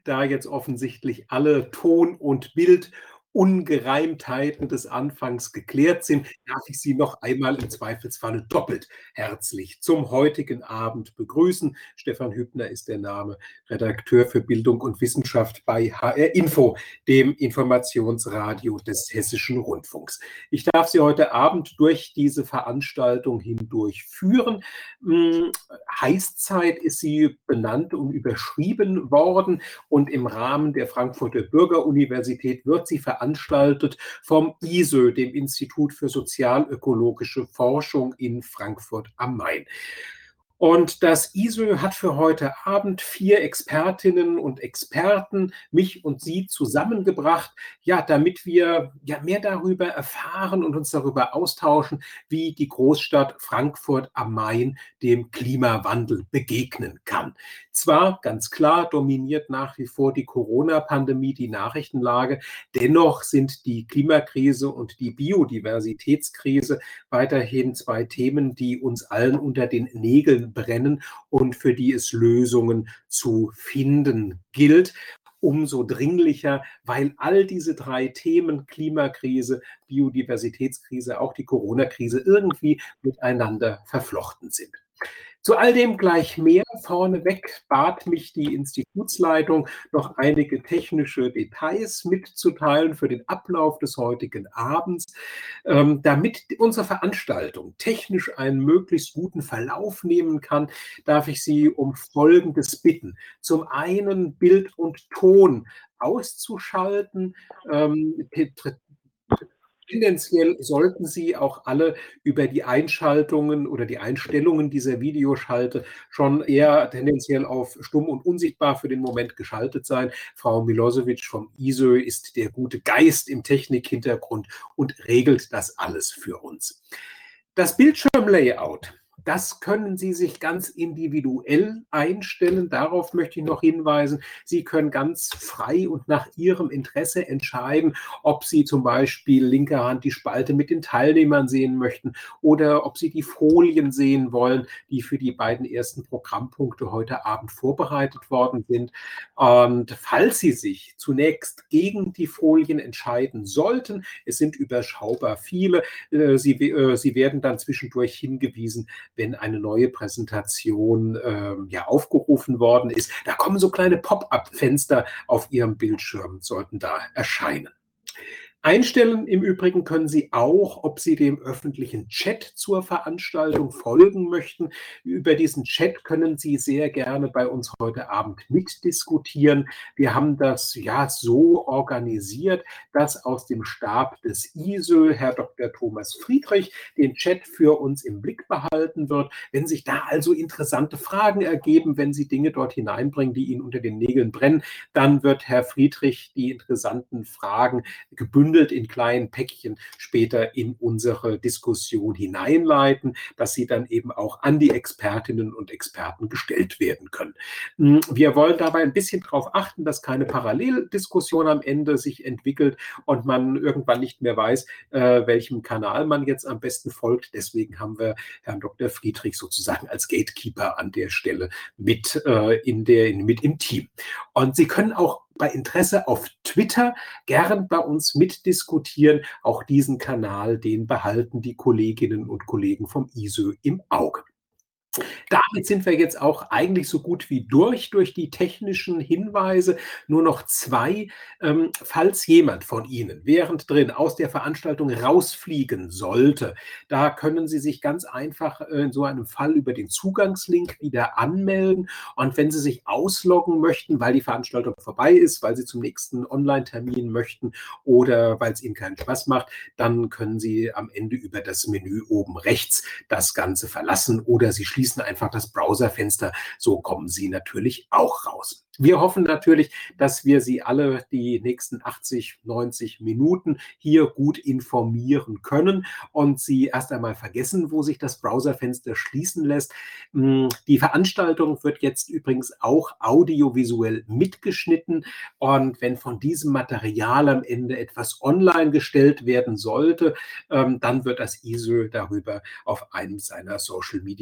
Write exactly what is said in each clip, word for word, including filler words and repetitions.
Da jetzt offensichtlich alle Ton und Bildungereimtheiten des Anfangs geklärt sind, darf ich Sie noch einmal im Zweifelsfalle doppelt herzlich zum heutigen Abend begrüßen. Stefan Hübner ist der Name, Redakteur für Bildung und Wissenschaft bei H R Info, dem Informationsradio des Hessischen Rundfunks. Ich darf Sie heute Abend durch diese Veranstaltung hindurch führen. Heißzeit ist sie benannt und überschrieben worden. Und im Rahmen der Frankfurter Bürgeruniversität wird sie veranstaltet vom I S Ö, dem Institut für sozialökologische Forschung in Frankfurt am Main. Und das I S Ö hat für heute Abend vier Expertinnen und Experten, mich und Sie, zusammengebracht, ja, damit wir ja mehr darüber erfahren und uns darüber austauschen, wie die Großstadt Frankfurt am Main dem Klimawandel begegnen kann. Zwar ganz klar dominiert nach wie vor die Corona-Pandemie die Nachrichtenlage, dennoch sind die Klimakrise und die Biodiversitätskrise weiterhin zwei Themen, die uns allen unter den Nägeln brennen und für die es Lösungen zu finden gilt. Umso dringlicher, weil all diese drei Themen, Klimakrise, Biodiversitätskrise, auch die Corona-Krise, irgendwie miteinander verflochten sind. Zu all dem gleich mehr. Vorneweg bat mich die Institutsleitung, noch einige technische Details mitzuteilen für den Ablauf des heutigen Abends. Ähm, damit unsere Veranstaltung technisch einen möglichst guten Verlauf nehmen kann, darf ich Sie um Folgendes bitten. Zum einen Bild und Ton auszuschalten. Ähm, Tendenziell sollten Sie auch alle über die Einschaltungen oder die Einstellungen dieser Videoschalte schon eher tendenziell auf stumm und unsichtbar für den Moment geschaltet sein. Frau Milosevic vom I S Ö ist der gute Geist im Technikhintergrund und regelt das alles für uns. Das Bildschirmlayout, das können Sie sich ganz individuell einstellen. Darauf möchte ich noch hinweisen. Sie können ganz frei und nach Ihrem Interesse entscheiden, ob Sie zum Beispiel linker Hand die Spalte mit den Teilnehmern sehen möchten oder ob Sie die Folien sehen wollen, die für die beiden ersten Programmpunkte heute Abend vorbereitet worden sind. Und falls Sie sich zunächst gegen die Folien entscheiden sollten, es sind überschaubar viele, Sie, Sie werden dann zwischendurch hingewiesen, wenn eine neue Präsentation äh, ja, aufgerufen worden ist. Da kommen so kleine Pop-up-Fenster auf Ihrem Bildschirm, sollten da erscheinen. Einstellen im Übrigen können Sie auch, ob Sie dem öffentlichen Chat zur Veranstaltung folgen möchten. Über diesen Chat können Sie sehr gerne bei uns heute Abend mitdiskutieren. Wir haben das ja so organisiert, dass aus dem Stab des I S Ö Herr Doktor Thomas Friedrich den Chat für uns im Blick behalten wird. Wenn sich da also interessante Fragen ergeben, wenn Sie Dinge dort hineinbringen, die Ihnen unter den Nägeln brennen, dann wird Herr Friedrich die interessanten Fragen gebündelt in kleinen Päckchen später in unsere Diskussion hineinleiten, dass sie dann eben auch an die Expertinnen und Experten gestellt werden können. Wir wollen dabei ein bisschen darauf achten, dass keine Paralleldiskussion am Ende sich entwickelt und man irgendwann nicht mehr weiß, äh, welchem Kanal man jetzt am besten folgt. Deswegen haben wir Herrn Doktor Friedrich sozusagen als Gatekeeper an der Stelle mit, äh, in der, mit im Team. Und Sie können auch bei Interesse auf Twitter gern bei uns mitdiskutieren. Auch diesen Kanal, den behalten die Kolleginnen und Kollegen vom I S Ö im Auge. Damit sind wir jetzt auch eigentlich so gut wie durch, durch die technischen Hinweise. Nur noch zwei. Ähm, falls jemand von Ihnen während drin aus der Veranstaltung rausfliegen sollte, da können Sie sich ganz einfach in so einem Fall über den Zugangslink wieder anmelden. Und wenn Sie sich ausloggen möchten, weil die Veranstaltung vorbei ist, weil Sie zum nächsten Online-Termin möchten oder weil es Ihnen keinen Spaß macht, dann können Sie am Ende über das Menü oben rechts das Ganze verlassen oder Sie schließen einfach das Browserfenster, so kommen Sie natürlich auch raus. Wir hoffen natürlich, dass wir Sie alle die nächsten achtzig, neunzig Minuten hier gut informieren können und Sie erst einmal vergessen, wo sich das Browserfenster schließen lässt. Die Veranstaltung wird jetzt übrigens auch audiovisuell mitgeschnitten und wenn von diesem Material am Ende etwas online gestellt werden sollte, dann wird das I S Ö darüber auf einem seiner Social-Media-Kanäle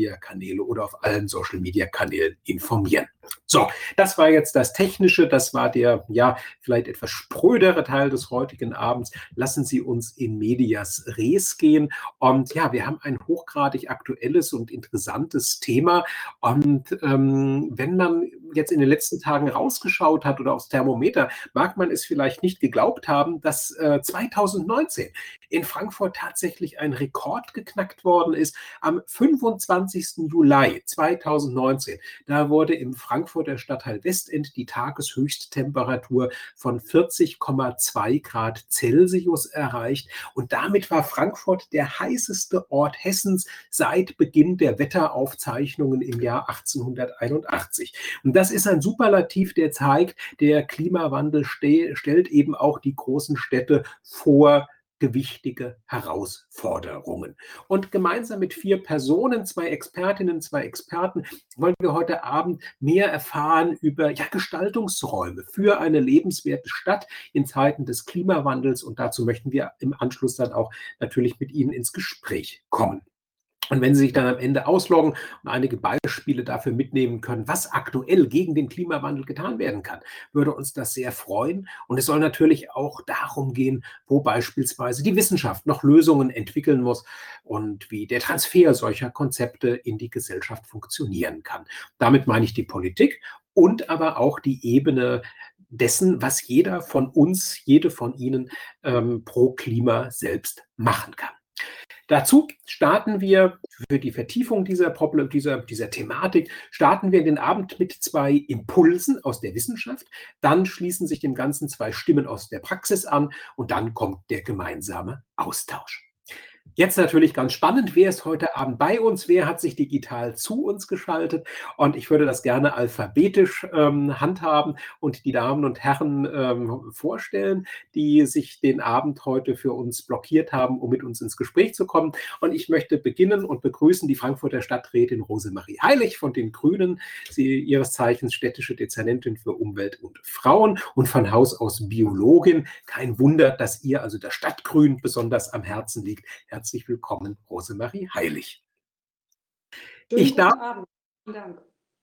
YouTube-Kanäle oder auf allen Social-Media-Kanälen informieren. So, das war jetzt das Technische, das war der, ja, vielleicht etwas sprödere Teil des heutigen Abends. Lassen Sie uns in medias res gehen. Und ja, wir haben ein hochgradig aktuelles und interessantes Thema. Und ähm, wenn man jetzt in den letzten Tagen rausgeschaut hat oder aufs Thermometer, mag man es vielleicht nicht geglaubt haben, dass äh, zweitausendneunzehn in Frankfurt tatsächlich ein Rekord geknackt worden ist. Am fünfundzwanzigsten Juli zweitausendneunzehn, da wurde im Frankfurter Stadtteil Westend die Tageshöchsttemperatur von vierzig Komma zwei Grad Celsius erreicht. Und damit war Frankfurt der heißeste Ort Hessens seit Beginn der Wetteraufzeichnungen im Jahr achtzehnhunderteinundachtzig. Und das ist ein Superlativ, der zeigt, der Klimawandel ste- stellt eben auch die großen Städte vor gewichtige Herausforderungen. Und gemeinsam mit vier Personen, zwei Expertinnen, zwei Experten, wollen wir heute Abend mehr erfahren über ja, Gestaltungsräume für eine lebenswerte Stadt in Zeiten des Klimawandels. Und dazu möchten wir im Anschluss dann auch natürlich mit Ihnen ins Gespräch kommen. Und wenn Sie sich dann am Ende ausloggen und einige Beispiele dafür mitnehmen können, was aktuell gegen den Klimawandel getan werden kann, würde uns das sehr freuen. Und es soll natürlich auch darum gehen, wo beispielsweise die Wissenschaft noch Lösungen entwickeln muss und wie der Transfer solcher Konzepte in die Gesellschaft funktionieren kann. Damit meine ich die Politik und aber auch die Ebene dessen, was jeder von uns, jede von Ihnen ähm, pro Klima selbst machen kann. Dazu starten wir für die Vertiefung dieser, Problem, dieser, dieser Thematik, starten wir den Abend mit zwei Impulsen aus der Wissenschaft, dann schließen sich dem Ganzen zwei Stimmen aus der Praxis an und dann kommt der gemeinsame Austausch. Jetzt natürlich ganz spannend, wer ist heute Abend bei uns, wer hat sich digital zu uns geschaltet, und ich würde das gerne alphabetisch ähm, handhaben und die Damen und Herren ähm, vorstellen, die sich den Abend heute für uns blockiert haben, um mit uns ins Gespräch zu kommen. Und ich möchte beginnen und begrüßen die Frankfurter Stadträtin Rosemarie Heilig von den Grünen, sie ihres Zeichens städtische Dezernentin für Umwelt und Frauen und von Haus aus Biologin. Kein Wunder, dass ihr also das Stadtgrün besonders am Herzen liegt. Herzlich willkommen, Rosemarie Heilig. Schönen Ich darf, guten Abend. Vielen Dank.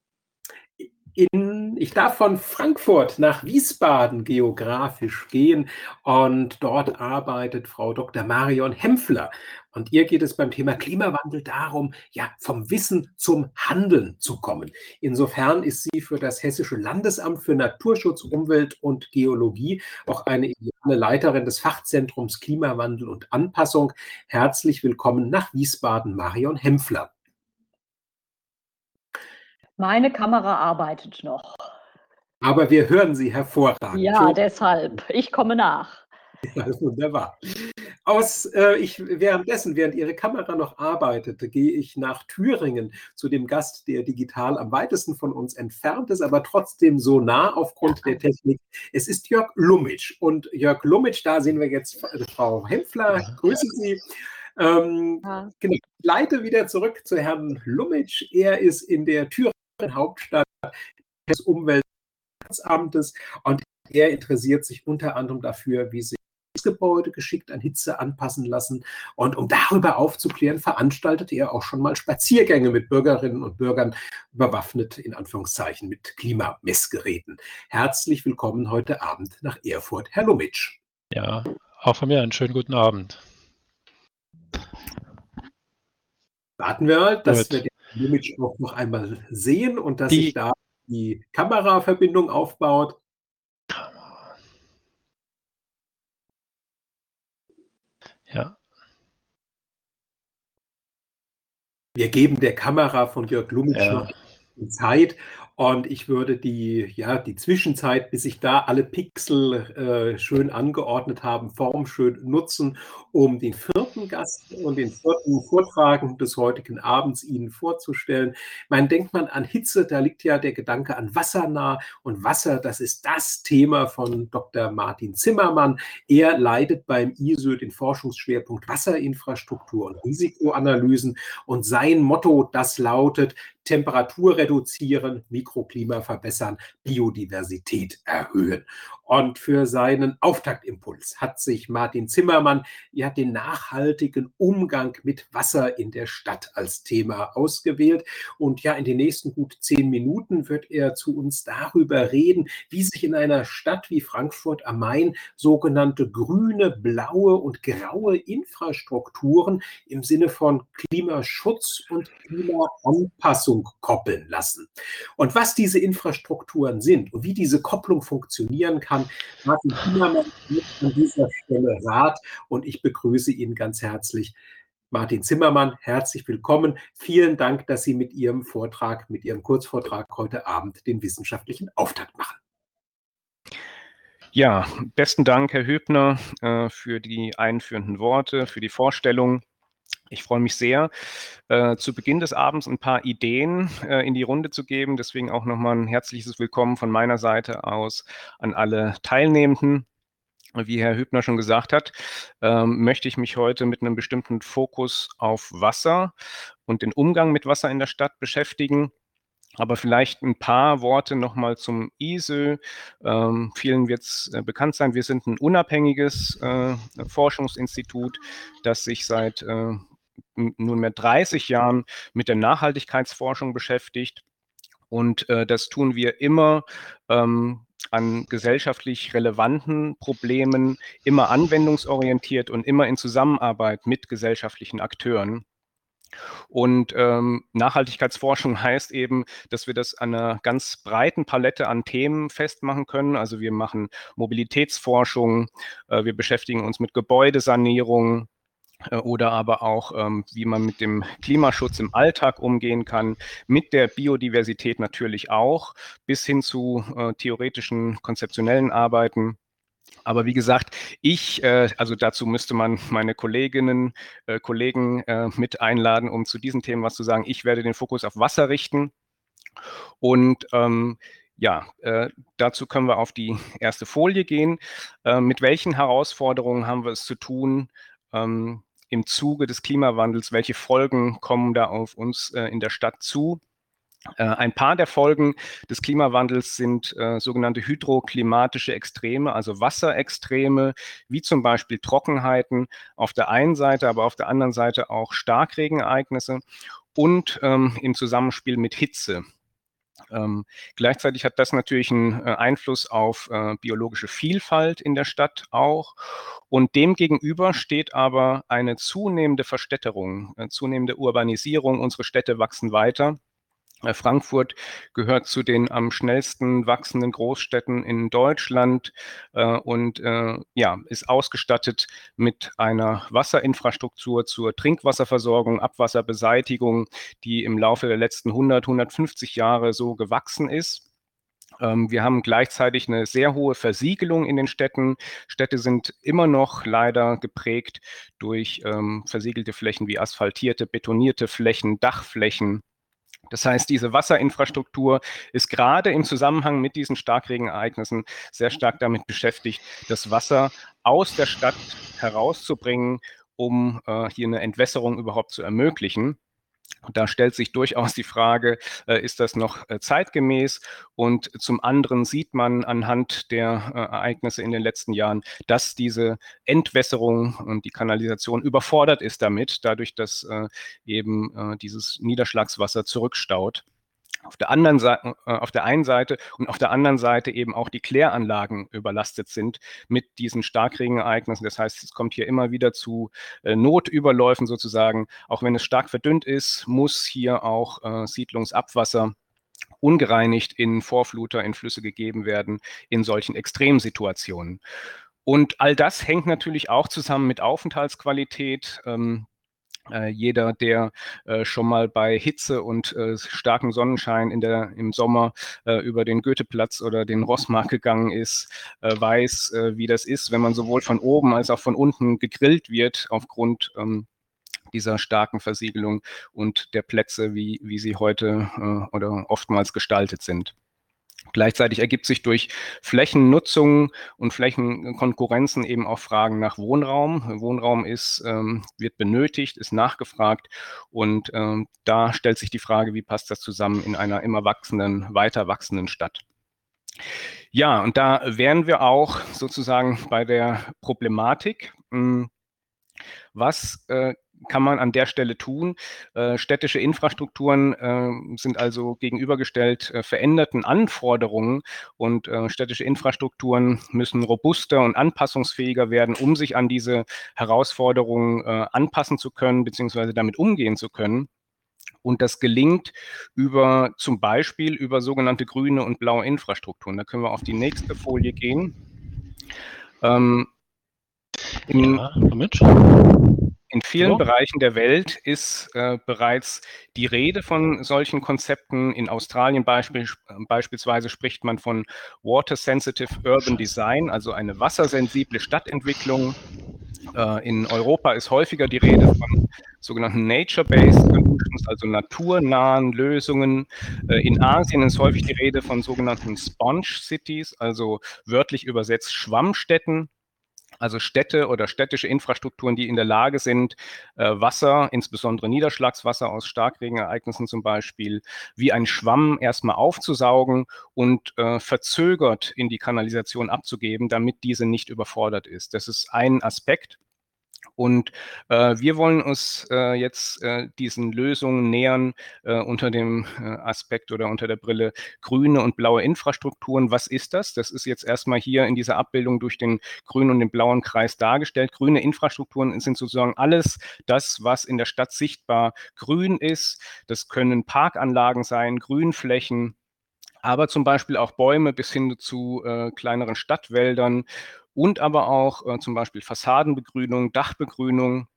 in, ich darf von Frankfurt nach Wiesbaden geografisch gehen und dort arbeitet Frau Doktor Marion Hempfler. Und ihr geht es beim Thema Klimawandel darum, ja, vom Wissen zum Handeln zu kommen. Insofern ist sie für das Hessische Landesamt für Naturschutz, Umwelt und Geologie auch eine ideale Leiterin des Fachzentrums Klimawandel und Anpassung. Herzlich willkommen nach Wiesbaden, Marion Hempfler. Meine Kamera arbeitet noch. Aber wir hören Sie hervorragend. Ja, deshalb. Ich komme nach. Ja, wunderbar. Aus, äh, ich, währenddessen, während Ihre Kamera noch arbeitete, gehe ich nach Thüringen zu dem Gast, der digital am weitesten von uns entfernt ist, aber trotzdem so nah aufgrund der Technik. Es ist Jörg Lummitsch. Und Jörg Lummitsch, da sehen wir jetzt Frau Hempfler. Ja. Grüße Sie. Ähm, ja. Genau. Ich leite wieder zurück zu Herrn Lummitsch. Er ist in der Thüringen Hauptstadt des Umweltamtes und er interessiert sich unter anderem dafür, wie sich Gebäude geschickt an Hitze anpassen lassen. Und um darüber aufzuklären, veranstaltete er auch schon mal Spaziergänge mit Bürgerinnen und Bürgern, bewaffnet in Anführungszeichen mit Klimamessgeräten. Herzlich willkommen heute Abend nach Erfurt, Herr Lummitsch. Ja, auch von mir einen schönen guten Abend. Warten wir mal, dass Gut. wir den Lummitsch auch noch einmal sehen und dass die, sich da die Kameraverbindung aufbaut. Ja. Wir geben der Kamera von Jörg Lummitsch ja. noch Zeit und ich würde die, ja, die Zwischenzeit, bis sich da alle Pixel äh, schön angeordnet haben, formschön nutzen, um den vierten Gast und den vierten Vortragenden des heutigen Abends Ihnen vorzustellen. Man denkt man an Hitze, da liegt ja der Gedanke an Wasser nah und Wasser, das ist das Thema von Doktor Martin Zimmermann. Er leitet beim I S Ö den Forschungsschwerpunkt Wasserinfrastruktur und Risikoanalysen und sein Motto, das lautet: Temperatur reduzieren, Mikroklima verbessern, Biodiversität erhöhen. Und für seinen Auftaktimpuls hat sich Martin Zimmermann ja den nachhaltigen Umgang mit Wasser in der Stadt als Thema ausgewählt. Und ja, in den nächsten gut zehn Minuten wird er zu uns darüber reden, wie sich in einer Stadt wie Frankfurt am Main sogenannte grüne, blaue und graue Infrastrukturen im Sinne von Klimaschutz und Klimaanpassung koppeln lassen. Und was diese Infrastrukturen sind und wie diese Kopplung funktionieren kann, Martin Zimmermann gibt an dieser Stelle Rat und ich begrüße ihn ganz herzlich. Martin Zimmermann, herzlich willkommen. Vielen Dank, dass Sie mit Ihrem Vortrag, mit Ihrem Kurzvortrag heute Abend den wissenschaftlichen Auftakt machen. Ja, besten Dank, Herr Hübner, für die einführenden Worte, für die Vorstellung. Ich freue mich sehr, äh, zu Beginn des Abends ein paar Ideen äh, in die Runde zu geben. Deswegen auch nochmal ein herzliches Willkommen von meiner Seite aus an alle Teilnehmenden. Wie Herr Hübner schon gesagt hat, ähm, möchte ich mich heute mit einem bestimmten Fokus auf Wasser und den Umgang mit Wasser in der Stadt beschäftigen. Aber vielleicht ein paar Worte nochmal zum I S Ö. Ähm, vielen wird es äh, bekannt sein, wir sind ein unabhängiges äh, Forschungsinstitut, das sich seit äh, nunmehr dreißig Jahren mit der Nachhaltigkeitsforschung beschäftigt. Und äh, das tun wir immer ähm, an gesellschaftlich relevanten Problemen, immer anwendungsorientiert und immer in Zusammenarbeit mit gesellschaftlichen Akteuren. Und ähm, Nachhaltigkeitsforschung heißt eben, dass wir das an einer ganz breiten Palette an Themen festmachen können. Also wir machen Mobilitätsforschung, äh, wir beschäftigen uns mit Gebäudesanierung, oder aber auch, ähm, wie man mit dem Klimaschutz im Alltag umgehen kann, mit der Biodiversität natürlich auch, bis hin zu äh, theoretischen, konzeptionellen Arbeiten. Aber wie gesagt, ich, äh, also dazu müsste man meine Kolleginnen, äh, Kollegen äh, mit einladen, um zu diesen Themen was zu sagen. Ich werde den Fokus auf Wasser richten und ähm, ja, äh, dazu können wir auf die erste Folie gehen. Äh, mit welchen Herausforderungen haben wir es zu tun? Ähm, im Zuge des Klimawandels, welche Folgen kommen da auf uns äh, in der Stadt zu? Äh, ein paar der Folgen des Klimawandels sind äh, sogenannte hydroklimatische Extreme, also Wasserextreme, wie zum Beispiel Trockenheiten auf der einen Seite, aber auf der anderen Seite auch Starkregenereignisse und ähm, im Zusammenspiel mit Hitze. Ähm, gleichzeitig hat das natürlich einen äh, Einfluss auf äh, biologische Vielfalt in der Stadt auch. Und demgegenüber steht aber eine zunehmende Verstädterung, äh, zunehmende Urbanisierung. Unsere Städte wachsen weiter. Äh, Frankfurt gehört zu den am schnellsten wachsenden Großstädten in Deutschland äh, und äh, ja, ist ausgestattet mit einer Wasserinfrastruktur zur Trinkwasserversorgung, Abwasserbeseitigung, die im Laufe der letzten hundert, hundertfünfzig Jahre so gewachsen ist. Ähm, wir haben gleichzeitig eine sehr hohe Versiegelung in den Städten. Städte sind immer noch leider geprägt durch ähm, versiegelte Flächen wie asphaltierte, betonierte Flächen, Dachflächen. Das heißt, diese Wasserinfrastruktur ist gerade im Zusammenhang mit diesen Starkregenereignissen sehr stark damit beschäftigt, das Wasser aus der Stadt herauszubringen, um äh, hier eine Entwässerung überhaupt zu ermöglichen. Da stellt sich durchaus die Frage, äh, ist das noch äh, zeitgemäß? Und zum anderen sieht man anhand der äh, Ereignisse in den letzten Jahren, dass diese Entwässerung und die Kanalisation überfordert ist damit, dadurch, dass äh, eben äh, dieses Niederschlagswasser zurückstaut. Auf der anderen Seite, äh, auf der einen Seite und auf der anderen Seite eben auch die Kläranlagen überlastet sind mit diesen Starkregenereignissen. Das heißt, es kommt hier immer wieder zu äh, Notüberläufen sozusagen. Auch wenn es stark verdünnt ist, muss hier auch äh, Siedlungsabwasser ungereinigt in Vorfluter, in Flüsse gegeben werden in solchen Extremsituationen. Und all das hängt natürlich auch zusammen mit Aufenthaltsqualität. Ähm, Äh, jeder, der äh, schon mal bei Hitze und äh, starkem Sonnenschein in der, im Sommer äh, über den Goetheplatz oder den Rossmarkt gegangen ist, äh, weiß, äh, wie das ist, wenn man sowohl von oben als auch von unten gegrillt wird aufgrund ähm, dieser starken Versiegelung und der Plätze, wie, wie sie heute äh, oder oftmals gestaltet sind. Gleichzeitig ergibt sich durch Flächennutzung und Flächenkonkurrenzen eben auch Fragen nach Wohnraum. Wohnraum ist, ähm, wird benötigt, ist nachgefragt und ähm, da stellt sich die Frage, wie passt das zusammen in einer immer wachsenden, weiter wachsenden Stadt. Ja, und da wären wir auch sozusagen bei der Problematik. Was äh, kann man an der Stelle tun? Äh, städtische Infrastrukturen äh, sind also gegenübergestellt äh, veränderten Anforderungen und äh, städtische Infrastrukturen müssen robuster und anpassungsfähiger werden, um sich an diese Herausforderungen äh, anpassen zu können, beziehungsweise damit umgehen zu können. Und das gelingt über zum Beispiel über sogenannte grüne und blaue Infrastrukturen. Da können wir auf die nächste Folie gehen. Ähm, in, Ja, Moment. in vielen So. Bereichen der Welt ist äh, bereits die Rede von solchen Konzepten. In Australien beispiel, beispielsweise spricht man von Water Sensitive Urban Design, also eine wassersensible Stadtentwicklung. Äh, in Europa ist häufiger die Rede von sogenannten Nature-Based Solutions, also naturnahen Lösungen. Äh, in Asien ist häufig die Rede von sogenannten Sponge Cities, also wörtlich übersetzt Schwammstädten. Also Städte oder städtische Infrastrukturen, die in der Lage sind, äh, Wasser, insbesondere Niederschlagswasser aus Starkregenereignissen zum Beispiel, wie ein Schwamm erstmal aufzusaugen und äh, verzögert in die Kanalisation abzugeben, damit diese nicht überfordert ist. Das ist ein Aspekt. Und äh, wir wollen uns äh, jetzt äh, diesen Lösungen nähern äh, unter dem äh, Aspekt oder unter der Brille grüne und blaue Infrastrukturen. Was ist das? Das ist jetzt erstmal hier in dieser Abbildung durch den grünen und den blauen Kreis dargestellt. Grüne Infrastrukturen sind sozusagen alles das, was in der Stadt sichtbar grün ist. Das können Parkanlagen sein, Grünflächen, aber zum Beispiel auch Bäume bis hin zu äh, kleineren Stadtwäldern und aber auch äh, zum Beispiel Fassadenbegrünung, Dachbegrünung.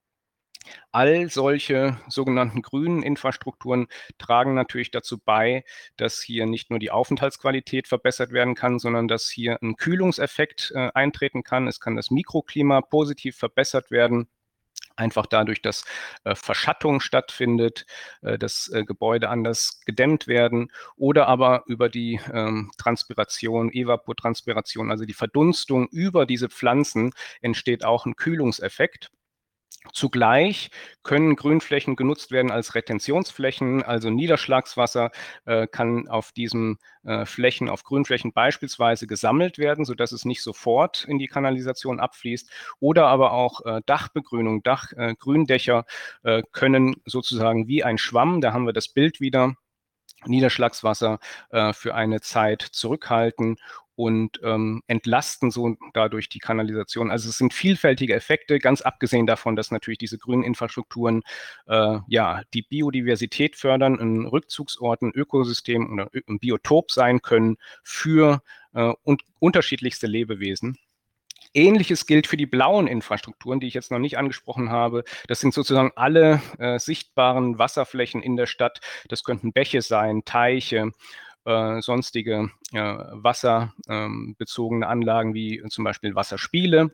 All solche sogenannten grünen Infrastrukturen tragen natürlich dazu bei, dass hier nicht nur die Aufenthaltsqualität verbessert werden kann, sondern dass hier ein Kühlungseffekt äh, eintreten kann. Es kann das Mikroklima positiv verbessert werden. Einfach dadurch, dass äh, Verschattung stattfindet, äh, dass äh, Gebäude anders gedämmt werden oder aber über die ähm, Transpiration, Evapotranspiration, also die Verdunstung über diese Pflanzen entsteht auch ein Kühlungseffekt. Zugleich können Grünflächen genutzt werden als Retentionsflächen, also Niederschlagswasser äh, kann auf diesen äh, Flächen, auf Grünflächen beispielsweise gesammelt werden, sodass es nicht sofort in die Kanalisation abfließt. Oder aber auch äh, Dachbegrünung, Dach, äh, Gründächer äh, können sozusagen wie ein Schwamm, da haben wir das Bild wieder, Niederschlagswasser äh, für eine Zeit zurückhalten und ähm, entlasten so dadurch die Kanalisation. Also es sind vielfältige Effekte, ganz abgesehen davon, dass natürlich diese grünen Infrastrukturen äh, ja die Biodiversität fördern, ein Rückzugsort, ein Ökosystem oder ein Biotop sein können für äh, und unterschiedlichste Lebewesen. Ähnliches gilt für die blauen Infrastrukturen, die ich jetzt noch nicht angesprochen habe. Das sind sozusagen alle äh, sichtbaren Wasserflächen in der Stadt. Das könnten Bäche sein, Teiche, äh, sonstige äh, wasserbezogene ähm, Anlagen wie zum Beispiel Wasserspiele.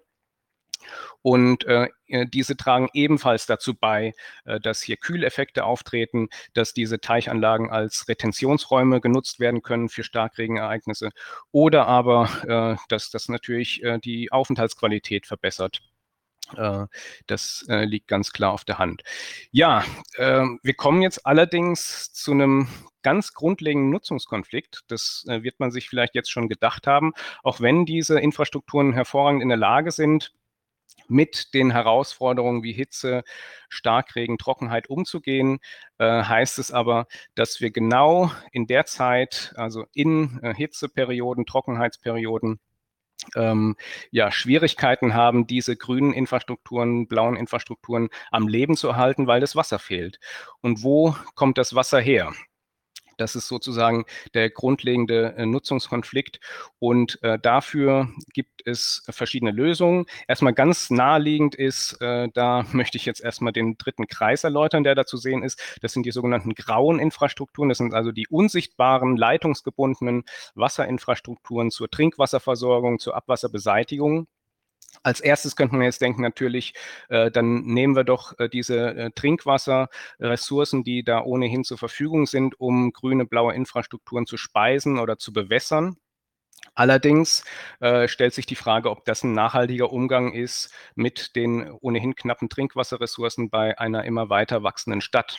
Und äh, diese tragen ebenfalls dazu bei, äh, dass hier Kühleffekte auftreten, dass diese Teichanlagen als Retentionsräume genutzt werden können für Starkregenereignisse oder aber, äh, dass das natürlich äh, die Aufenthaltsqualität verbessert. Äh, das äh, liegt ganz klar auf der Hand. Ja, äh, wir kommen jetzt allerdings zu einem ganz grundlegenden Nutzungskonflikt. Das äh, wird man sich vielleicht jetzt schon gedacht haben, auch wenn diese Infrastrukturen hervorragend in der Lage sind, mit den Herausforderungen wie Hitze, Starkregen, Trockenheit umzugehen, äh, heißt es aber, dass wir genau in der Zeit, also in äh, Hitzeperioden, Trockenheitsperioden, ähm, ja, Schwierigkeiten haben, diese grünen Infrastrukturen, blauen Infrastrukturen am Leben zu erhalten, weil das Wasser fehlt. Und wo kommt das Wasser her? Das ist sozusagen der grundlegende äh, Nutzungskonflikt und äh, dafür gibt es verschiedene Lösungen. Erstmal ganz naheliegend ist, äh, da möchte ich jetzt erstmal den dritten Kreis erläutern, der da zu sehen ist. Das sind die sogenannten grauen Infrastrukturen. Das sind also die unsichtbaren, leitungsgebundenen Wasserinfrastrukturen zur Trinkwasserversorgung, zur Abwasserbeseitigung. Als erstes könnte man jetzt denken, natürlich, äh, dann nehmen wir doch äh, diese äh, Trinkwasserressourcen, die da ohnehin zur Verfügung sind, um grüne, blaue Infrastrukturen zu speisen oder zu bewässern. Allerdings äh, stellt sich die Frage, ob das ein nachhaltiger Umgang ist mit den ohnehin knappen Trinkwasserressourcen bei einer immer weiter wachsenden Stadt.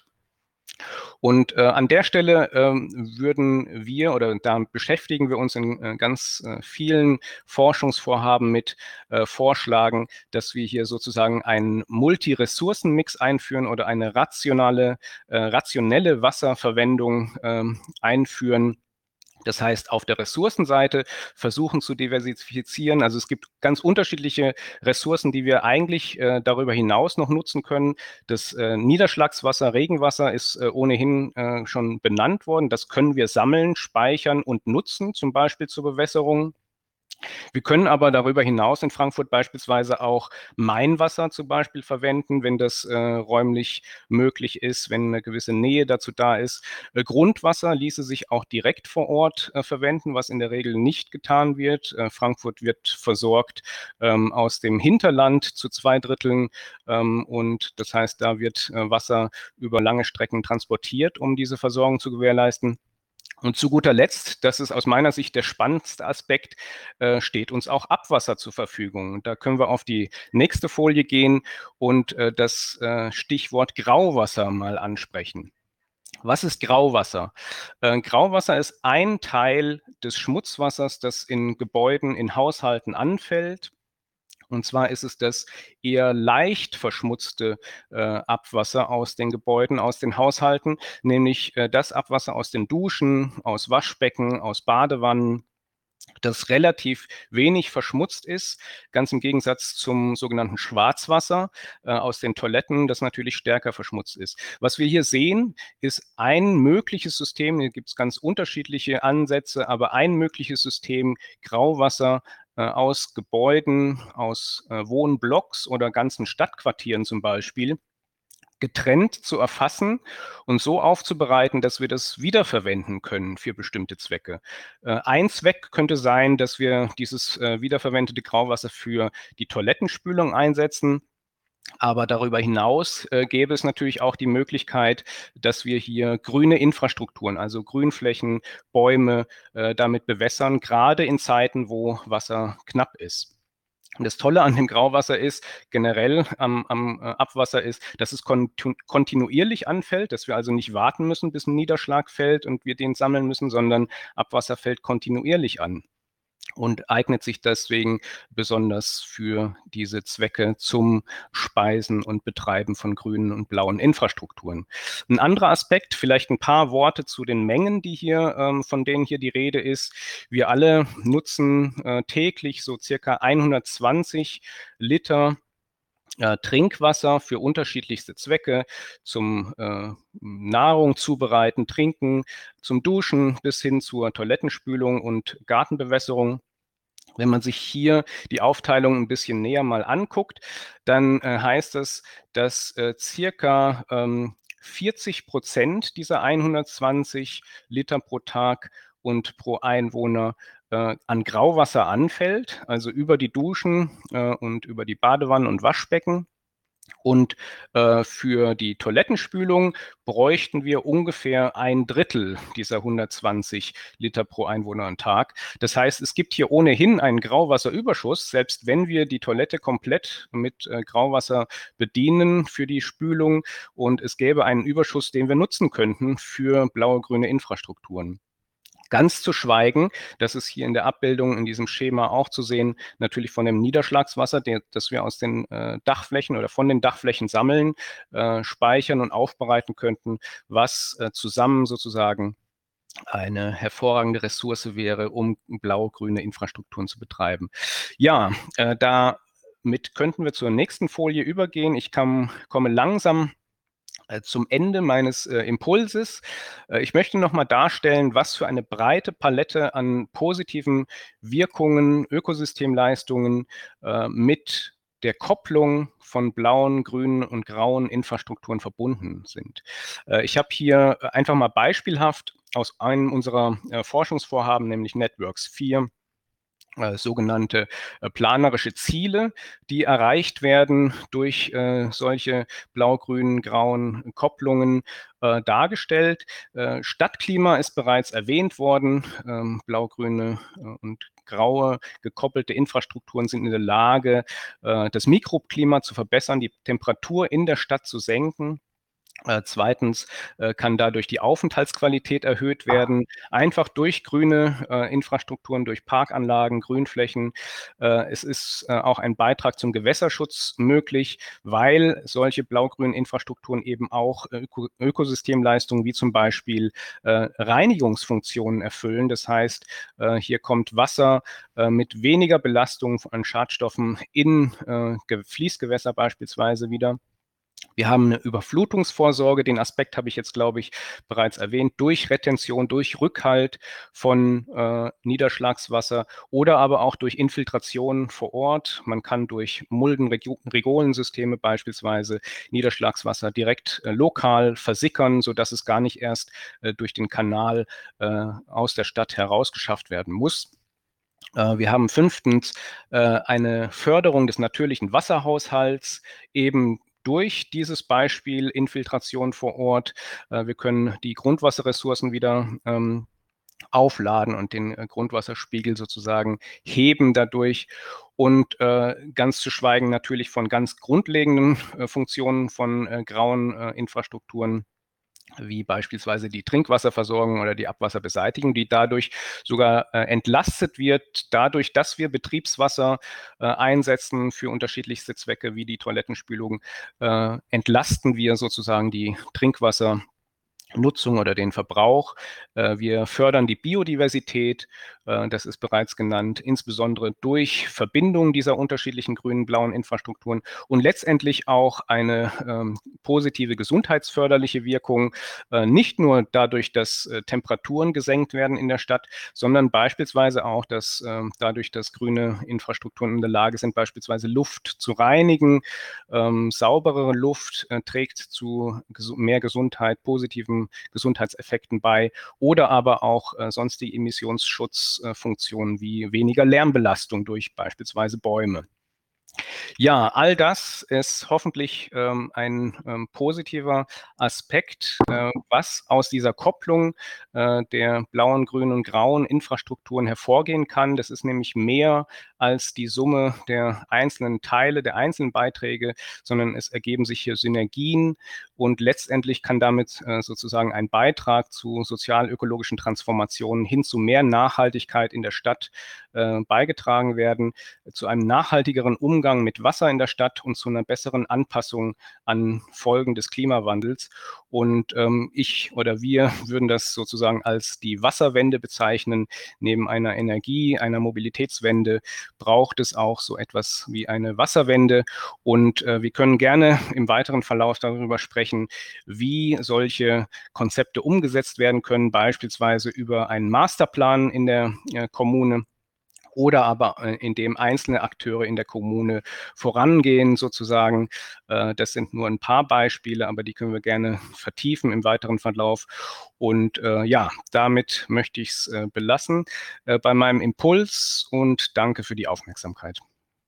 Und äh, an der Stelle ähm, würden wir oder da beschäftigen wir uns in äh, ganz äh, vielen Forschungsvorhaben mit äh, Vorschlagen, dass wir hier sozusagen einen Multiressourcenmix einführen oder eine rationale, äh, rationelle Wasserverwendung ähm, einführen. Das heißt, auf der Ressourcenseite versuchen zu diversifizieren. Also es gibt ganz unterschiedliche Ressourcen, die wir eigentlich äh, darüber hinaus noch nutzen können. Das äh, Niederschlagswasser, Regenwasser ist äh, ohnehin äh, schon benannt worden. Das können wir sammeln, speichern und nutzen, zum Beispiel zur Bewässerung. Wir können aber darüber hinaus in Frankfurt beispielsweise auch Mainwasser zum Beispiel verwenden, wenn das äh, räumlich möglich ist, wenn eine gewisse Nähe dazu da ist. Äh, Grundwasser ließe sich auch direkt vor Ort äh, verwenden, was in der Regel nicht getan wird. Äh, Frankfurt wird versorgt ähm, aus dem Hinterland zu zwei Dritteln ähm, und das heißt, da wird äh, Wasser über lange Strecken transportiert, um diese Versorgung zu gewährleisten. Und zu guter Letzt, das ist aus meiner Sicht der spannendste Aspekt, äh, steht uns auch Abwasser zur Verfügung. Da können wir auf die nächste Folie gehen und äh, das äh, Stichwort Grauwasser mal ansprechen. Was ist Grauwasser? Äh, Grauwasser ist ein Teil des Schmutzwassers, das in Gebäuden, in Haushalten anfällt. Und zwar ist es das eher leicht verschmutzte äh, Abwasser aus den Gebäuden, aus den Haushalten, nämlich äh, das Abwasser aus den Duschen, aus Waschbecken, aus Badewannen, das relativ wenig verschmutzt ist, ganz im Gegensatz zum sogenannten Schwarzwasser äh, aus den Toiletten, das natürlich stärker verschmutzt ist. Was wir hier sehen, ist ein mögliches System, hier gibt es ganz unterschiedliche Ansätze, aber ein mögliches System, Grauwasser äh, aus Gebäuden, aus äh, Wohnblocks oder ganzen Stadtquartieren zum Beispiel, getrennt zu erfassen und so aufzubereiten, dass wir das wiederverwenden können für bestimmte Zwecke. Äh, ein Zweck könnte sein, dass wir dieses äh, wiederverwendete Grauwasser für die Toilettenspülung einsetzen. Aber darüber hinaus äh, gäbe es natürlich auch die Möglichkeit, dass wir hier grüne Infrastrukturen, also Grünflächen, Bäume äh, damit bewässern, gerade in Zeiten, wo Wasser knapp ist. Und das Tolle an dem Grauwasser ist, generell am, am Abwasser ist, dass es kontinuierlich anfällt, dass wir also nicht warten müssen, bis ein Niederschlag fällt und wir den sammeln müssen, sondern Abwasser fällt kontinuierlich an und eignet sich deswegen besonders für diese Zwecke zum Speisen und Betreiben von grünen und blauen Infrastrukturen. Ein anderer Aspekt, vielleicht ein paar Worte zu den Mengen, die hier, ähm, von denen hier die Rede ist. Wir alle nutzen äh, täglich so circa hundertzwanzig Liter Äh, Trinkwasser für unterschiedlichste Zwecke, zum äh, Nahrung zubereiten, trinken, zum Duschen bis hin zur Toilettenspülung und Gartenbewässerung. Wenn man sich hier die Aufteilung ein bisschen näher mal anguckt, dann äh, heißt es, dass äh, circa ähm, vierzig Prozent dieser hundertzwanzig Liter pro Tag und pro Einwohner äh, an Grauwasser anfällt, also über die Duschen äh, und über die Badewannen und Waschbecken. Und äh, für die Toilettenspülung bräuchten wir ungefähr ein Drittel dieser hundertzwanzig Liter pro Einwohner am Tag. Das heißt, es gibt hier ohnehin einen Grauwasserüberschuss, selbst wenn wir die Toilette komplett mit äh, Grauwasser bedienen für die Spülung. Und es gäbe einen Überschuss, den wir nutzen könnten für blaue-grüne Infrastrukturen. Ganz zu schweigen, das ist hier in der Abbildung, in diesem Schema auch zu sehen, natürlich von dem Niederschlagswasser, der, das wir aus den äh, Dachflächen oder von den Dachflächen sammeln, äh, speichern und aufbereiten könnten, was äh, zusammen sozusagen eine hervorragende Ressource wäre, um blau-grüne Infrastrukturen zu betreiben. Ja, äh, damit könnten wir zur nächsten Folie übergehen. Ich kam, komme langsam zum Ende meines äh, Impulses. Äh, ich möchte nochmal darstellen, was für eine breite Palette an positiven Wirkungen, Ökosystemleistungen äh, mit der Kopplung von blauen, grünen und grauen Infrastrukturen verbunden sind. Äh, ich habe hier einfach mal beispielhaft aus einem unserer äh, Forschungsvorhaben, nämlich Networks vier, äh, sogenannte äh, planerische Ziele, die erreicht werden durch äh, solche blau-grünen, grauen Kopplungen äh, dargestellt. Äh, Stadtklima ist bereits erwähnt worden. Ähm, blau-grüne äh, und graue gekoppelte Infrastrukturen sind in der Lage, äh, das Mikroklima zu verbessern, die Temperatur in der Stadt zu senken. Äh, zweitens äh, kann dadurch die Aufenthaltsqualität erhöht werden, einfach durch grüne äh, Infrastrukturen, durch Parkanlagen, Grünflächen. Äh, es ist äh, auch ein Beitrag zum Gewässerschutz möglich, weil solche blau-grünen Infrastrukturen eben auch Öko Ökosystemleistungen wie zum Beispiel äh, Reinigungsfunktionen erfüllen. Das heißt, äh, hier kommt Wasser äh, mit weniger Belastung an Schadstoffen in äh, Fließgewässer beispielsweise wieder. Wir haben eine Überflutungsvorsorge, den Aspekt habe ich jetzt, glaube ich, bereits erwähnt, durch Retention, durch Rückhalt von äh, Niederschlagswasser oder aber auch durch Infiltration vor Ort. Man kann durch Mulden-Rigolensysteme beispielsweise Niederschlagswasser direkt äh, lokal versickern, sodass es gar nicht erst äh, durch den Kanal äh, aus der Stadt herausgeschafft werden muss. Wir haben fünftens äh, eine Förderung des natürlichen Wasserhaushalts, eben durch dieses Beispiel Infiltration vor Ort. Äh, wir können die Grundwasserressourcen wieder ähm, aufladen und den äh, Grundwasserspiegel sozusagen heben dadurch. Und äh, ganz zu schweigen natürlich von ganz grundlegenden äh, Funktionen von äh, grauen äh, Infrastrukturen, wie beispielsweise die Trinkwasserversorgung oder die Abwasserbeseitigung, die dadurch sogar äh, entlastet wird, dadurch, dass wir Betriebswasser äh, einsetzen für unterschiedlichste Zwecke wie die Toilettenspülung, äh, entlasten wir sozusagen die Trinkwasser Nutzung oder den Verbrauch. Wir fördern die Biodiversität, das ist bereits genannt, insbesondere durch Verbindung dieser unterschiedlichen grünen, blauen Infrastrukturen und letztendlich auch eine ähm, positive gesundheitsförderliche Wirkung, äh, nicht nur dadurch, dass äh, Temperaturen gesenkt werden in der Stadt, sondern beispielsweise auch, dass äh, dadurch, dass grüne Infrastrukturen in der Lage sind, beispielsweise Luft zu reinigen. Ähm, sauberere Luft äh, trägt zu ges mehr Gesundheit, positiven Gesundheitseffekten bei oder aber auch äh, sonstige Emissionsschutzfunktionen äh, wie weniger Lärmbelastung durch beispielsweise Bäume. Ja, all das ist hoffentlich ähm, ein ähm, positiver Aspekt, äh, was aus dieser Kopplung äh, der blauen, grünen und grauen Infrastrukturen hervorgehen kann. Das ist nämlich mehr als die Summe der einzelnen Teile, der einzelnen Beiträge, sondern es ergeben sich hier Synergien und letztendlich kann damit äh, sozusagen ein Beitrag zu sozial-ökologischen Transformationen hin zu mehr Nachhaltigkeit in der Stadt äh, beigetragen werden, zu einem nachhaltigeren Umgang mit Wasser in der Stadt und zu einer besseren Anpassung an Folgen des Klimawandels. Und ähm, ich oder wir würden das sozusagen als die Wasserwende bezeichnen. Neben einer Energie-, einer Mobilitätswende braucht es auch so etwas wie eine Wasserwende. Und äh, wir können gerne im weiteren Verlauf darüber sprechen, wie solche Konzepte umgesetzt werden können, beispielsweise über einen Masterplan in der äh, Kommune. Oder aber äh, indem einzelne Akteure in der Kommune vorangehen sozusagen. Äh, das sind nur ein paar Beispiele, aber die können wir gerne vertiefen im weiteren Verlauf. Und äh, ja, damit möchte ich es äh, belassen äh, bei meinem Impuls und danke für die Aufmerksamkeit.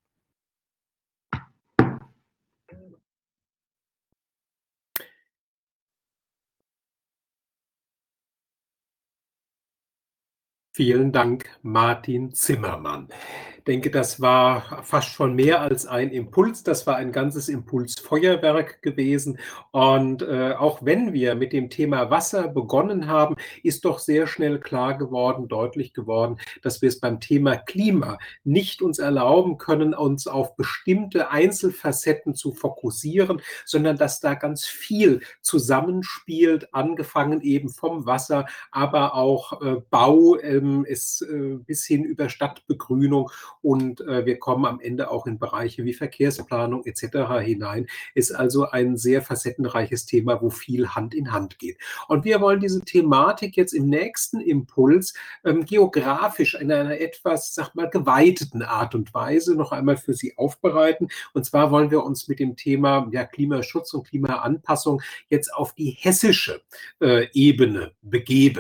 Vielen Dank, Martin Zimmermann. Ich denke, das war fast schon mehr als ein Impuls. Das war ein ganzes Impulsfeuerwerk gewesen. Und äh, auch wenn wir mit dem Thema Wasser begonnen haben, ist doch sehr schnell klar geworden, deutlich geworden, dass wir es beim Thema Klima nicht uns erlauben können, uns auf bestimmte Einzelfacetten zu fokussieren, sondern dass da ganz viel zusammenspielt, angefangen eben vom Wasser, aber auch äh, Bau, ähm, ist äh, bis hin über Stadtbegrünung. Und äh, wir kommen am Ende auch in Bereiche wie Verkehrsplanung et cetera hinein. Ist also ein sehr facettenreiches Thema, wo viel Hand in Hand geht. Und wir wollen diese Thematik jetzt im nächsten Impuls ähm, geografisch in einer etwas, sag mal, geweiteten Art und Weise noch einmal für Sie aufbereiten. Und zwar wollen wir uns mit dem Thema ja, Klimaschutz und Klimaanpassung jetzt auf die hessische äh, Ebene begeben.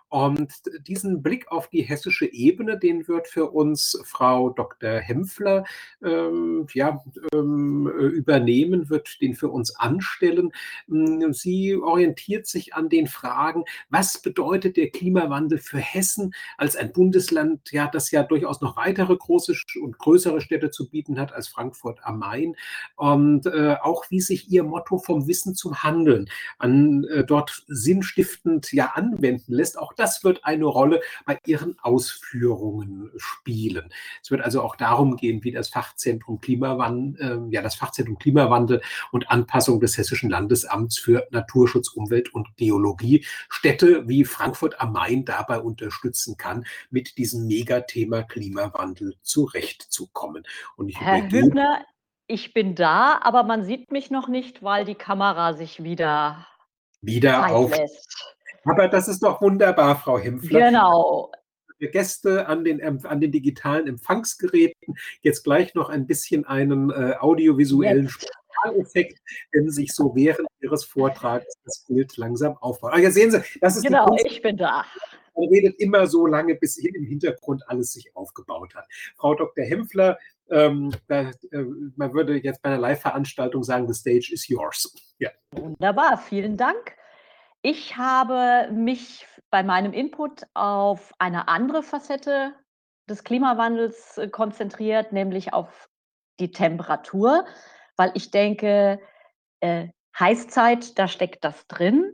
Und diesen Blick auf die hessische Ebene, den wird für uns Frau Doktor Hempfler ähm, ja, ähm, übernehmen, wird den für uns anstellen. Sie orientiert sich an den Fragen, was bedeutet der Klimawandel für Hessen als ein Bundesland, ja, das ja durchaus noch weitere große und größere Städte zu bieten hat als Frankfurt am Main, und äh, auch wie sich ihr Motto vom Wissen zum Handeln an äh, dort sinnstiftend ja anwenden lässt. Auch das wird eine Rolle bei ihren Ausführungen spielen. Es wird also auch darum gehen, wie das Fachzentrum Klimawandel, äh, ja, das Fachzentrum Klimawandel und Anpassung des Hessischen Landesamts für Naturschutz, Umwelt und Geologie Städte wie Frankfurt am Main dabei unterstützen kann, mit diesem Megathema Klimawandel zurechtzukommen. Und ich Herr übergebe Hübner, ich bin da, aber man sieht mich noch nicht, weil die Kamera sich wieder wieder Zeit auf. lässt. Aber das ist doch wunderbar, Frau Hempfler. Genau. Gäste an den, an den digitalen Empfangsgeräten jetzt gleich noch ein bisschen einen äh, audiovisuellen Jetzt. Spezialeffekt, wenn sich so während Ihres Vortrags das Bild langsam aufbaut. Ah, ja, sehen Sie, das ist die Genau, Kunst. ich bin da. Man redet immer so lange, bis hier im Hintergrund alles sich aufgebaut hat. Frau Doktor Hempfler, ähm, da, äh, man würde jetzt bei einer Live-Veranstaltung sagen, the stage is yours. Ja. Wunderbar, vielen Dank. Ich habe mich bei meinem Input auf eine andere Facette des Klimawandels äh, konzentriert, nämlich auf die Temperatur, weil ich denke, äh, Heißzeit, da steckt das drin.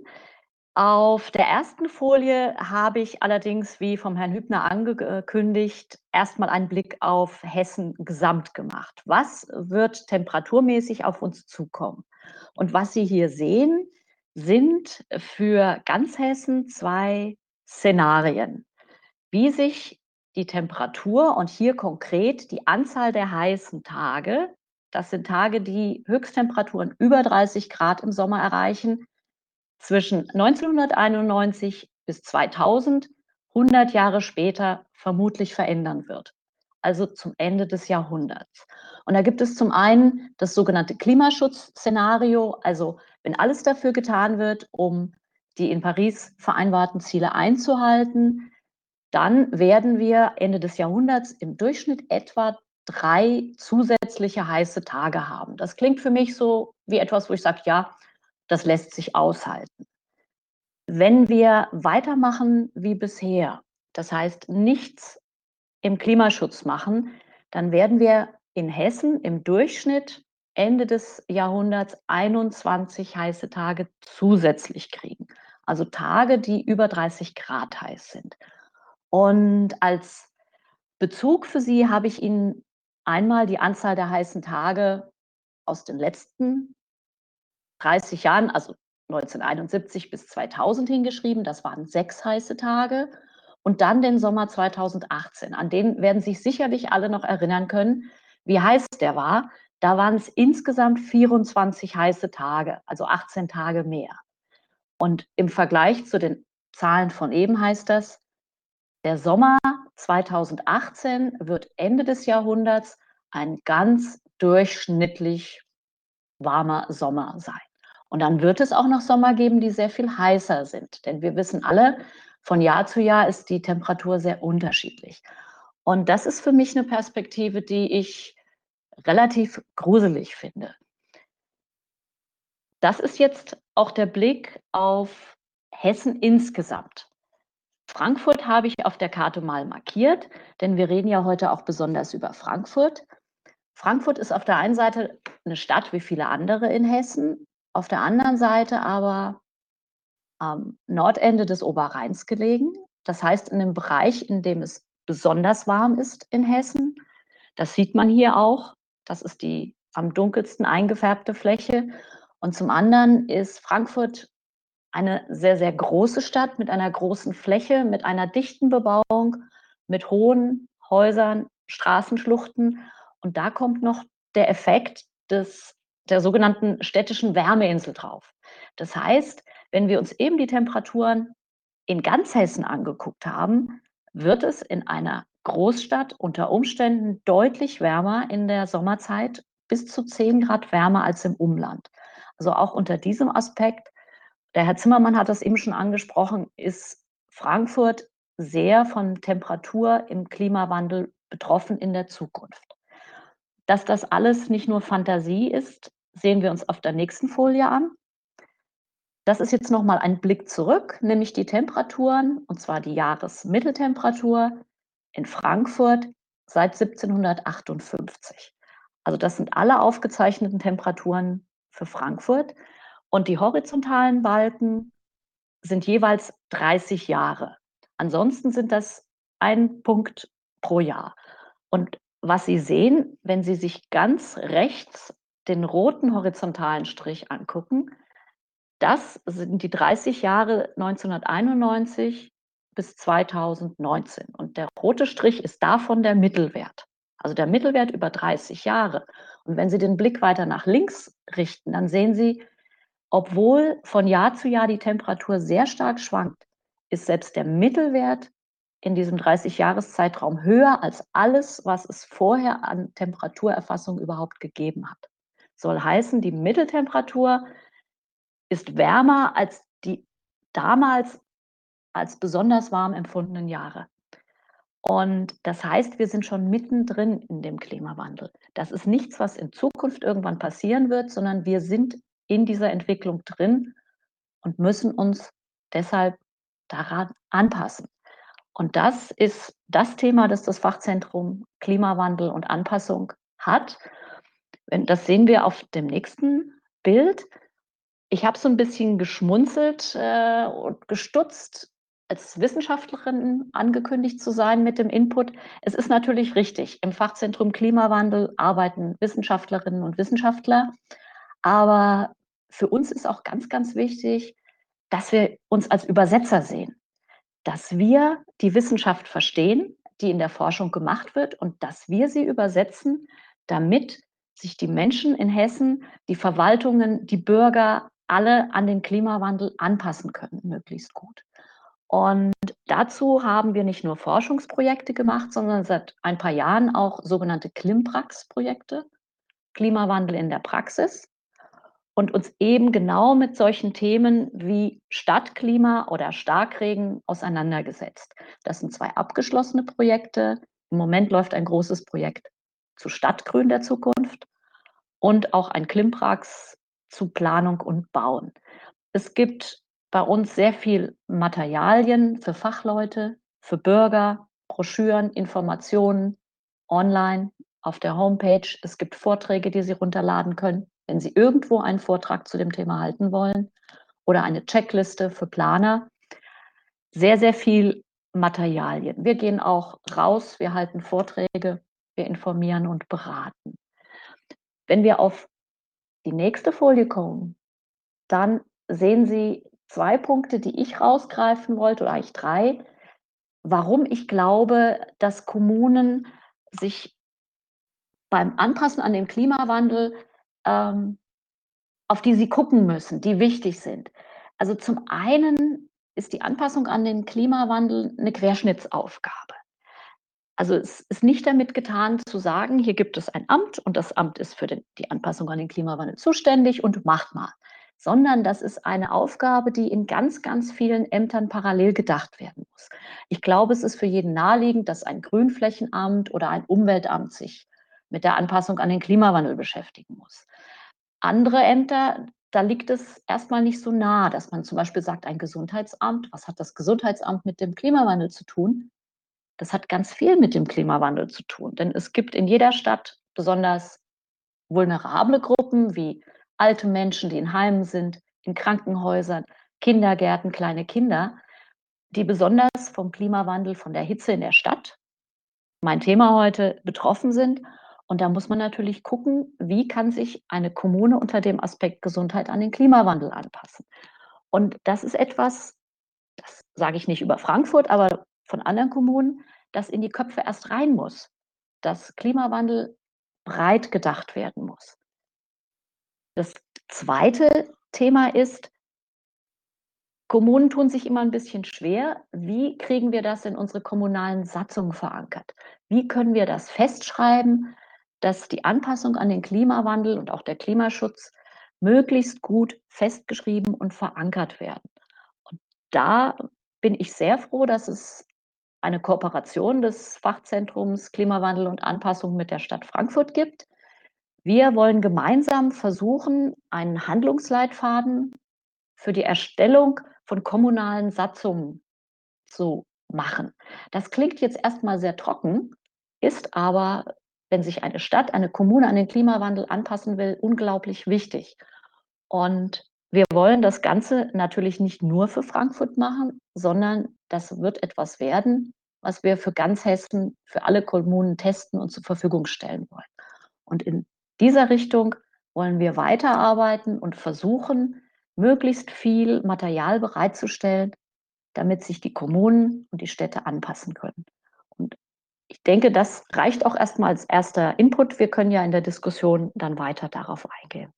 Auf der ersten Folie habe ich allerdings, wie vom Herrn Hübner angekündigt, erstmal einen Blick auf Hessen gesamt gemacht. Was wird temperaturmäßig auf uns zukommen? Und was Sie hier sehen, sind für ganz Hessen zwei Szenarien, wie sich die Temperatur und hier konkret die Anzahl der heißen Tage, das sind Tage, die Höchsttemperaturen über dreißig Grad im Sommer erreichen, zwischen neunzehnhunderteinundneunzig bis zweitausend, hundert Jahre später vermutlich verändern wird, also zum Ende des Jahrhunderts. Und da gibt es zum einen das sogenannte Klimaschutzszenario, also wenn alles dafür getan wird, um die in Paris vereinbarten Ziele einzuhalten, dann werden wir Ende des Jahrhunderts im Durchschnitt etwa drei zusätzliche heiße Tage haben. Das klingt für mich so wie etwas, wo ich sage, ja, das lässt sich aushalten. Wenn wir weitermachen wie bisher, das heißt nichts im Klimaschutz machen, dann werden wir in Hessen im Durchschnitt Ende des Jahrhunderts einundzwanzig heiße Tage zusätzlich kriegen. Also Tage, die über dreißig Grad heiß sind. Und als Bezug für Sie habe ich Ihnen einmal die Anzahl der heißen Tage aus den letzten dreißig Jahren, also neunzehnhunderteinundsiebzig bis zweitausend hingeschrieben. Das waren sechs heiße Tage. Und dann den Sommer zweitausendachtzehn. An den werden sich sicherlich alle noch erinnern können, wie heiß der war. Da waren es insgesamt vierundzwanzig heiße Tage, also achtzehn Tage mehr. Und im Vergleich zu den Zahlen von eben heißt das, der Sommer zweitausendachtzehn wird Ende des Jahrhunderts ein ganz durchschnittlich warmer Sommer sein. Und dann wird es auch noch Sommer geben, die sehr viel heißer sind. Denn wir wissen alle, von Jahr zu Jahr ist die Temperatur sehr unterschiedlich. Und das ist für mich eine Perspektive, die ich relativ gruselig finde. Das ist jetzt auch der Blick auf Hessen insgesamt. Frankfurt habe ich auf der Karte mal markiert, denn wir reden ja heute auch besonders über Frankfurt. Frankfurt ist auf der einen Seite eine Stadt wie viele andere in Hessen, auf der anderen Seite aber am Nordende des Oberrheins gelegen. Das heißt, in einem Bereich, in dem es besonders warm ist in Hessen. Das sieht man hier auch. Das ist die am dunkelsten eingefärbte Fläche. Und zum anderen ist Frankfurt eine sehr, sehr große Stadt mit einer großen Fläche, mit einer dichten Bebauung, mit hohen Häusern, Straßenschluchten. Und da kommt noch der Effekt des, der sogenannten städtischen Wärmeinsel drauf. Das heißt, wenn wir uns eben die Temperaturen in ganz Hessen angeguckt haben, wird es in einer Großstadt unter Umständen deutlich wärmer in der Sommerzeit, bis zu zehn Grad wärmer als im Umland. Also auch unter diesem Aspekt, der Herr Zimmermann hat das eben schon angesprochen, ist Frankfurt sehr von Temperatur im Klimawandel betroffen in der Zukunft. Dass das alles nicht nur Fantasie ist, sehen wir uns auf der nächsten Folie an. Das ist jetzt noch mal ein Blick zurück, nämlich die Temperaturen, und zwar die Jahresmitteltemperatur in Frankfurt seit siebzehnhundertachtundfünfzig. Also das sind alle aufgezeichneten Temperaturen für Frankfurt. Und die horizontalen Balken sind jeweils dreißig Jahre. Ansonsten sind das ein Punkt pro Jahr. Und was Sie sehen, wenn Sie sich ganz rechts den roten horizontalen Strich angucken, das sind die dreißig Jahre neunzehnhunderteinundneunzig bis zweitausendneunzehn. Und der rote Strich ist davon der Mittelwert. Also der Mittelwert über dreißig Jahre. Und wenn Sie den Blick weiter nach links richten, dann sehen Sie, obwohl von Jahr zu Jahr die Temperatur sehr stark schwankt, ist selbst der Mittelwert in diesem dreißig-Jahres-Zeitraum höher als alles, was es vorher an Temperaturerfassung überhaupt gegeben hat. Soll heißen, die Mitteltemperatur ist wärmer als die damals als besonders warm empfundenen Jahre. Und das heißt, wir sind schon mittendrin in dem Klimawandel. Das ist nichts, was in Zukunft irgendwann passieren wird, sondern wir sind in dieser Entwicklung drin und müssen uns deshalb daran anpassen. Und das ist das Thema, das das Fachzentrum Klimawandel und Anpassung hat. Das sehen wir auf dem nächsten Bild. Ich habe so ein bisschen geschmunzelt äh, und gestutzt, als Wissenschaftlerin angekündigt zu sein mit dem Input. Es ist natürlich richtig, im Fachzentrum Klimawandel arbeiten Wissenschaftlerinnen und Wissenschaftler, aber für uns ist auch ganz, ganz wichtig, dass wir uns als Übersetzer sehen, dass wir die Wissenschaft verstehen, die in der Forschung gemacht wird, und dass wir sie übersetzen, damit sich die Menschen in Hessen, die Verwaltungen, die Bürger alle an den Klimawandel anpassen können, möglichst gut. Und dazu haben wir nicht nur Forschungsprojekte gemacht, sondern seit ein paar Jahren auch sogenannte Klimprax-Projekte, Klimawandel in der Praxis, und uns eben genau mit solchen Themen wie Stadtklima oder Starkregen auseinandergesetzt. Das sind zwei abgeschlossene Projekte. Im Moment läuft ein großes Projekt zu Stadtgrün der Zukunft und auch ein Klimprax zu Planung und Bauen. Es gibt bei uns sehr viel Materialien für Fachleute, für Bürger, Broschüren, Informationen online auf der Homepage. Es gibt Vorträge, die Sie runterladen können, wenn Sie irgendwo einen Vortrag zu dem Thema halten wollen, oder eine Checkliste für Planer. Sehr, sehr viel Materialien. Wir gehen auch raus, wir halten Vorträge, wir informieren und beraten. Wenn wir auf die nächste Folie kommen, dann sehen Sie zwei Punkte, die ich rausgreifen wollte, oder eigentlich drei, warum ich glaube, dass Kommunen sich beim Anpassen an den Klimawandel, ähm, auf die sie gucken müssen, die wichtig sind. Also zum einen ist die Anpassung an den Klimawandel eine Querschnittsaufgabe. Also es ist nicht damit getan zu sagen, hier gibt es ein Amt und das Amt ist für den, die Anpassung an den Klimawandel zuständig und macht mal, sondern das ist eine Aufgabe, die in ganz, ganz vielen Ämtern parallel gedacht werden muss. Ich glaube, es ist für jeden naheliegend, dass ein Grünflächenamt oder ein Umweltamt sich mit der Anpassung an den Klimawandel beschäftigen muss. Andere Ämter, da liegt es erstmal nicht so nah, dass man zum Beispiel sagt, ein Gesundheitsamt, was hat das Gesundheitsamt mit dem Klimawandel zu tun? Das hat ganz viel mit dem Klimawandel zu tun, denn es gibt in jeder Stadt besonders vulnerable Gruppen wie alte Menschen, die in Heimen sind, in Krankenhäusern, Kindergärten, kleine Kinder, die besonders vom Klimawandel, von der Hitze in der Stadt, mein Thema heute, betroffen sind. Und da muss man natürlich gucken, wie kann sich eine Kommune unter dem Aspekt Gesundheit an den Klimawandel anpassen. Und das ist etwas, das sage ich nicht über Frankfurt, aber von anderen Kommunen, das in die Köpfe erst rein muss, dass Klimawandel breit gedacht werden muss. Das zweite Thema ist, Kommunen tun sich immer ein bisschen schwer. Wie kriegen wir das in unsere kommunalen Satzungen verankert? Wie können wir das festschreiben, dass die Anpassung an den Klimawandel und auch der Klimaschutz möglichst gut festgeschrieben und verankert werden? Und da bin ich sehr froh, dass es eine Kooperation des Fachzentrums Klimawandel und Anpassung mit der Stadt Frankfurt gibt. Wir wollen gemeinsam versuchen, einen Handlungsleitfaden für die Erstellung von kommunalen Satzungen zu machen. Das klingt jetzt erstmal sehr trocken, ist aber, wenn sich eine Stadt, eine Kommune an den Klimawandel anpassen will, unglaublich wichtig. Und wir wollen das Ganze natürlich nicht nur für Frankfurt machen, sondern das wird etwas werden, was wir für ganz Hessen, für alle Kommunen testen und zur Verfügung stellen wollen. Und in dieser Richtung wollen wir weiterarbeiten und versuchen, möglichst viel Material bereitzustellen, damit sich die Kommunen und die Städte anpassen können. Und ich denke, das reicht auch erstmal als erster Input. Wir können ja in der Diskussion dann weiter darauf eingehen.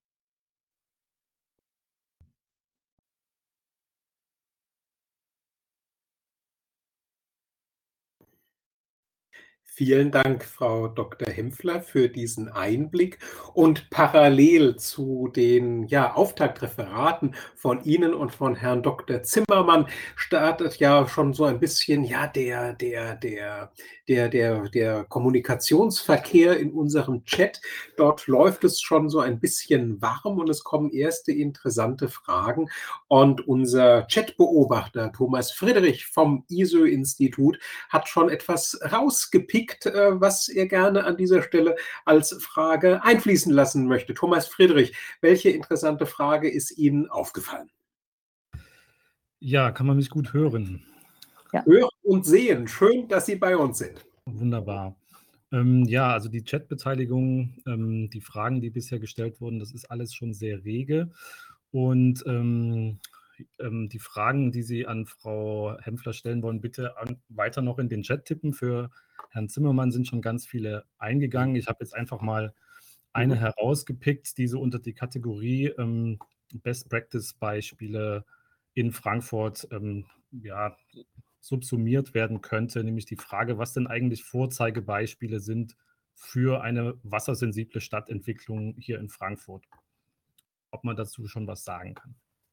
Vielen Dank, Frau Doktor Hempfler, für diesen Einblick. Und parallel zu den ja, Auftaktreferaten von Ihnen und von Herrn Doktor Zimmermann startet ja schon so ein bisschen ja, der, der, der, der, der, der Kommunikationsverkehr in unserem Chat. Dort läuft es schon so ein bisschen warm und es kommen erste interessante Fragen. Und unser Chatbeobachter Thomas Friedrich vom I S O-Institut hat schon etwas rausgepickt, was er gerne an dieser Stelle als Frage einfließen lassen möchte. Thomas Friedrich, welche interessante Frage ist Ihnen aufgefallen? Ja, kann man mich gut hören? Ja. Hören und sehen. Schön, dass Sie bei uns sind. Wunderbar. Ähm, ja, also die Chatbeteiligung, ähm, die Fragen, die bisher gestellt wurden, das ist alles schon sehr rege. Und ähm, ähm, die Fragen, die Sie an Frau Hempfler stellen wollen, bitte an, weiter noch in den Chat tippen. Für Herrn Zimmermann sind schon ganz viele eingegangen. Ich habe jetzt einfach mal eine Mhm. herausgepickt, die so unter die Kategorie ähm, Best Practice Beispiele in Frankfurt ähm, ja, subsumiert werden könnte, nämlich die Frage, was denn eigentlich Vorzeigebeispiele sind für eine wassersensible Stadtentwicklung hier in Frankfurt. Ob man dazu schon was sagen kann.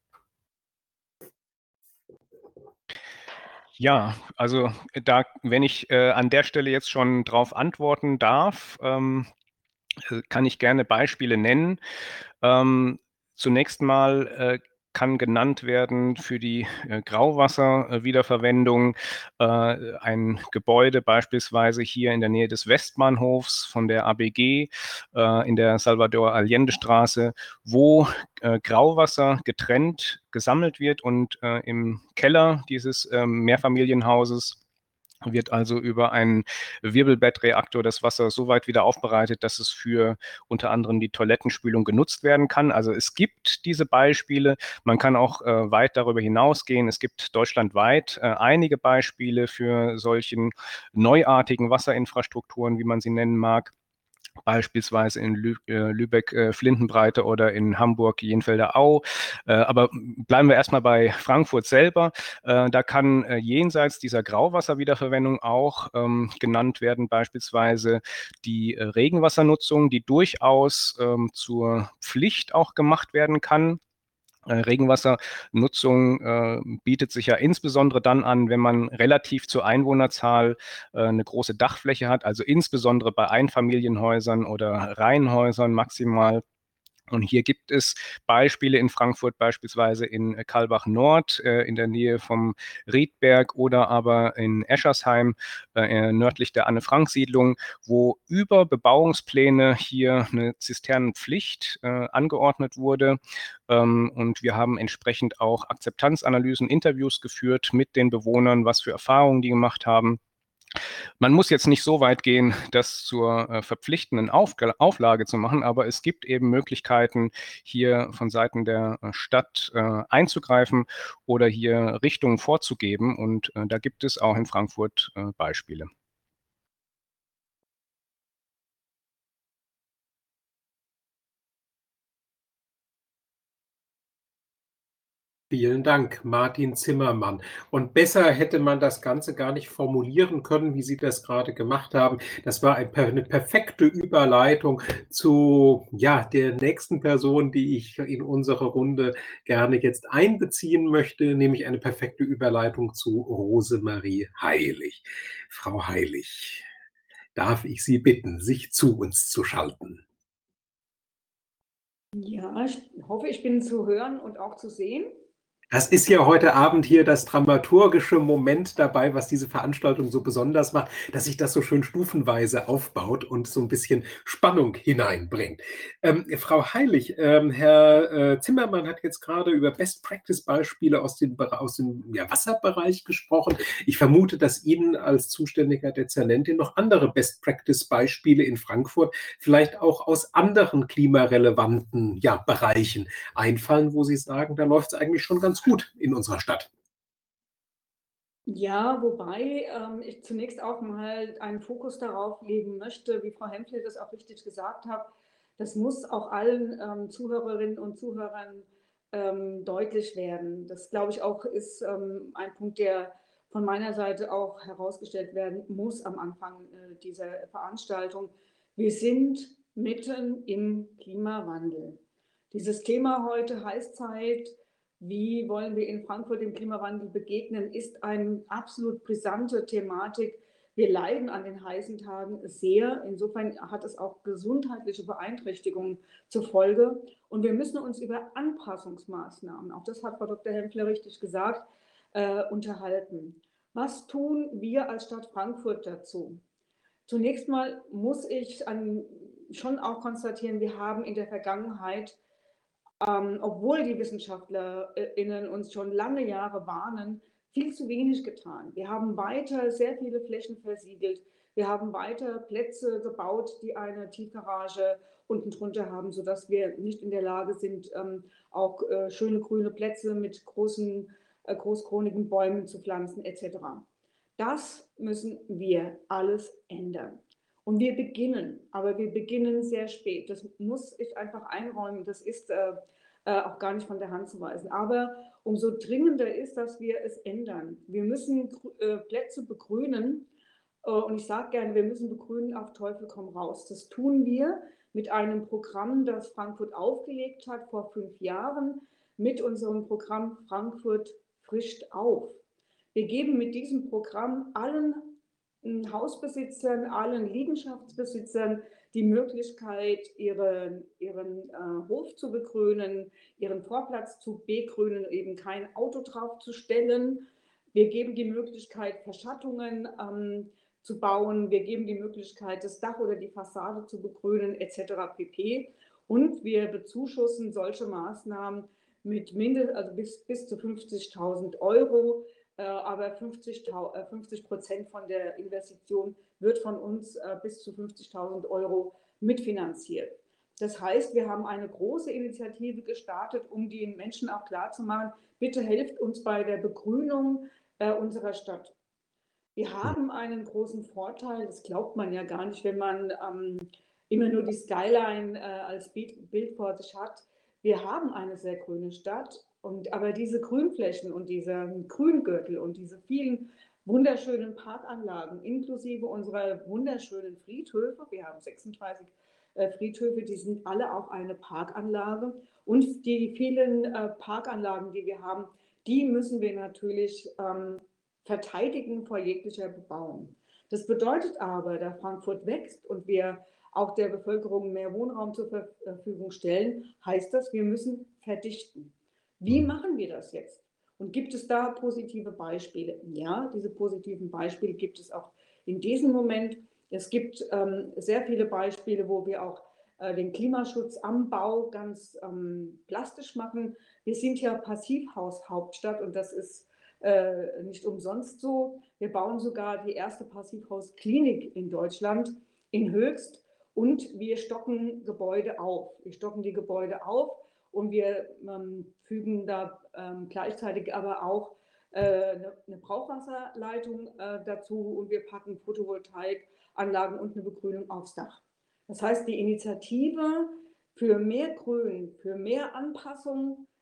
Ja, also da, wenn ich äh, an der Stelle jetzt schon drauf antworten darf, ähm, kann ich gerne Beispiele nennen. Ähm, zunächst mal äh, kann genannt werden für die äh, Grauwasserwiederverwendung äh, ein Gebäude beispielsweise hier in der Nähe des Westbahnhofs von der A B G äh, in der Salvador Allende Straße, wo äh, Grauwasser getrennt gesammelt wird und äh, im Keller dieses äh, Mehrfamilienhauses wird also über einen Wirbelbettreaktor das Wasser so weit wieder aufbereitet, dass es für unter anderem die Toilettenspülung genutzt werden kann. Also es gibt diese Beispiele. Man kann auch äh, weit darüber hinausgehen. Es gibt deutschlandweit äh, einige Beispiele für solchen neuartigen Wasserinfrastrukturen, wie man sie nennen mag. Beispielsweise in Lü äh, Lübeck äh, Flintenbreite oder in Hamburg Jenfelder Au. Äh, aber bleiben wir erstmal bei Frankfurt selber. Äh, da kann äh, jenseits dieser Grauwasserwiederverwendung auch ähm, genannt werden, beispielsweise die äh, Regenwassernutzung, die durchaus ähm, zur Pflicht auch gemacht werden kann. Regenwassernutzung äh, bietet sich ja insbesondere dann an, wenn man relativ zur Einwohnerzahl äh, eine große Dachfläche hat, also insbesondere bei Einfamilienhäusern oder Reihenhäusern maximal. Und hier gibt es Beispiele in Frankfurt, beispielsweise in Kalbach Nord, äh, in der Nähe vom Riedberg oder aber in Eschersheim, äh, nördlich der Anne-Frank-Siedlung, wo über Bebauungspläne hier eine Zisternenpflicht äh, angeordnet wurde. Ähm, und wir haben entsprechend auch Akzeptanzanalysen, Interviews geführt mit den Bewohnern, was für Erfahrungen die gemacht haben. Man muss jetzt nicht so weit gehen, das zur äh, verpflichtenden Auf Auflage zu machen, aber es gibt eben Möglichkeiten, hier von Seiten der äh, Stadt äh, einzugreifen oder hier Richtungen vorzugeben. Und äh, da gibt es auch in Frankfurt äh, Beispiele. Vielen Dank, Martin Zimmermann. Und besser hätte man das Ganze gar nicht formulieren können, wie Sie das gerade gemacht haben. Das war ein, eine perfekte Überleitung zu ja, der nächsten Person, die ich in unsere Runde gerne jetzt einbeziehen möchte, nämlich eine perfekte Überleitung zu Rosemarie Heilig. Frau Heilig, darf ich Sie bitten, sich zu uns zu schalten? Ja, ich hoffe, ich bin zu hören und auch zu sehen. Das ist ja heute Abend hier das dramaturgische Moment dabei, was diese Veranstaltung so besonders macht, dass sich das so schön stufenweise aufbaut und so ein bisschen Spannung hineinbringt. Ähm, Frau Heilig, ähm, Herr äh, Zimmermann hat jetzt gerade über Best-Practice-Beispiele aus dem, Bere- aus dem ja, Wasserbereich gesprochen. Ich vermute, dass Ihnen als zuständiger Dezernentin noch andere Best-Practice-Beispiele in Frankfurt, vielleicht auch aus anderen klimarelevanten ja, Bereichen einfallen, wo Sie sagen, da läuft es eigentlich schon ganz gut in unserer Stadt. Ja, wobei ähm, ich zunächst auch mal einen Fokus darauf legen möchte, wie Frau Hempfle das auch richtig gesagt hat. Das muss auch allen ähm, Zuhörerinnen und Zuhörern ähm, deutlich werden. Das, glaube ich, auch ist ähm, ein Punkt, der von meiner Seite auch herausgestellt werden muss am Anfang äh, dieser Veranstaltung. Wir sind mitten im Klimawandel. Dieses Thema heute, Heißzeit, wie wollen wir in Frankfurt dem Klimawandel begegnen, ist eine absolut brisante Thematik. Wir leiden an den heißen Tagen sehr. Insofern hat es auch gesundheitliche Beeinträchtigungen zur Folge. Und wir müssen uns über Anpassungsmaßnahmen, auch das hat Frau Doktor Hempfle richtig gesagt, äh, unterhalten. Was tun wir als Stadt Frankfurt dazu? Zunächst mal muss ich an, schon auch konstatieren, wir haben in der Vergangenheit, ähm, obwohl die WissenschaftlerInnen uns schon lange Jahre warnen, viel zu wenig getan. Wir haben weiter sehr viele Flächen versiegelt. Wir haben weiter Plätze gebaut, die eine Tiefgarage unten drunter haben, sodass wir nicht in der Lage sind, ähm, auch äh, schöne grüne Plätze mit großen, äh, großkronigen Bäumen zu pflanzen et cetera. Das müssen wir alles ändern. Und wir beginnen, aber wir beginnen sehr spät. Das muss ich einfach einräumen. Das ist äh, äh, auch gar nicht von der Hand zu weisen. Aber umso dringender ist, dass wir es ändern. Wir müssen äh, Plätze begrünen. Äh, und ich sage gerne, wir müssen begrünen auf Teufel komm raus. Das tun wir mit einem Programm, das Frankfurt aufgelegt hat vor fünf Jahren, mit unserem Programm Frankfurt frischt auf. Wir geben mit diesem Programm allen Hausbesitzern, allen Liegenschaftsbesitzern die Möglichkeit, ihren, ihren äh, Hof zu begrünen, ihren Vorplatz zu begrünen, eben kein Auto drauf zu stellen. Wir geben die Möglichkeit, Verschattungen ähm, zu bauen. Wir geben die Möglichkeit, das Dach oder die Fassade zu begrünen, et cetera pp. Und wir bezuschussen solche Maßnahmen mit mindest, also bis, bis zu fünfzigtausend Euro. Aber fünfzig Prozent von der Investition wird von uns bis zu fünfzigtausend Euro mitfinanziert. Das heißt, wir haben eine große Initiative gestartet, um den Menschen auch klarzumachen, bitte helft uns bei der Begrünung unserer Stadt. Wir haben einen großen Vorteil, das glaubt man ja gar nicht, wenn man ähm, immer nur die Skyline äh, als Bild, Bild vor sich hat. Wir haben eine sehr grüne Stadt. Und, aber diese Grünflächen und dieser Grüngürtel und diese vielen wunderschönen Parkanlagen, inklusive unserer wunderschönen Friedhöfe, wir haben sechsunddreißig äh, Friedhöfe, die sind alle auch eine Parkanlage. Und die vielen äh, Parkanlagen, die wir haben, die müssen wir natürlich ähm, verteidigen vor jeglicher Bebauung. Das bedeutet aber, da Frankfurt wächst und wir auch der Bevölkerung mehr Wohnraum zur Verfügung stellen, heißt das, wir müssen verdichten. Wie machen wir das jetzt? Und gibt es da positive Beispiele? Ja, diese positiven Beispiele gibt es auch in diesem Moment. Es gibt ähm, sehr viele Beispiele, wo wir auch äh, den Klimaschutz am Bau ganz ähm, plastisch machen. Wir sind ja Passivhaus-Hauptstadt und das ist äh, nicht umsonst so. Wir bauen sogar die erste Passivhausklinik in Deutschland in Höchst und wir stocken Gebäude auf. Wir stocken die Gebäude auf. Und wir ähm, fügen da ähm, gleichzeitig aber auch äh, eine, eine Brauchwasserleitung äh, dazu und wir packen Photovoltaikanlagen und eine Begrünung aufs Dach. Das heißt, die Initiative für mehr Grün, für mehr Anpassung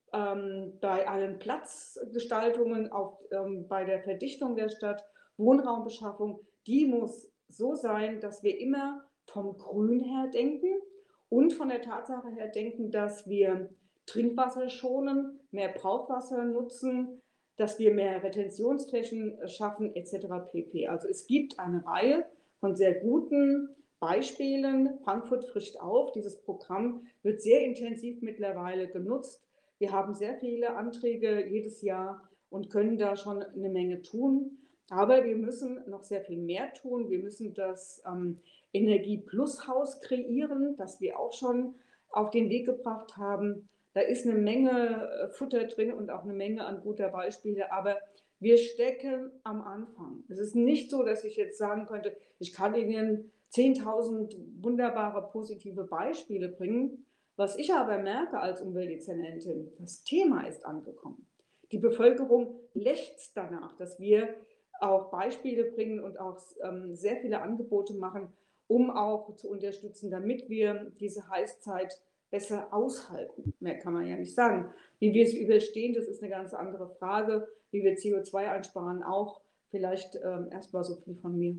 ähm, bei allen Platzgestaltungen, auch ähm, bei der Verdichtung der Stadt, Wohnraumbeschaffung, die muss so sein, dass wir immer vom Grün her denken und von der Tatsache her denken, dass wir Trinkwasser schonen, mehr Brauchwasser nutzen, dass wir mehr Retentionsflächen schaffen, et cetera pp. Also es gibt eine Reihe von sehr guten Beispielen. Frankfurt frischt auf. Dieses Programm wird sehr intensiv mittlerweile genutzt. Wir haben sehr viele Anträge jedes Jahr und können da schon eine Menge tun. Aber wir müssen noch sehr viel mehr tun. Wir müssen das ähm, Energie-Plus-Haus kreieren, das wir auch schon auf den Weg gebracht haben. Da ist eine Menge Futter drin und auch eine Menge an guter Beispiele, aber wir stecken am Anfang. Es ist nicht so, dass ich jetzt sagen könnte, ich kann Ihnen zehntausend wunderbare positive Beispiele bringen. Was ich aber merke als Umweltdezernentin, das Thema ist angekommen. Die Bevölkerung lechzt danach, dass wir auch Beispiele bringen und auch ähm, sehr viele Angebote machen, um auch zu unterstützen, damit wir diese Heißzeit besser aushalten. Mehr kann man ja nicht sagen. Wie wir es überstehen, das ist eine ganz andere Frage. Wie wir C O zwei einsparen auch. Vielleicht ähm, erst mal so viel von mir.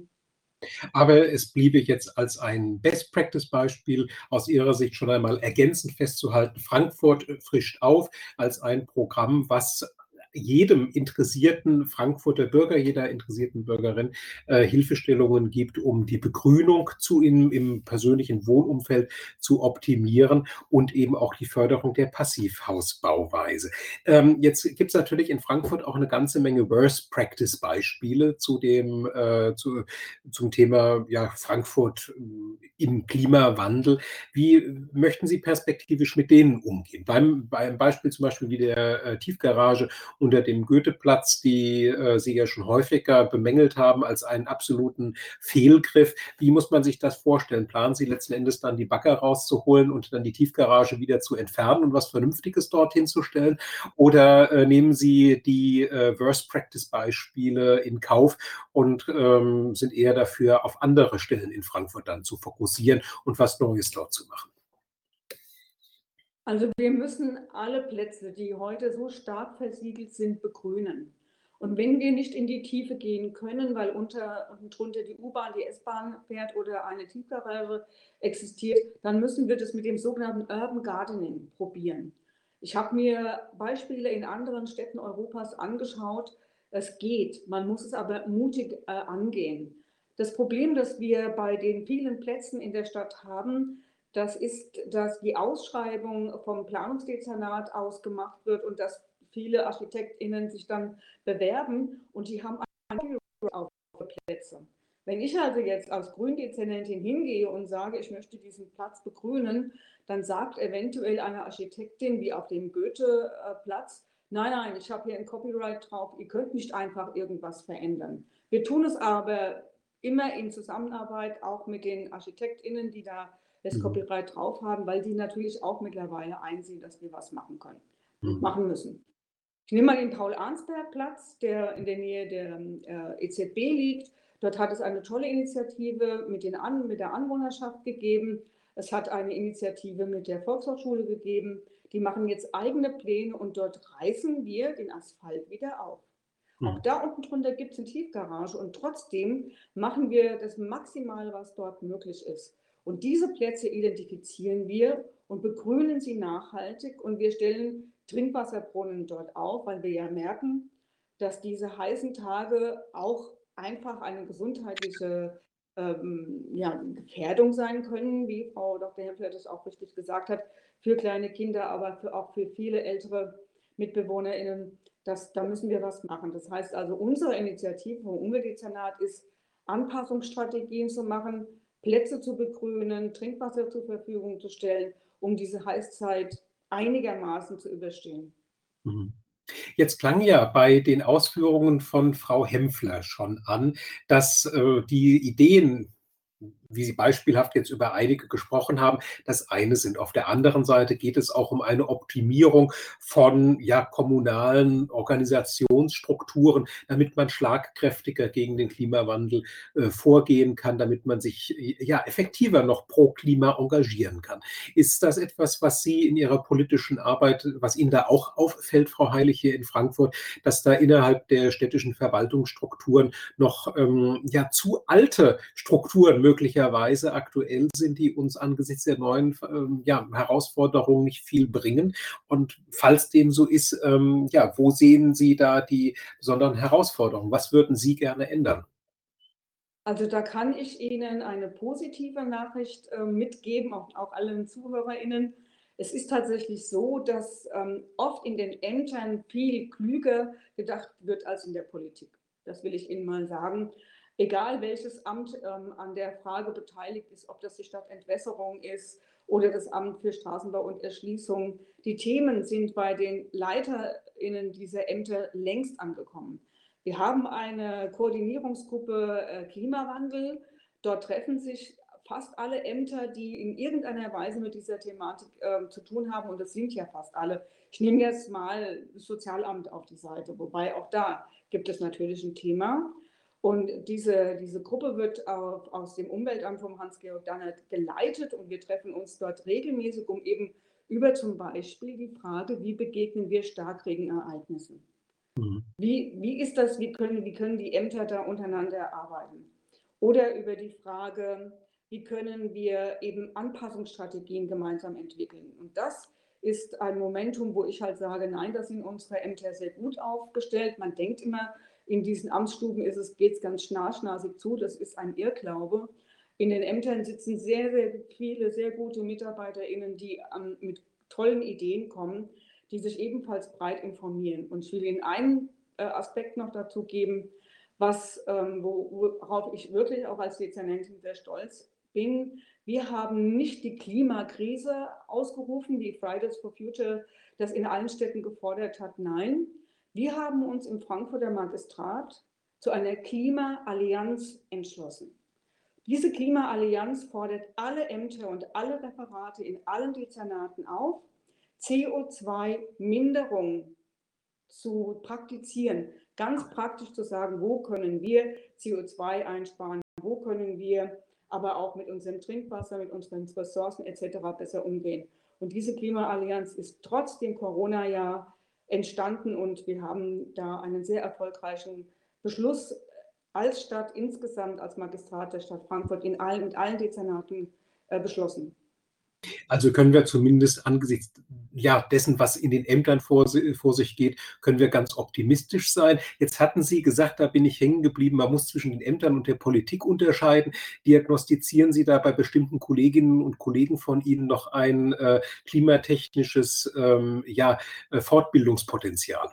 Aber es bliebe jetzt als ein Best-Practice-Beispiel aus Ihrer Sicht schon einmal ergänzend festzuhalten, Frankfurt frischt auf als ein Programm, was jedem interessierten Frankfurter Bürger, jeder interessierten Bürgerin äh, Hilfestellungen gibt, um die Begrünung zu im, im persönlichen Wohnumfeld zu optimieren und eben auch die Förderung der Passivhausbauweise. Ähm, jetzt gibt es natürlich in Frankfurt auch eine ganze Menge Worst-Practice-Beispiele zu dem, äh, zu, zum Thema ja, Frankfurt im Klimawandel. Wie möchten Sie perspektivisch mit denen umgehen? Beim, beim Beispiel zum Beispiel wie der äh, Tiefgarage unter dem Goetheplatz, die äh, Sie ja schon häufiger bemängelt haben als einen absoluten Fehlgriff. Wie muss man sich das vorstellen? Planen Sie letzten Endes dann die Bagger rauszuholen und dann die Tiefgarage wieder zu entfernen und was Vernünftiges dorthin zu stellen? Oder äh, nehmen Sie die äh, Worst-Practice-Beispiele in Kauf und ähm, sind eher dafür, auf andere Stellen in Frankfurt dann zu fokussieren und was Neues dort zu machen? Also wir müssen alle Plätze, die heute so stark versiegelt sind, begrünen. Und wenn wir nicht in die Tiefe gehen können, weil unter und drunter die U-Bahn, die S-Bahn fährt oder eine Tiefgarage existiert, dann müssen wir das mit dem sogenannten Urban Gardening probieren. Ich habe mir Beispiele in anderen Städten Europas angeschaut. Es geht, man muss es aber mutig äh, angehen. Das Problem, das wir bei den vielen Plätzen in der Stadt haben, das ist, dass die Ausschreibung vom Planungsdezernat aus gemacht wird und dass viele ArchitektInnen sich dann bewerben und die haben auf Plätze. Wenn ich also jetzt als Gründezernentin hingehe und sage, ich möchte diesen Platz begrünen, dann sagt eventuell eine Architektin wie auf dem Goethe-Platz, nein, nein, ich habe hier ein Copyright drauf, ihr könnt nicht einfach irgendwas verändern. Wir tun es aber immer in Zusammenarbeit auch mit den ArchitektInnen, die da das Copyright drauf haben, weil die natürlich auch mittlerweile einsehen, dass wir was machen können, mhm. machen müssen. Ich nehme mal den Paul-Arnsberg-Platz, der in der Nähe der äh, E Z B liegt. Dort hat es eine tolle Initiative mit, den An mit der Anwohnerschaft gegeben. Es hat eine Initiative mit der Volkshochschule gegeben. Die machen jetzt eigene Pläne und dort reißen wir den Asphalt wieder auf. Mhm. Auch da unten drunter gibt es eine Tiefgarage und trotzdem machen wir das Maximale, was dort möglich ist. Und diese Plätze identifizieren wir und begrünen sie nachhaltig und wir stellen Trinkwasserbrunnen dort auf, weil wir ja merken, dass diese heißen Tage auch einfach eine gesundheitliche ähm, ja, Gefährdung sein können, wie Frau Doktor Hempler das auch richtig gesagt hat, für kleine Kinder, aber für, auch für viele ältere MitbewohnerInnen. Das, da müssen wir was machen. Das heißt also, unsere Initiative vom Umweltdezernat ist, Anpassungsstrategien zu machen, Plätze zu begrünen, Trinkwasser zur Verfügung zu stellen, um diese Heißzeit einigermaßen zu überstehen. Jetzt klang ja bei den Ausführungen von Frau Hempfler schon an, dass äh, die Ideen, wie Sie beispielhaft jetzt über einige gesprochen haben, das eine sind. Auf der anderen Seite geht es auch um eine Optimierung von ja, kommunalen Organisationsstrukturen, damit man schlagkräftiger gegen den Klimawandel äh, vorgehen kann, damit man sich ja effektiver noch pro Klima engagieren kann. Ist das etwas, was Sie in Ihrer politischen Arbeit, was Ihnen da auch auffällt, Frau Heilig, hier in Frankfurt, dass da innerhalb der städtischen Verwaltungsstrukturen noch ähm, ja, zu alte Strukturen möglicherweise aktuell sind, die uns angesichts der neuen ähm, ja, Herausforderungen nicht viel bringen? Und falls dem so ist, ähm, ja, wo sehen Sie da die besonderen Herausforderungen? Was würden Sie gerne ändern? Also da kann ich Ihnen eine positive Nachricht äh, mitgeben, auch, auch allen ZuhörerInnen. Es ist tatsächlich so, dass ähm, oft in den Ämtern viel klüger gedacht wird als in der Politik. Das will ich Ihnen mal sagen. Egal welches Amt ähm, an der Frage beteiligt ist, ob das die Stadtentwässerung ist oder das Amt für Straßenbau und Erschließung, die Themen sind bei den LeiterInnen dieser Ämter längst angekommen. Wir haben eine Koordinierungsgruppe äh, Klimawandel. Dort treffen sich fast alle Ämter, die in irgendeiner Weise mit dieser Thematik äh, zu tun haben. Und das sind ja fast alle. Ich nehme jetzt mal das Sozialamt auf die Seite, wobei auch da gibt es natürlich ein Thema. Und diese, diese Gruppe wird auf, aus dem Umweltamt vom Hans-Georg Dannert geleitet. Und wir treffen uns dort regelmäßig, um eben über zum Beispiel die Frage, wie begegnen wir Starkregenereignissen. Wie, wie ist das, wie können, wie können die Ämter da untereinander arbeiten? Oder über die Frage, wie können wir eben Anpassungsstrategien gemeinsam entwickeln? Und das ist ein Momentum, wo ich halt sage, nein, da sind unsere Ämter sehr gut aufgestellt. Man denkt immer, in diesen Amtsstuben ist es, geht es ganz schnarchnasig zu. Das ist ein Irrglaube. In den Ämtern sitzen sehr, sehr viele, sehr gute MitarbeiterInnen, die ähm, mit tollen Ideen kommen, die sich ebenfalls breit informieren. Und ich will Ihnen einen äh, Aspekt noch dazu geben, was, ähm, wo, worauf ich wirklich auch als Dezernentin sehr stolz bin. Wir haben nicht die Klimakrise ausgerufen, wie Fridays for Future das in allen Städten gefordert hat. Nein, wir haben uns im Frankfurter Magistrat zu einer Klimaallianz entschlossen. Diese Klimaallianz fordert alle Ämter und alle Referate in allen Dezernaten auf, C O zwei Minderung zu praktizieren, ganz praktisch zu sagen, wo können wir C O zwei einsparen, wo können wir aber auch mit unserem Trinkwasser, mit unseren Ressourcen et cetera besser umgehen. Und diese Klimaallianz ist trotz dem Corona-Jahr entstanden und wir haben da einen sehr erfolgreichen Beschluss als Stadt insgesamt, als Magistrat der Stadt Frankfurt in allen, mit allen Dezernaten äh, beschlossen. Also können wir zumindest angesichts ja, dessen, was in den Ämtern vor, vor sich geht, können wir ganz optimistisch sein. Jetzt hatten Sie gesagt, da bin ich hängen geblieben, man muss zwischen den Ämtern und der Politik unterscheiden. Diagnostizieren Sie da bei bestimmten Kolleginnen und Kollegen von Ihnen noch ein äh, klimatechnisches ähm, ja, äh, Fortbildungspotenzial?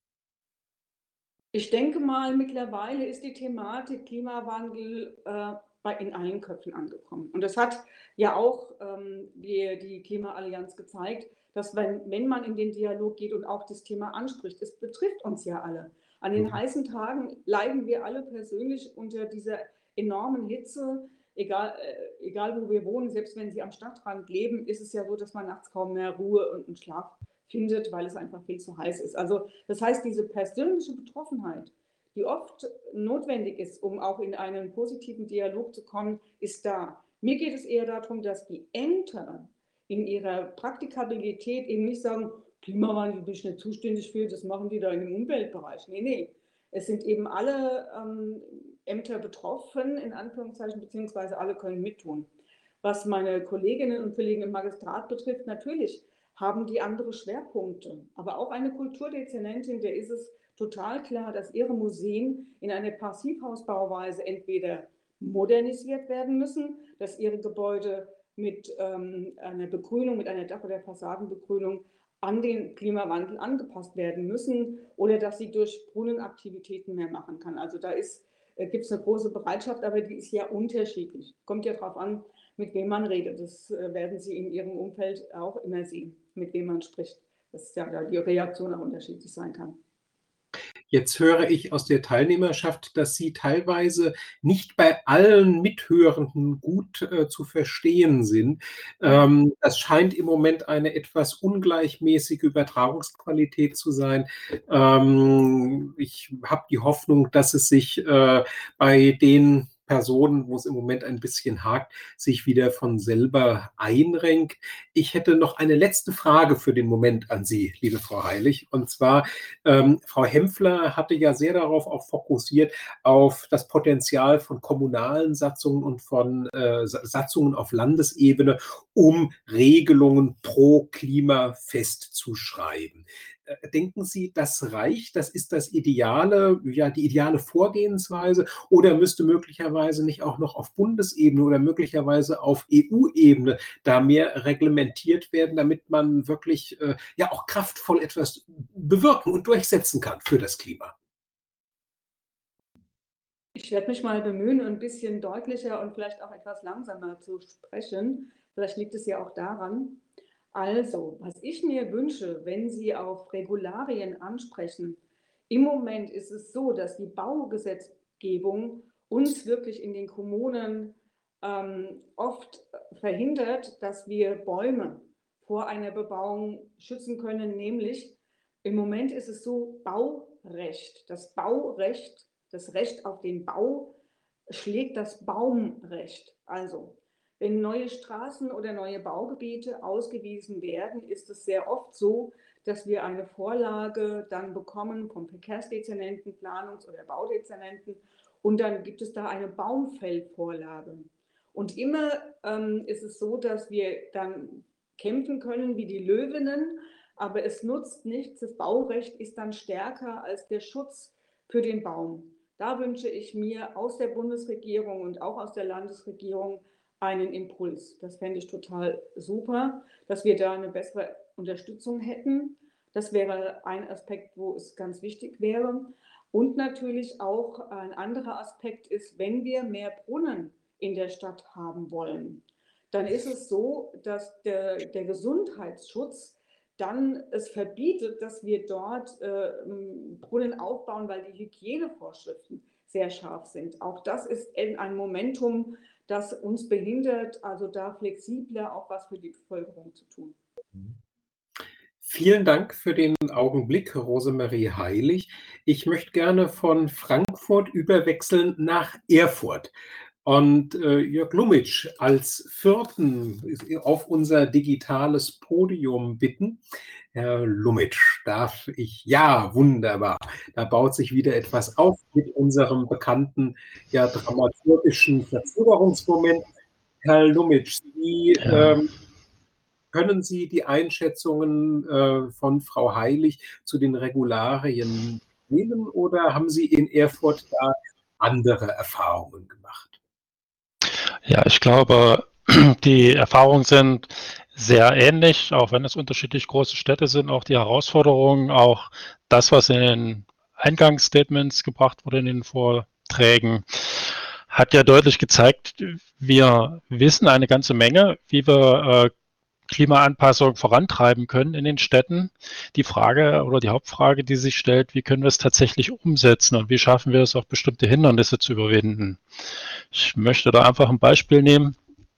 Ich denke mal, mittlerweile ist die Thematik Klimawandel äh, bei, in allen Köpfen angekommen. Und das hat ja auch ähm, die, die Klimaallianz gezeigt, dass wenn, wenn man in den Dialog geht und auch das Thema anspricht, es betrifft uns ja alle. An den heißen Tagen leiden wir alle persönlich unter dieser enormen Hitze. Egal, äh, egal wo wir wohnen, selbst wenn Sie am Stadtrand leben, ist es ja so, dass man nachts kaum mehr Ruhe und einen Schlaf findet, weil es einfach viel zu heiß ist. Also das heißt, diese persönliche Betroffenheit, die oft notwendig ist, um auch in einen positiven Dialog zu kommen, ist da. Mir geht es eher darum, dass die Ämter in ihrer Praktikabilität eben nicht sagen, Klimawandel bin ich nicht zuständig für, das machen die da im Umweltbereich. Nee, nee. Es sind eben alle ähm, Ämter betroffen, in Anführungszeichen, beziehungsweise alle können mittun. Was meine Kolleginnen und Kollegen im Magistrat betrifft, natürlich haben die andere Schwerpunkte. Aber auch eine Kulturdezernentin, der ist es total klar, dass ihre Museen in einer Passivhausbauweise entweder modernisiert werden müssen, dass ihre Gebäude mit ähm, einer Begrünung, mit einer Dach- oder Fassadenbegrünung an den Klimawandel angepasst werden müssen oder dass sie durch Brunnenaktivitäten mehr machen kann. Also da ist, äh, gibt es eine große Bereitschaft, aber die ist ja unterschiedlich. Kommt ja darauf an, mit wem man redet. Das äh, werden Sie in Ihrem Umfeld auch immer sehen, mit wem man spricht. Dass ja da die Reaktion auch unterschiedlich sein kann. Jetzt höre ich aus der Teilnehmerschaft, dass Sie teilweise nicht bei allen Mithörenden gut, äh, zu verstehen sind. Ähm, das scheint im Moment eine etwas ungleichmäßige Übertragungsqualität zu sein. Ähm, ich habe die Hoffnung, dass es sich, äh, bei den Personen, wo es im Moment ein bisschen hakt, sich wieder von selber einrenkt. Ich hätte noch eine letzte Frage für den Moment an Sie, liebe Frau Heilig. Und zwar, ähm, Frau Hempfler hatte ja sehr darauf auch fokussiert, auf das Potenzial von kommunalen Satzungen und von äh, Sa- Satzungen auf Landesebene, um Regelungen pro Klima festzuschreiben. Äh, Denken Sie, das reicht? Das ist das ideale, ja, die ideale Vorgehensweise? Oder müsste möglicherweise nicht auch noch auf Bundesebene oder möglicherweise auf E U-Ebene da mehr reglementiert werden, damit man wirklich äh, ja auch kraftvoll etwas bewirken und durchsetzen kann für das Klima? Ich werde mich mal bemühen, ein bisschen deutlicher und vielleicht auch etwas langsamer zu sprechen. Vielleicht liegt es ja auch daran. Also, was ich mir wünsche, wenn Sie auf Regularien ansprechen, im Moment ist es so, dass die Baugesetzgebung uns wirklich in den Kommunen ähm, oft verhindert, dass wir Bäume vor einer Bebauung schützen können. Nämlich im Moment ist es so, Baurecht, das Baurecht, das Recht auf den Bau schlägt das Baumrecht. Also, wenn neue Straßen oder neue Baugebiete ausgewiesen werden, ist es sehr oft so, dass wir eine Vorlage dann bekommen vom Verkehrsdezernenten, Planungs- oder Baudezernenten und dann gibt es da eine Baumfellvorlage. Und immer ähm, ist es so, dass wir dann kämpfen können wie die Löwinnen, aber es nutzt nichts. Das Baurecht ist dann stärker als der Schutz für den Baum. Da wünsche ich mir aus der Bundesregierung und auch aus der Landesregierung einen Impuls. Das fände ich total super, dass wir da eine bessere Unterstützung hätten. Das wäre ein Aspekt, wo es ganz wichtig wäre. Und natürlich auch ein anderer Aspekt ist, wenn wir mehr Brunnen in der Stadt haben wollen, dann ist es so, dass der, der Gesundheitsschutz dann es verbietet, dass wir dort äh, Brunnen aufbauen, weil die Hygienevorschriften sehr scharf sind. Auch das ist ein Momentum, das uns behindert, also da flexibler auch was für die Bevölkerung zu tun. Vielen Dank für den Augenblick, Rosemarie Heilig. Ich möchte gerne von Frankfurt überwechseln nach Erfurt und äh, Jörg Lumitsch als Vierten auf unser digitales Podium bitten. Herr Lumitsch, darf ich? Ja, wunderbar. Da baut sich wieder etwas auf mit unserem bekannten, ja, dramaturgischen Verzögerungsmoment. Herr Lumitsch, Sie Ja. ähm, können Sie die Einschätzungen äh, von Frau Heilig zu den Regularien nehmen oder haben Sie in Erfurt da andere Erfahrungen gemacht? Ja, ich glaube, die Erfahrungen sind sehr ähnlich, auch wenn es unterschiedlich große Städte sind, auch die Herausforderungen, auch das, was in den Eingangsstatements gebracht wurde in den Vorträgen, hat ja deutlich gezeigt, wir wissen eine ganze Menge, wie wir äh, Klimaanpassung vorantreiben können in den Städten. Die Frage oder die Hauptfrage, die sich stellt, wie können wir es tatsächlich umsetzen und wie schaffen wir es auch, bestimmte Hindernisse zu überwinden. Ich möchte da einfach ein Beispiel nehmen.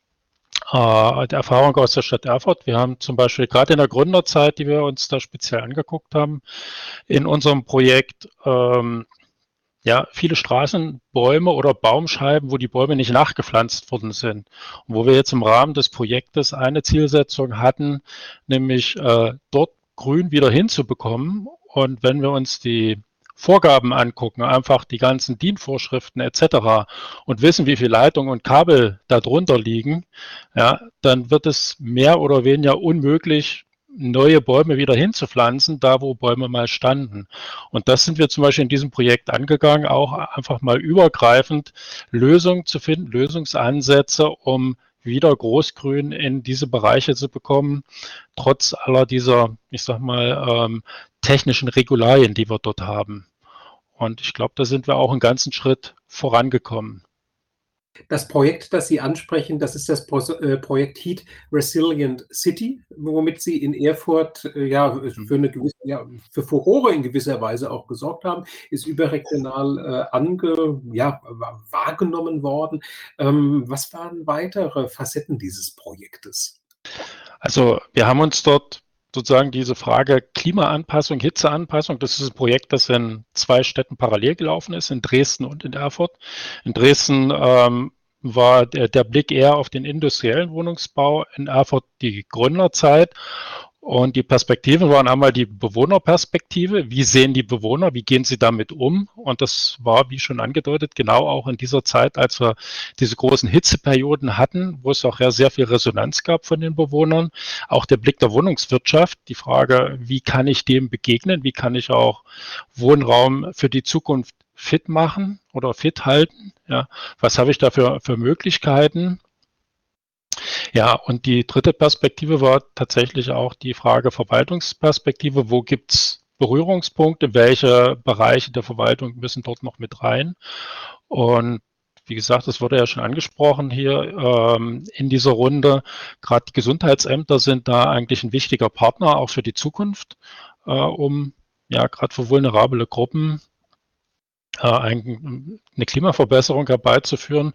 Äh, die Erfahrung aus der Stadt Erfurt. Wir haben zum Beispiel gerade in der Gründerzeit, die wir uns da speziell angeguckt haben, in unserem Projekt ähm, ja, viele Straßenbäume oder Baumscheiben, wo die Bäume nicht nachgepflanzt worden sind. Und wo wir jetzt im Rahmen des Projektes eine Zielsetzung hatten, nämlich äh, dort Grün wieder hinzubekommen. Und wenn wir uns die Vorgaben angucken, einfach die ganzen D I N-Vorschriften et cetera und wissen, wie viele Leitungen und Kabel darunter liegen, ja, dann wird es mehr oder weniger unmöglich, neue Bäume wieder hinzupflanzen, da wo Bäume mal standen. Und das sind wir zum Beispiel in diesem Projekt angegangen, auch einfach mal übergreifend Lösungen zu finden, Lösungsansätze, um wieder Großgrün in diese Bereiche zu bekommen, trotz aller dieser, ich sag mal, ähm, technischen Regularien, die wir dort haben. Und ich glaube, da sind wir auch einen ganzen Schritt vorangekommen. Das Projekt, das Sie ansprechen, das ist das Pos äh, Projekt Heat Resilient City, womit Sie in Erfurt, äh, ja, für eine gewisse ja, für Furore in gewisser Weise auch gesorgt haben, ist überregional, äh, ange ja, wa wahrgenommen worden. Ähm, was waren weitere Facetten dieses Projektes? Also, wir haben uns dort sozusagen diese Frage Klimaanpassung, Hitzeanpassung, das ist ein Projekt, das in zwei Städten parallel gelaufen ist, in Dresden und in Erfurt. In Dresden ähm, war der, der Blick eher auf den industriellen Wohnungsbau, in Erfurt die Gründerzeit. Und die Perspektiven waren einmal die Bewohnerperspektive. Wie sehen die Bewohner? Wie gehen sie damit um? Und das war, wie schon angedeutet, genau auch in dieser Zeit, als wir diese großen Hitzeperioden hatten, wo es auch ja sehr viel Resonanz gab von den Bewohnern. Auch der Blick der Wohnungswirtschaft, die Frage, wie kann ich dem begegnen? Wie kann ich auch Wohnraum für die Zukunft fit machen oder fit halten? Ja, was habe ich da für, für Möglichkeiten? Ja, und die dritte Perspektive war tatsächlich auch die Frage Verwaltungsperspektive. Wo gibt es Berührungspunkte? Welche Bereiche der Verwaltung müssen dort noch mit rein? Und wie gesagt, das wurde ja schon angesprochen hier ähm, in dieser Runde. Gerade die Gesundheitsämter sind da eigentlich ein wichtiger Partner, auch für die Zukunft, äh, um ja gerade für vulnerable Gruppen äh, ein, eine Klimaverbesserung herbeizuführen.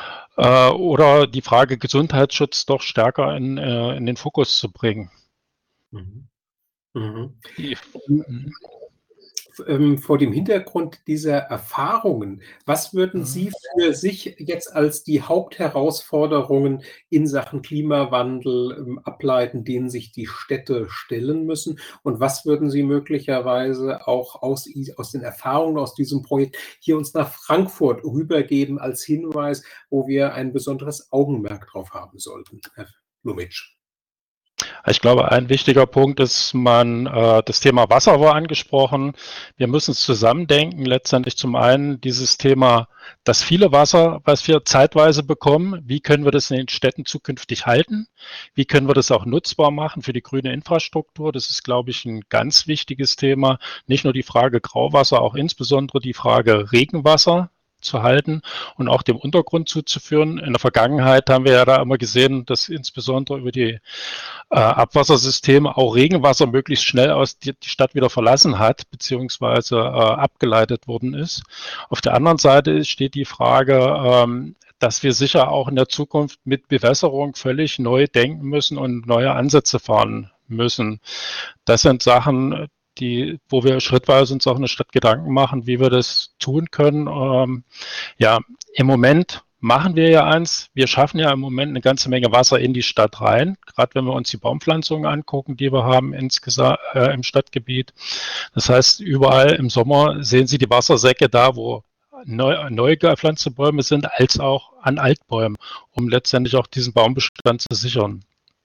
Oder die Frage Gesundheitsschutz doch stärker in, äh, in den Fokus zu bringen. Mhm. Mhm. Die, mhm. Ähm, vor dem Hintergrund dieser Erfahrungen, was würden Sie für sich jetzt als die Hauptherausforderungen in Sachen Klimawandel ähm, ableiten, denen sich die Städte stellen müssen? Und was würden Sie möglicherweise auch aus, aus den Erfahrungen aus diesem Projekt hier uns nach Frankfurt rübergeben als Hinweis, wo wir ein besonderes Augenmerk drauf haben sollten, Herr Blumitsch? Ich glaube, ein wichtiger Punkt ist, man, äh, das Thema Wasser war angesprochen. Wir müssen es zusammendenken. Letztendlich zum einen dieses Thema, das viele Wasser, was wir zeitweise bekommen, wie können wir das in den Städten zukünftig halten? Wie können wir das auch nutzbar machen für die grüne Infrastruktur? Das ist, glaube ich, ein ganz wichtiges Thema. Nicht nur die Frage Grauwasser, auch insbesondere die Frage Regenwasser zu halten und auch dem Untergrund zuzuführen. In der Vergangenheit haben wir ja da immer gesehen, dass insbesondere über die äh, Abwassersysteme auch Regenwasser möglichst schnell aus die, die Stadt wieder verlassen hat, beziehungsweise äh, abgeleitet worden ist. Auf der anderen Seite steht die Frage, ähm, dass wir sicher auch in der Zukunft mit Bewässerung völlig neu denken müssen und neue Ansätze fahren müssen. Das sind Sachen, die, wo wir schrittweise uns auch in der Stadt Gedanken machen, wie wir das tun können. Ähm, ja, im Moment machen wir ja eins. Wir schaffen ja im Moment eine ganze Menge Wasser in die Stadt rein, gerade wenn wir uns die Baumpflanzungen angucken, die wir haben insgesamt äh, im Stadtgebiet. Das heißt, überall im Sommer sehen Sie die Wassersäcke da, wo neu, neu gepflanzte Bäume sind, als auch an Altbäumen, um letztendlich auch diesen Baumbestand zu sichern.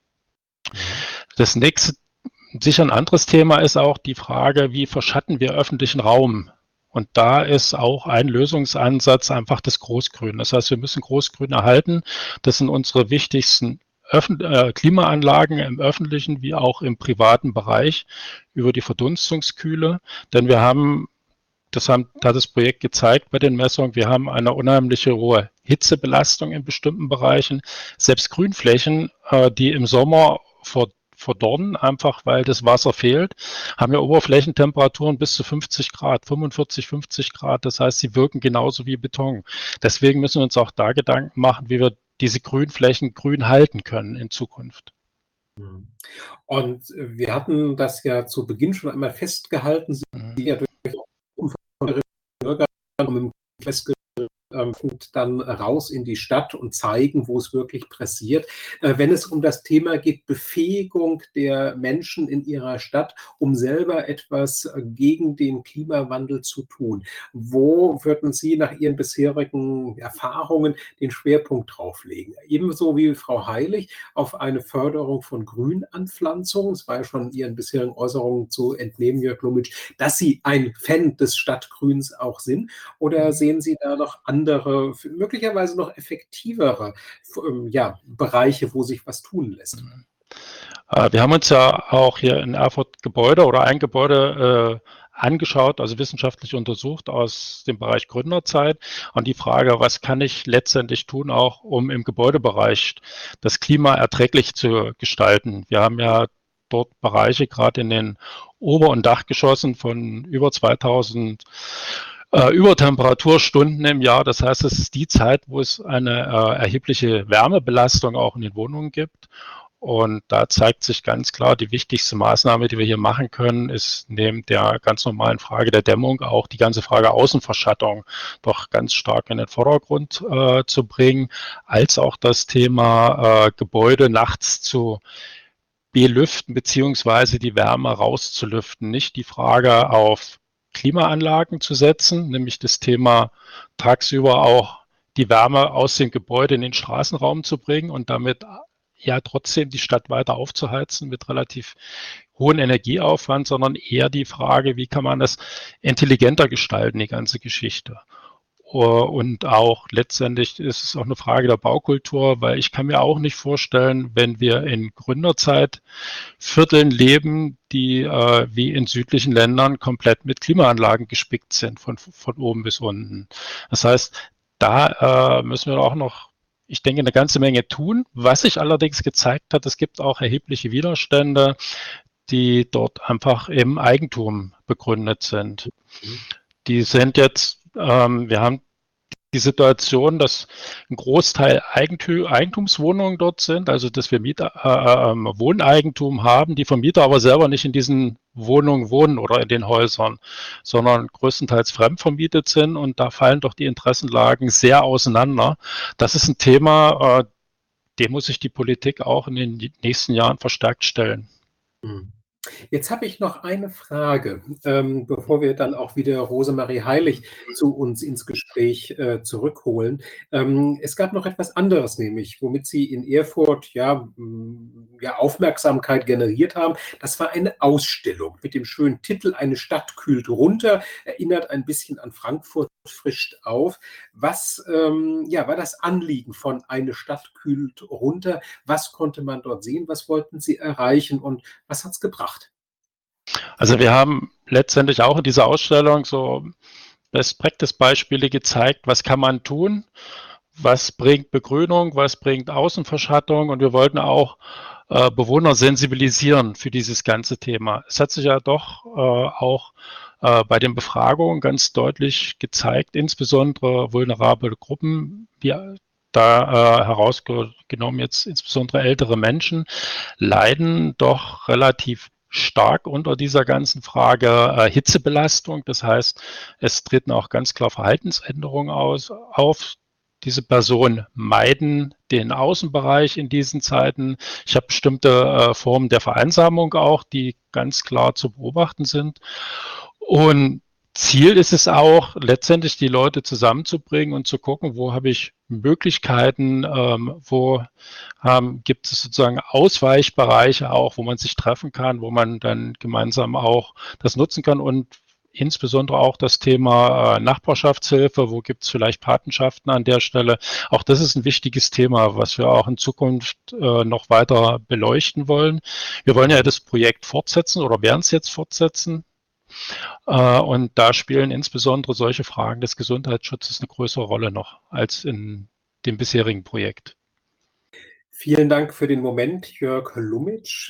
Das nächste, sicher ein anderes Thema ist auch die Frage, wie verschatten wir öffentlichen Raum? Und da ist auch ein Lösungsansatz einfach das Großgrün. Das heißt, wir müssen Großgrün erhalten. Das sind unsere wichtigsten Öffn- äh, Klimaanlagen im öffentlichen wie auch im privaten Bereich über die Verdunstungskühle. Denn wir haben, das haben, hat das Projekt gezeigt bei den Messungen, wir haben eine unheimliche hohe Hitzebelastung in bestimmten Bereichen. Selbst Grünflächen, äh, die im Sommer vor verdorren, einfach weil das Wasser fehlt, haben ja Oberflächentemperaturen bis zu fünfzig Grad, fünfundvierzig, fünfzig Grad. Das heißt, sie wirken genauso wie Beton. Deswegen müssen wir uns auch da Gedanken machen, wie wir diese Grünflächen grün halten können in Zukunft. Und wir hatten das ja zu Beginn schon einmal festgehalten, Sie mhm. ja durch Bürger festgehalten, dann raus in die Stadt und zeigen, wo es wirklich pressiert. Wenn es um das Thema geht, Befähigung der Menschen in ihrer Stadt, um selber etwas gegen den Klimawandel zu tun. Wo würden Sie nach Ihren bisherigen Erfahrungen den Schwerpunkt drauflegen? Ebenso wie Frau Heilig auf eine Förderung von Grünanpflanzungen. Es war ja schon Ihren bisherigen Äußerungen zu entnehmen, Jörg Blumitsch, dass Sie ein Fan des Stadtgrüns auch sind. Oder sehen Sie da noch andere andere, möglicherweise noch effektivere ja, Bereiche, wo sich was tun lässt? Wir haben uns ja auch hier in Erfurt Gebäude oder ein Gebäude äh, angeschaut, also wissenschaftlich untersucht aus dem Bereich Gründerzeit. Und die Frage, was kann ich letztendlich tun, auch um im Gebäudebereich das Klima erträglich zu gestalten. Wir haben ja dort Bereiche, gerade in den Ober- und Dachgeschossen von über zweitausend äh, Übertemperaturstunden im Jahr. Das heißt, es ist die Zeit, wo es eine äh, erhebliche Wärmebelastung auch in den Wohnungen gibt. Und da zeigt sich ganz klar, die wichtigste Maßnahme, die wir hier machen können, ist neben der ganz normalen Frage der Dämmung auch die ganze Frage Außenverschattung doch ganz stark in den Vordergrund äh, zu bringen, als auch das Thema äh, Gebäude nachts zu belüften beziehungsweise die Wärme rauszulüften. Nicht die Frage auf Klimaanlagen zu setzen, nämlich das Thema tagsüber auch die Wärme aus dem Gebäude in den Straßenraum zu bringen und damit ja trotzdem die Stadt weiter aufzuheizen mit relativ hohem Energieaufwand, sondern eher die Frage, wie kann man das intelligenter gestalten, die ganze Geschichte. Und auch letztendlich ist es auch eine Frage der Baukultur, weil ich kann mir auch nicht vorstellen, wenn wir in Gründerzeitvierteln leben, die äh, wie in südlichen Ländern komplett mit Klimaanlagen gespickt sind, von, von oben bis unten. Das heißt, da äh, müssen wir auch noch, ich denke, eine ganze Menge tun. Was sich allerdings gezeigt hat, es gibt auch erhebliche Widerstände, die dort einfach im Eigentum begründet sind. Die sind jetzt, ähm, wir haben die Situation, dass ein Großteil Eigentü Eigentumswohnungen dort sind, also dass wir Mieter, äh, äh, Wohneigentum haben, die Vermieter aber selber nicht in diesen Wohnungen wohnen oder in den Häusern, sondern größtenteils fremdvermietet sind und da fallen doch die Interessenlagen sehr auseinander. Das ist ein Thema, äh, dem muss sich die Politik auch in den nächsten Jahren verstärkt stellen. Jetzt habe ich noch eine Frage, ähm, bevor wir dann auch wieder Rosemarie Heilig zu uns ins Gespräch äh, zurückholen. Ähm, es gab noch etwas anderes, nämlich, womit Sie in Erfurt ja, mh, ja Aufmerksamkeit generiert haben. Das war eine Ausstellung mit dem schönen Titel "Eine Stadt kühlt runter", erinnert ein bisschen an Frankfurt, frischt auf. Was ähm, ja, war das Anliegen von "Eine Stadt kühlt runter"? Was konnte man dort sehen? Was wollten Sie erreichen und was hat es gebracht? Also wir haben letztendlich auch in dieser Ausstellung so Best-Practice-Beispiele gezeigt, was kann man tun, was bringt Begrünung, was bringt Außenverschattung, und wir wollten auch äh, Bewohner sensibilisieren für dieses ganze Thema. Es hat sich ja doch äh, auch äh, bei den Befragungen ganz deutlich gezeigt, insbesondere vulnerable Gruppen, wie da äh, herausgenommen jetzt insbesondere ältere Menschen, leiden doch relativ stark unter dieser ganzen Frage äh, Hitzebelastung. Das heißt, es treten auch ganz klar Verhaltensänderungen aus, auf. Diese Personen meiden den Außenbereich in diesen Zeiten. Ich habe bestimmte äh, Formen der Vereinsamung auch, die ganz klar zu beobachten sind. Und Ziel ist es auch, letztendlich die Leute zusammenzubringen und zu gucken, wo habe ich Möglichkeiten, ähm, wo ähm, gibt es sozusagen Ausweichbereiche auch, wo man sich treffen kann, wo man dann gemeinsam auch das nutzen kann, und insbesondere auch das Thema äh, Nachbarschaftshilfe, wo gibt es vielleicht Patenschaften an der Stelle. Auch das ist ein wichtiges Thema, was wir auch in Zukunft äh, noch weiter beleuchten wollen. Wir wollen ja das Projekt fortsetzen oder werden es jetzt fortsetzen. Und da spielen insbesondere solche Fragen des Gesundheitsschutzes eine größere Rolle noch als in dem bisherigen Projekt. Vielen Dank für den Moment, Jörg Lummitsch.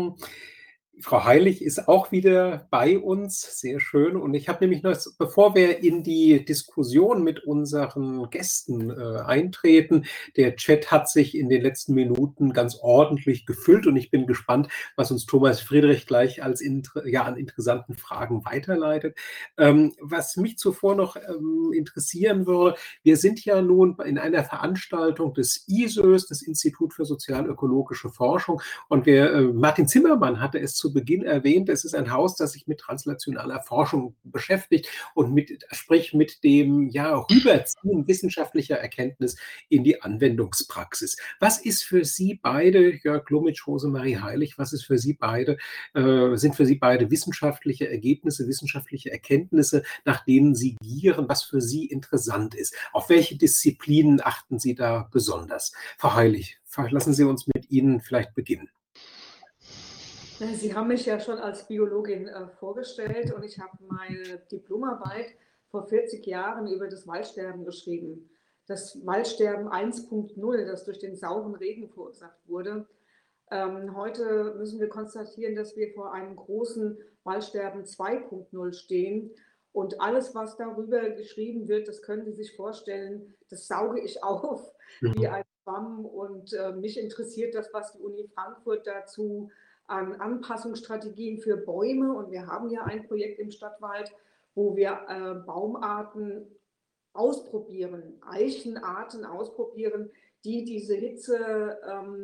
Frau Heilig ist auch wieder bei uns, sehr schön. Und ich habe nämlich noch, bevor wir in die Diskussion mit unseren Gästen äh, eintreten, der Chat hat sich in den letzten Minuten ganz ordentlich gefüllt und ich bin gespannt, was uns Thomas Friedrich gleich als ja, an interessanten Fragen weiterleitet. Ähm, was mich zuvor noch ähm, interessieren würde, wir sind ja nun in einer Veranstaltung des I S Ö S, das Institut für sozialökologische Forschung, und wir, äh, Martin Zimmermann hatte es zu Beginn erwähnt, es ist ein Haus, das sich mit translationaler Forschung beschäftigt und mit, sprich mit dem ja, Rüberziehen wissenschaftlicher Erkenntnis in die Anwendungspraxis. Was ist für Sie beide, Jörg Lummitsch, Rosemarie Heilig, was ist für Sie beide, äh, sind für Sie beide wissenschaftliche Ergebnisse, wissenschaftliche Erkenntnisse, nach denen Sie gieren, was für Sie interessant ist? Auf welche Disziplinen achten Sie da besonders? Frau Heilig, lassen Sie uns mit Ihnen vielleicht beginnen. Sie haben mich ja schon als Biologin äh, vorgestellt und ich habe meine Diplomarbeit vor vierzig Jahren über das Waldsterben geschrieben. Das Waldsterben eins Punkt null, das durch den sauren Regen verursacht wurde. Ähm, heute müssen wir konstatieren, dass wir vor einem großen Waldsterben zwei Punkt null stehen. Und alles, was darüber geschrieben wird, das können Sie sich vorstellen, das sauge ich auf wie ein Schwamm. Und äh, mich interessiert das, was die Uni Frankfurt dazu an Anpassungsstrategien für Bäume, und wir haben ja ein Projekt im Stadtwald, wo wir äh, Baumarten ausprobieren, Eichenarten ausprobieren, die diese Hitzezeit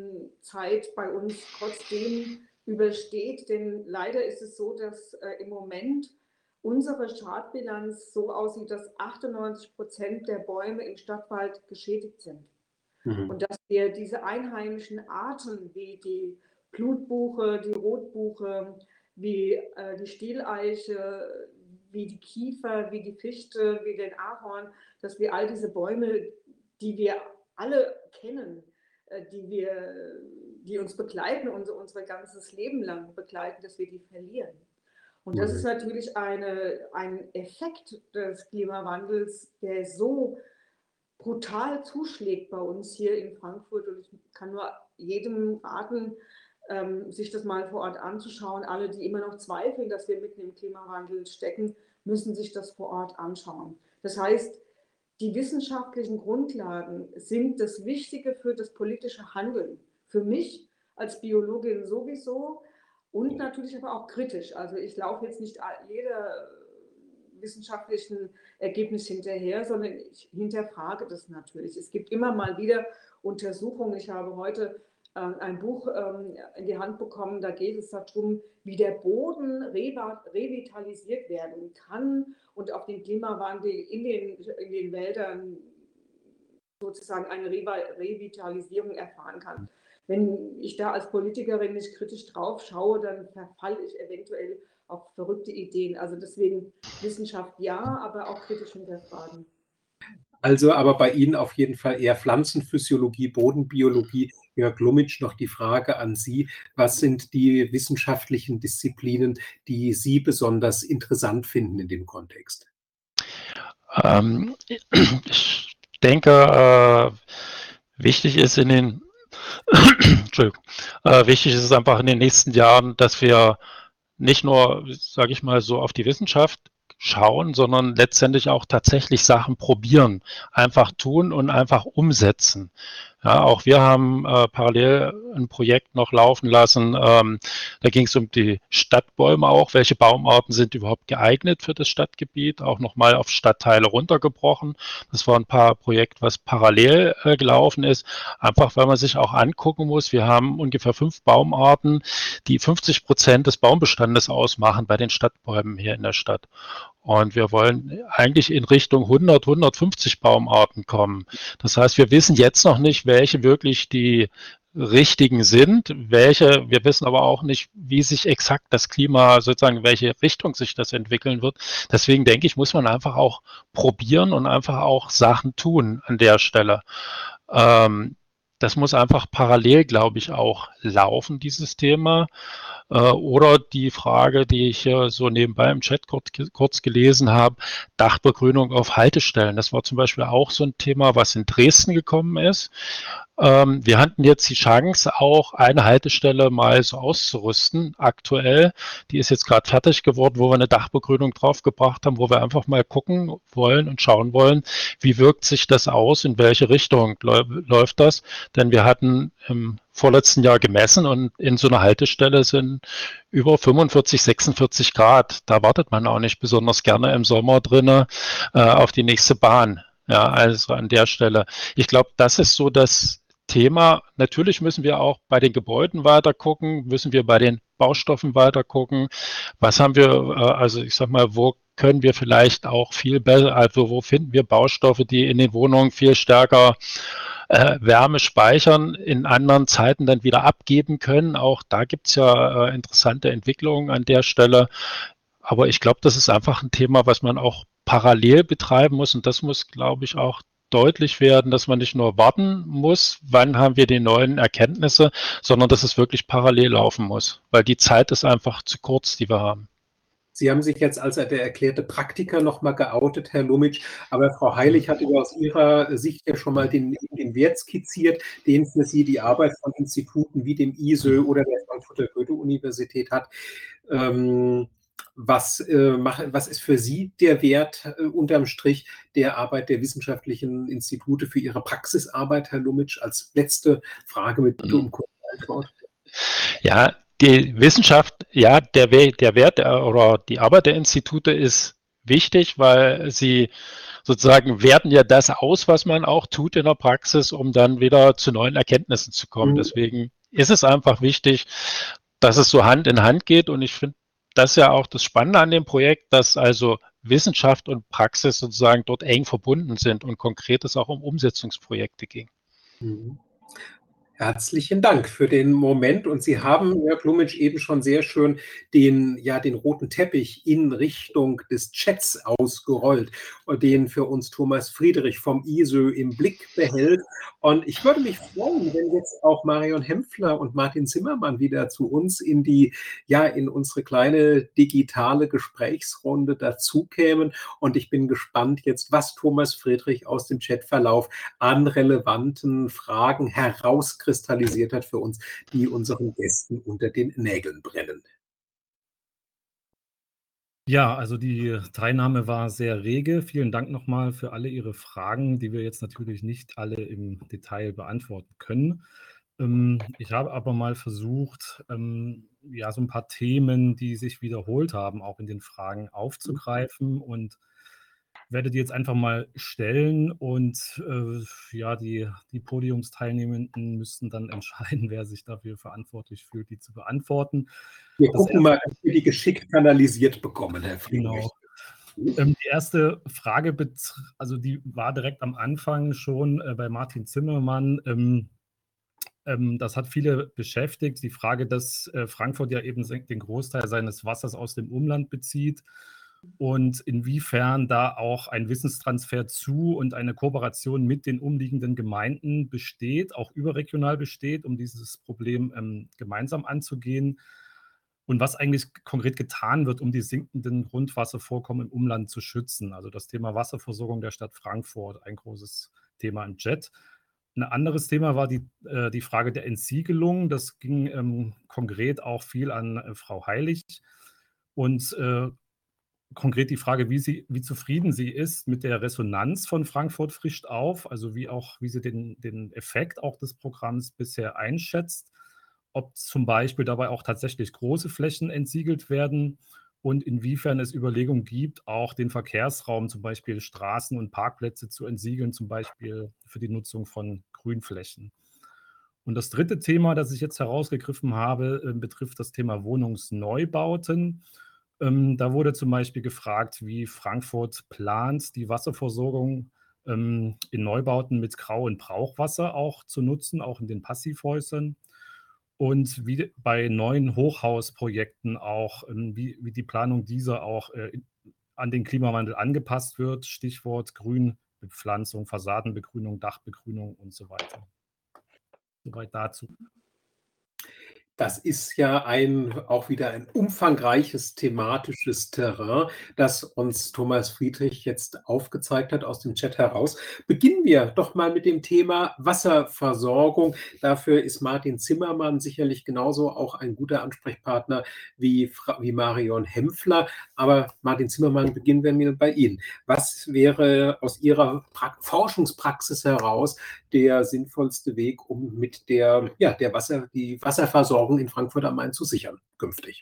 ähm, bei uns trotzdem übersteht. Denn leider ist es so, dass äh, im Moment unsere Schadbilanz so aussieht, dass achtundneunzig Prozent der Bäume im Stadtwald geschädigt sind. Mhm. Und dass wir diese einheimischen Arten wie die Blutbuche, die Rotbuche, wie äh, die Stieleiche, wie die Kiefer, wie die Fichte, wie den Ahorn, dass wir all diese Bäume, die wir alle kennen, äh, die, wir, die uns begleiten, unser, unser ganzes Leben lang begleiten, dass wir die verlieren. Und das ist natürlich eine, ein Effekt des Klimawandels, der so brutal zuschlägt bei uns hier in Frankfurt. Und ich kann nur jedem raten, ähm, sich das mal vor Ort anzuschauen. Alle, die immer noch zweifeln, dass wir mitten im Klimawandel stecken, müssen sich das vor Ort anschauen. Das heißt, die wissenschaftlichen Grundlagen sind das Wichtige für das politische Handeln. Für mich als Biologin sowieso und natürlich aber auch kritisch. Also ich laufe jetzt nicht jeder wissenschaftlichen Ergebnis hinterher, sondern ich hinterfrage das natürlich. Es gibt immer mal wieder Untersuchungen. Ich habe heute äh, ein Buch ähm, in die Hand bekommen, da geht es darum, wie der Boden revitalisiert werden kann und auf den Klimawandel in den, in den Wäldern sozusagen eine Revitalisierung erfahren kann. Wenn ich da als Politikerin nicht kritisch drauf schaue, dann verfalle ich eventuell auf verrückte Ideen. Also deswegen Wissenschaft ja, aber auch kritisch hinterfragen. Also aber bei Ihnen auf jeden Fall eher Pflanzenphysiologie, Bodenbiologie. Jörg Lumitsch, noch die Frage an Sie. Was sind die wissenschaftlichen Disziplinen, die Sie besonders interessant finden in dem Kontext? Ähm, ich denke, äh, wichtig ist in den Entschuldigung, äh, wichtig ist es einfach in den nächsten Jahren, dass wir nicht nur, sage ich mal, so auf die Wissenschaft schauen, sondern letztendlich auch tatsächlich Sachen probieren, einfach tun und einfach umsetzen. Ja, auch wir haben äh, parallel ein Projekt noch laufen lassen. Ähm, da ging es um die Stadtbäume auch. Welche Baumarten sind überhaupt geeignet für das Stadtgebiet? Auch nochmal auf Stadtteile runtergebrochen. Das war ein paar Projekt, was parallel äh, gelaufen ist. Einfach, weil man sich auch angucken muss. Wir haben ungefähr fünf Baumarten, die fünfzig Prozent des Baumbestandes ausmachen bei den Stadtbäumen hier in der Stadt. Und wir wollen eigentlich in Richtung hundert, hundertfünfzig Baumarten kommen. Das heißt, wir wissen jetzt noch nicht, welche wirklich die richtigen sind, welche, wir wissen aber auch nicht, wie sich exakt das Klima, sozusagen, in welche Richtung sich das entwickeln wird. Deswegen denke ich, muss man einfach auch probieren und einfach auch Sachen tun an der Stelle. Ähm, das muss einfach parallel, glaube ich, auch laufen, dieses Thema. Oder die Frage, die ich hier so nebenbei im Chat kurz, kurz gelesen habe, Dachbegrünung auf Haltestellen. Das war zum Beispiel auch so ein Thema, was in Dresden gekommen ist. Ähm, wir hatten jetzt die Chance, auch eine Haltestelle mal so auszurüsten, aktuell. Die ist jetzt gerade fertig geworden, wo wir eine Dachbegrünung draufgebracht haben, wo wir einfach mal gucken wollen und schauen wollen, wie wirkt sich das aus, in welche Richtung läuft das. Denn wir hatten im vorletzten Jahr gemessen und in so einer Haltestelle sind über fünfundvierzig, sechsundvierzig Grad. Da wartet man auch nicht besonders gerne im Sommer drinne äh, auf die nächste Bahn. Ja, also an der Stelle. Ich glaube, das ist so das Thema. Natürlich müssen wir auch bei den Gebäuden weiter gucken, müssen wir bei den Baustoffen weiter gucken. Was haben wir, äh, also ich sag mal, wo können wir vielleicht auch viel besser, also wo finden wir Baustoffe, die in den Wohnungen viel stärker Äh, Wärme speichern, in anderen Zeiten dann wieder abgeben können. Auch da gibt es ja äh, interessante Entwicklungen an der Stelle. Aber ich glaube, das ist einfach ein Thema, was man auch parallel betreiben muss. Und das muss, glaube ich, auch deutlich werden, dass man nicht nur warten muss, wann haben wir die neuen Erkenntnisse, sondern dass es wirklich parallel laufen muss, weil die Zeit ist einfach zu kurz, die wir haben. Sie haben sich jetzt als der erklärte Praktiker noch mal geoutet, Herr Lumitsch, aber Frau Heilig hat aus ihrer Sicht ja schon mal den, den Wert skizziert, den für Sie die Arbeit von Instituten wie dem I S Ö oder der Frankfurter Goethe-Universität hat. Ähm, was, äh, mach, was ist für Sie der Wert äh, unterm Strich der Arbeit der wissenschaftlichen Institute für Ihre Praxisarbeit, Herr Lumitsch, als letzte Frage mit Bitte um kurze Antwort? Ja, die Wissenschaft, ja, der, der Wert der, oder die Arbeit der Institute ist wichtig, weil sie sozusagen werten ja das aus, was man auch tut in der Praxis, um dann wieder zu neuen Erkenntnissen zu kommen. Mhm. Deswegen ist es einfach wichtig, dass es so Hand in Hand geht. Und ich finde das ja auch das Spannende an dem Projekt, dass also Wissenschaft und Praxis sozusagen dort eng verbunden sind und konkret es auch um Umsetzungsprojekte ging. Mhm. Herzlichen Dank für den Moment. Und Sie haben, Herr Blumitsch, eben schon sehr schön den, ja, den roten Teppich in Richtung des Chats ausgerollt, den für uns Thomas Friedrich vom I S Ö im Blick behält. Und ich würde mich freuen, wenn jetzt auch Marion Hempfler und Martin Zimmermann wieder zu uns in die, ja, in unsere kleine digitale Gesprächsrunde dazukämen. Und ich bin gespannt jetzt, was Thomas Friedrich aus dem Chatverlauf an relevanten Fragen herauskristallisiert kristallisiert hat für uns, die unseren Gästen unter den Nägeln brennen. Ja, also die Teilnahme war sehr rege. Vielen Dank nochmal für alle Ihre Fragen, die wir jetzt natürlich nicht alle im Detail beantworten können. Ich habe aber mal versucht, ja, so ein paar Themen, die sich wiederholt haben, auch in den Fragen aufzugreifen und werde die jetzt einfach mal stellen und äh, ja, die, die Podiumsteilnehmenden müssten dann entscheiden, wer sich dafür verantwortlich fühlt, die zu beantworten. Wir das gucken mal, dass wir die geschickt kanalisiert bekommen, Herr Friedrich. Genau. Ähm, die erste Frage, also die war direkt am Anfang schon äh, bei Martin Zimmermann. Ähm, ähm, das hat viele beschäftigt. Die Frage, dass äh, Frankfurt ja eben den Großteil seines Wassers aus dem Umland bezieht. Und inwiefern da auch ein Wissenstransfer zu und eine Kooperation mit den umliegenden Gemeinden besteht, auch überregional besteht, um dieses Problem ähm, gemeinsam anzugehen. Und was eigentlich konkret getan wird, um die sinkenden Grundwasservorkommen im Umland zu schützen. Also das Thema Wasserversorgung der Stadt Frankfurt, ein großes Thema im Chat. Ein anderes Thema war die, äh, die Frage der Entsiegelung. Das ging ähm, konkret auch viel an äh, Frau Heilig. Und äh, konkret die Frage, wie, sie, wie zufrieden sie ist mit der Resonanz von Frankfurt frischt auf, also wie auch, wie sie den, den Effekt auch des Programms bisher einschätzt, ob zum Beispiel dabei auch tatsächlich große Flächen entsiegelt werden und inwiefern es Überlegungen gibt, auch den Verkehrsraum, zum Beispiel Straßen und Parkplätze zu entsiegeln, zum Beispiel für die Nutzung von Grünflächen. Und das dritte Thema, das ich jetzt herausgegriffen habe, betrifft das Thema Wohnungsneubauten. Da wurde zum Beispiel gefragt, wie Frankfurt plant, die Wasserversorgung in Neubauten mit Grau- und Brauchwasser auch zu nutzen, auch in den Passivhäusern. Und wie bei neuen Hochhausprojekten auch, wie, wie die Planung dieser auch an den Klimawandel angepasst wird. Stichwort Grünbepflanzung, Fassadenbegrünung, Dachbegrünung und so weiter. Soweit dazu. Das ist ja ein, auch wieder ein umfangreiches thematisches Terrain, das uns Thomas Friedrich jetzt aufgezeigt hat aus dem Chat heraus. Beginnen wir doch mal mit dem Thema Wasserversorgung. Dafür ist Martin Zimmermann sicherlich genauso auch ein guter Ansprechpartner wie, wie Marion Hempfler. Aber Martin Zimmermann, beginnen wir mal bei Ihnen. Was wäre aus Ihrer pra- Forschungspraxis heraus der sinnvollste Weg, um mit der, ja, der Wasser, die Wasserversorgung in Frankfurt am Main zu sichern, künftig?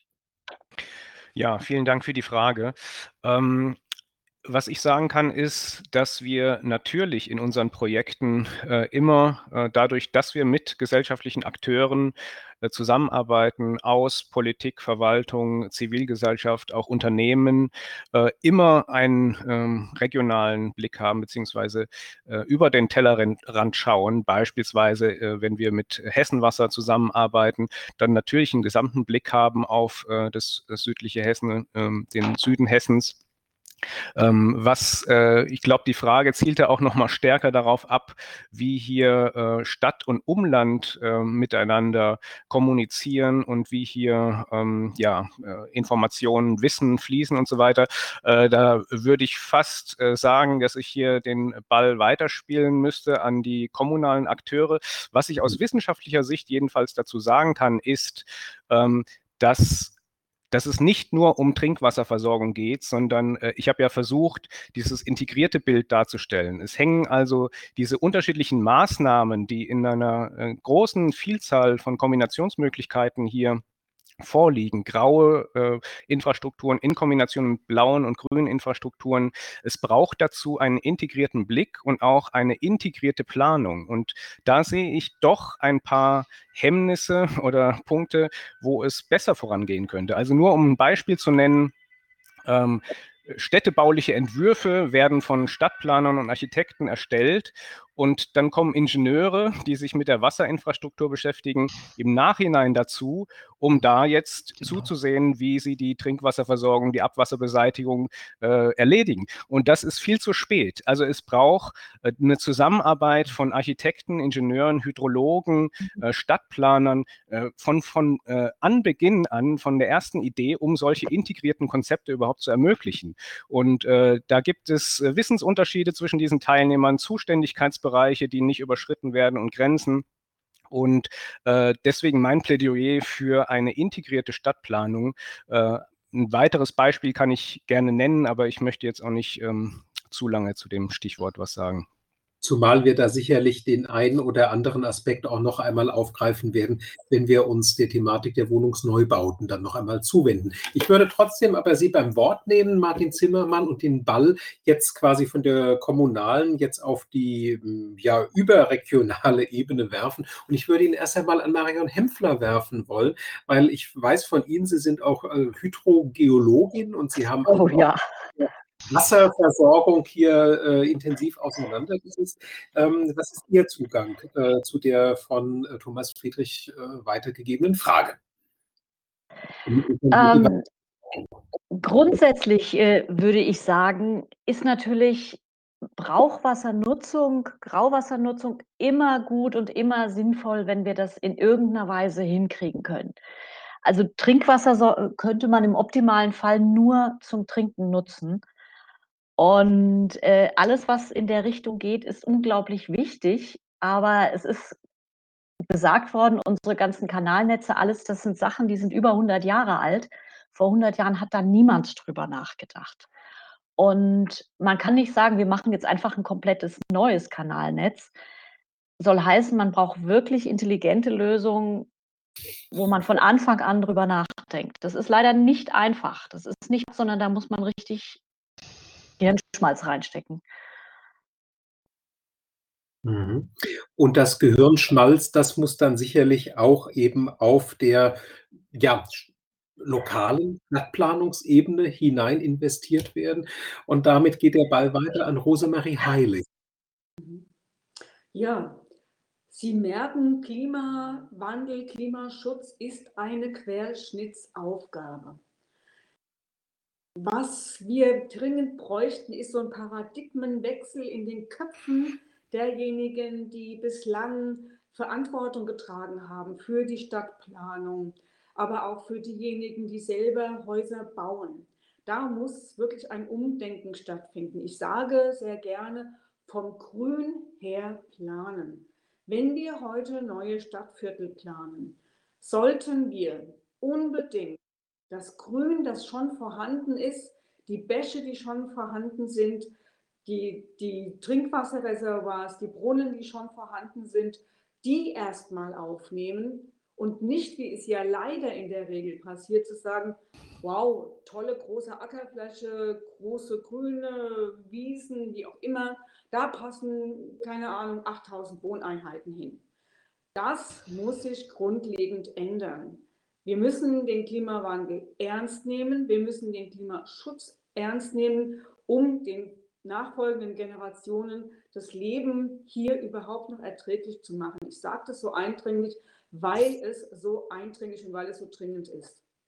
Ja, vielen Dank für die Frage. Ähm, was ich sagen kann, ist, dass wir natürlich in unseren Projekten äh, immer äh, dadurch, dass wir mit gesellschaftlichen Akteuren äh, zusammenarbeiten, aus Politik, Verwaltung, Zivilgesellschaft, auch Unternehmen, äh, immer einen ähm, regionalen Blick haben, beziehungsweise äh, über den Tellerrand schauen. Beispielsweise, äh, wenn wir mit Hessenwasser zusammenarbeiten, dann natürlich einen gesamten Blick haben auf äh, das, das südliche Hessen, äh, den Süden Hessens. Ähm, was, äh, ich glaube, die Frage zielte auch noch mal stärker darauf ab, wie hier äh, Stadt und Umland äh, miteinander kommunizieren und wie hier ähm, ja, äh, Informationen, Wissen fließen und so weiter. Äh, da würde ich fast äh, sagen, dass ich hier den Ball weiterspielen müsste an die kommunalen Akteure. Was ich aus wissenschaftlicher Sicht jedenfalls dazu sagen kann, ist, ähm, dass dass es nicht nur um Trinkwasserversorgung geht, sondern äh, ich habe ja versucht, dieses integrierte Bild darzustellen. Es hängen also diese unterschiedlichen Maßnahmen, die in einer äh, großen Vielzahl von Kombinationsmöglichkeiten hier vorliegen. Graue äh, Infrastrukturen in Kombination mit blauen und grünen Infrastrukturen. Es braucht dazu einen integrierten Blick und auch eine integrierte Planung. Und da sehe ich doch ein paar Hemmnisse oder Punkte, wo es besser vorangehen könnte. Also nur um ein Beispiel zu nennen, ähm, städtebauliche Entwürfe werden von Stadtplanern und Architekten erstellt und dann kommen Ingenieure, die sich mit der Wasserinfrastruktur beschäftigen, im Nachhinein dazu, um da jetzt genau. zuzusehen, wie sie die Trinkwasserversorgung, die Abwasserbeseitigung äh, erledigen. Und das ist viel zu spät. Also es braucht äh, eine Zusammenarbeit von Architekten, Ingenieuren, Hydrologen, äh, Stadtplanern äh, von, von äh, Anbeginn an, von der ersten Idee, um solche integrierten Konzepte überhaupt zu ermöglichen. Und äh, da gibt es äh, Wissensunterschiede zwischen diesen Teilnehmern, Zuständigkeitsbereiche, die nicht überschritten werden und Grenzen. Und äh, deswegen mein Plädoyer für eine integrierte Stadtplanung. Äh, ein weiteres Beispiel kann ich gerne nennen, aber ich möchte jetzt auch nicht ähm, zu lange zu dem Stichwort was sagen. Zumal wir da sicherlich den einen oder anderen Aspekt auch noch einmal aufgreifen werden, wenn wir uns der Thematik der Wohnungsneubauten dann noch einmal zuwenden. Ich würde trotzdem aber Sie beim Wort nehmen, Martin Zimmermann, und den Ball jetzt quasi von der kommunalen jetzt auf die ja, überregionale Ebene werfen. Und ich würde ihn erst einmal an Marion Hempfler werfen wollen, weil ich weiß von Ihnen, Sie sind auch äh, Hydrogeologin und Sie haben oh, ja. Wasserversorgung hier äh, intensiv auseinandergesetzt. Ähm, was ist Ihr Zugang äh, zu der von äh, Thomas Friedrich äh, weitergegebenen Frage? Ähm, grundsätzlich äh, würde ich sagen, ist natürlich Brauchwassernutzung, Grauwassernutzung immer gut und immer sinnvoll, wenn wir das in irgendeiner Weise hinkriegen können. Also Trinkwasser so, könnte man im optimalen Fall nur zum Trinken nutzen. Und äh, alles, was in der Richtung geht, ist unglaublich wichtig. Aber es ist gesagt worden, unsere ganzen Kanalnetze, alles, das sind Sachen, die sind über hundert Jahre alt. Vor hundert Jahren hat da niemand drüber nachgedacht. Und man kann nicht sagen, wir machen jetzt einfach ein komplettes neues Kanalnetz. Soll heißen, man braucht wirklich intelligente Lösungen, wo man von Anfang an drüber nachdenkt. Das ist leider nicht einfach. Das ist nicht, sondern da muss man richtig Gehirnschmalz reinstecken. Und das Gehirnschmalz, das muss dann sicherlich auch eben auf der ja, lokalen Stadtplanungsebene hinein investiert werden. Und damit geht der Ball weiter an Rosemarie Heilig. Ja, Sie merken, Klimawandel, Klimaschutz ist eine Querschnittsaufgabe. Was wir dringend bräuchten, ist so ein Paradigmenwechsel in den Köpfen derjenigen, die bislang Verantwortung getragen haben für die Stadtplanung, aber auch für diejenigen, die selber Häuser bauen. Da muss wirklich ein Umdenken stattfinden. Ich sage sehr gerne, vom Grün her planen. Wenn wir heute neue Stadtviertel planen, sollten wir unbedingt das Grün, das schon vorhanden ist, die Bäche, die schon vorhanden sind, die, die Trinkwasserreservoirs, die Brunnen, die schon vorhanden sind, die erstmal aufnehmen und nicht, wie es ja leider in der Regel passiert, zu sagen, wow, tolle große Ackerfläche, große grüne Wiesen, wie auch immer, da passen, keine Ahnung, achttausend Wohneinheiten hin. Das muss sich grundlegend ändern. Wir müssen den Klimawandel ernst nehmen, wir müssen den Klimaschutz ernst nehmen, um den nachfolgenden Generationen das Leben hier überhaupt noch erträglich zu machen. Ich sage das so eindringlich, weil es so eindringlich und weil es so dringend ist.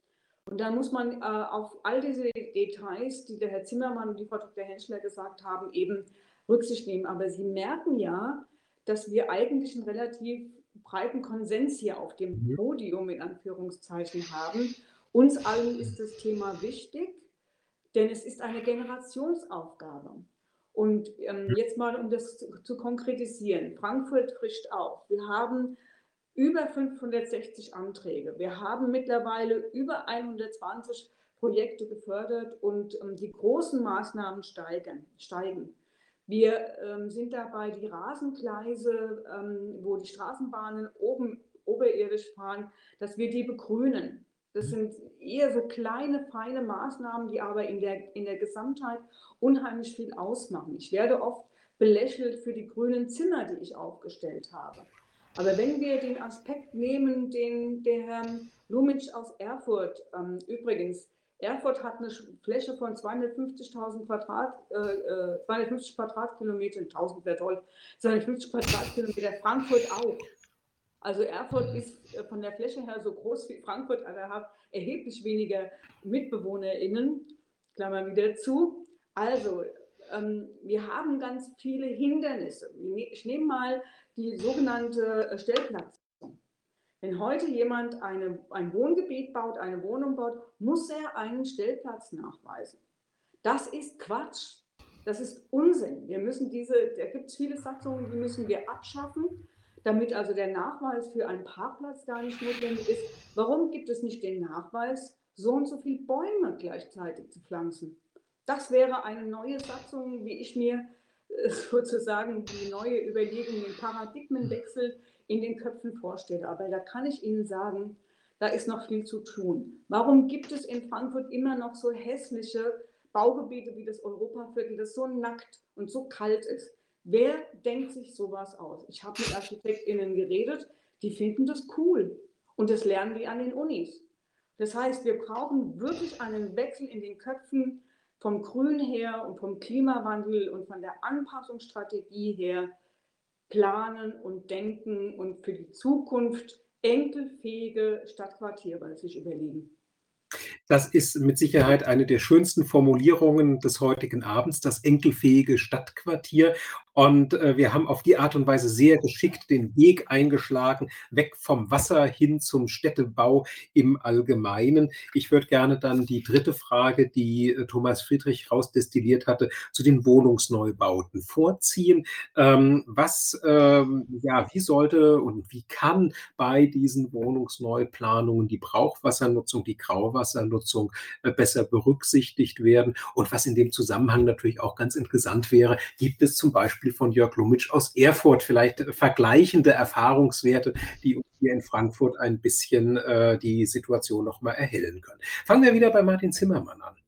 Und da muss man äh, auf all diese Details, die der Herr Zimmermann und die Frau Doktor Henschler gesagt haben, eben Rücksicht nehmen. Aber Sie merken ja, dass wir eigentlich einen relativ breiten Konsens hier auf dem Podium in Anführungszeichen haben. Uns allen ist das Thema wichtig, denn es ist eine Generationsaufgabe. Und ähm, jetzt mal, um das zu, zu konkretisieren, Frankfurt frischt auf. Wir haben über fünfhundertsechzig Anträge. Wir haben mittlerweile über hundertzwanzig Projekte gefördert und ähm, die großen Maßnahmen steigen. steigen. Wir ähm, sind dabei, die Rasengleise, ähm, wo die Straßenbahnen oben oberirdisch fahren, dass wir die begrünen. Das sind eher so kleine, feine Maßnahmen, die aber in der, in der Gesamtheit unheimlich viel ausmachen. Ich werde oft belächelt für die grünen Zimmer, die ich aufgestellt habe. Aber wenn wir den Aspekt nehmen, den der Herr Lumitsch aus Erfurt, ähm, übrigens, Erfurt hat eine Fläche von zweihundertfünfzigtausend Quadrat, äh, zweihundertfünfzig Quadratkilometern, tausend wäre toll, zweihundertfünfzig Quadratkilometer, Frankfurt auch. Also Erfurt ist von der Fläche her so groß wie Frankfurt, aber hat erheblich weniger MitbewohnerInnen, Klammer wieder zu. Also ähm, wir haben ganz viele Hindernisse. Ich nehme mal die sogenannte Stellplatznutzung. Wenn heute jemand eine, ein Wohngebiet baut, eine Wohnung baut, muss er einen Stellplatz nachweisen. Das ist Quatsch. Das ist Unsinn. Wir müssen diese, da gibt es viele Satzungen, die müssen wir abschaffen, damit also der Nachweis für einen Parkplatz gar nicht notwendig ist. Warum gibt es nicht den Nachweis, so und so viele Bäume gleichzeitig zu pflanzen? Das wäre eine neue Satzung, wie ich mir sozusagen die neue Überlegung, den Paradigmenwechsel in den Köpfen vorstelle. Aber da kann ich Ihnen sagen, da ist noch viel zu tun. Warum gibt es in Frankfurt immer noch so hässliche Baugebiete wie das Europaviertel, das so nackt und so kalt ist? Wer denkt sich sowas aus? Ich habe mit ArchitektInnen geredet, die finden das cool. Und das lernen die an den Unis. Das heißt, wir brauchen wirklich einen Wechsel in den Köpfen vom Grün her und vom Klimawandel und von der Anpassungsstrategie her planen und denken und für die Zukunft enkelfähige Stadtquartiere sich überlegen. Das ist mit Sicherheit eine der schönsten Formulierungen des heutigen Abends, das enkelfähige Stadtquartier. Und äh, wir haben auf die Art und Weise sehr geschickt den Weg eingeschlagen, weg vom Wasser hin zum Städtebau im Allgemeinen. Ich würde gerne dann die dritte Frage, die äh, Thomas Friedrich rausdestilliert hatte, zu den Wohnungsneubauten vorziehen. Ähm, was, ähm, ja, wie sollte und wie kann bei diesen Wohnungsneuplanungen die Brauchwassernutzung, die Grauwassernutzung äh, besser berücksichtigt werden? Und was in dem Zusammenhang natürlich auch ganz interessant wäre, gibt es zum Beispiel von Jörg Lumitsch aus Erfurt vielleicht vergleichende Erfahrungswerte, die uns hier in Frankfurt ein bisschen äh, die Situation noch mal erhellen können. Fangen wir wieder bei Martin Zimmermann an.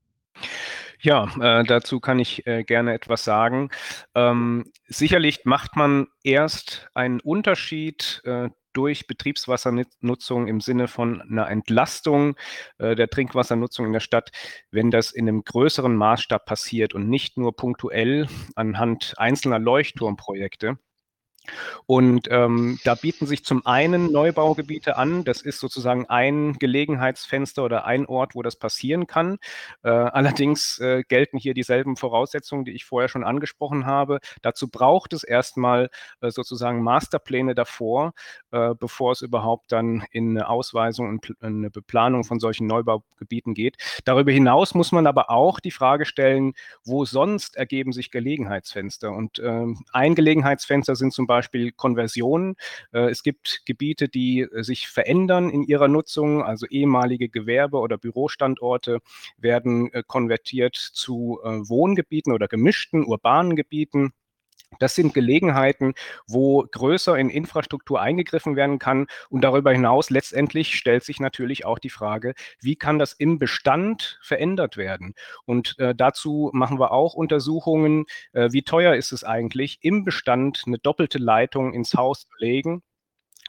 Ja, äh, dazu kann ich äh, gerne etwas sagen. Ähm, sicherlich macht man erst einen Unterschied äh, durch Betriebswassernutzung im Sinne von einer Entlastung äh, der Trinkwassernutzung in der Stadt, wenn das in einem größeren Maßstab passiert und nicht nur punktuell anhand einzelner Leuchtturmprojekte. Und ähm, da bieten sich zum einen Neubaugebiete an. Das ist sozusagen ein Gelegenheitsfenster oder ein Ort, wo das passieren kann. Äh, allerdings äh, gelten hier dieselben Voraussetzungen, die ich vorher schon angesprochen habe. Dazu braucht es erstmal äh, sozusagen Masterpläne davor, äh, bevor es überhaupt dann in eine Ausweisung und eine Beplanung von solchen Neubaugebieten geht. Darüber hinaus muss man aber auch die Frage stellen, wo sonst ergeben sich Gelegenheitsfenster? Und äh, ein Gelegenheitsfenster sind zum Beispiel Beispiel Konversionen. Es gibt Gebiete, die sich verändern in ihrer Nutzung, also ehemalige Gewerbe- oder Bürostandorte werden konvertiert zu Wohngebieten oder gemischten urbanen Gebieten. Das sind Gelegenheiten, wo größer in Infrastruktur eingegriffen werden kann. Und darüber hinaus letztendlich stellt sich natürlich auch die Frage, wie kann das im Bestand verändert werden? Und äh, dazu machen wir auch Untersuchungen, äh, wie teuer ist es eigentlich, im Bestand eine doppelte Leitung ins Haus zu legen.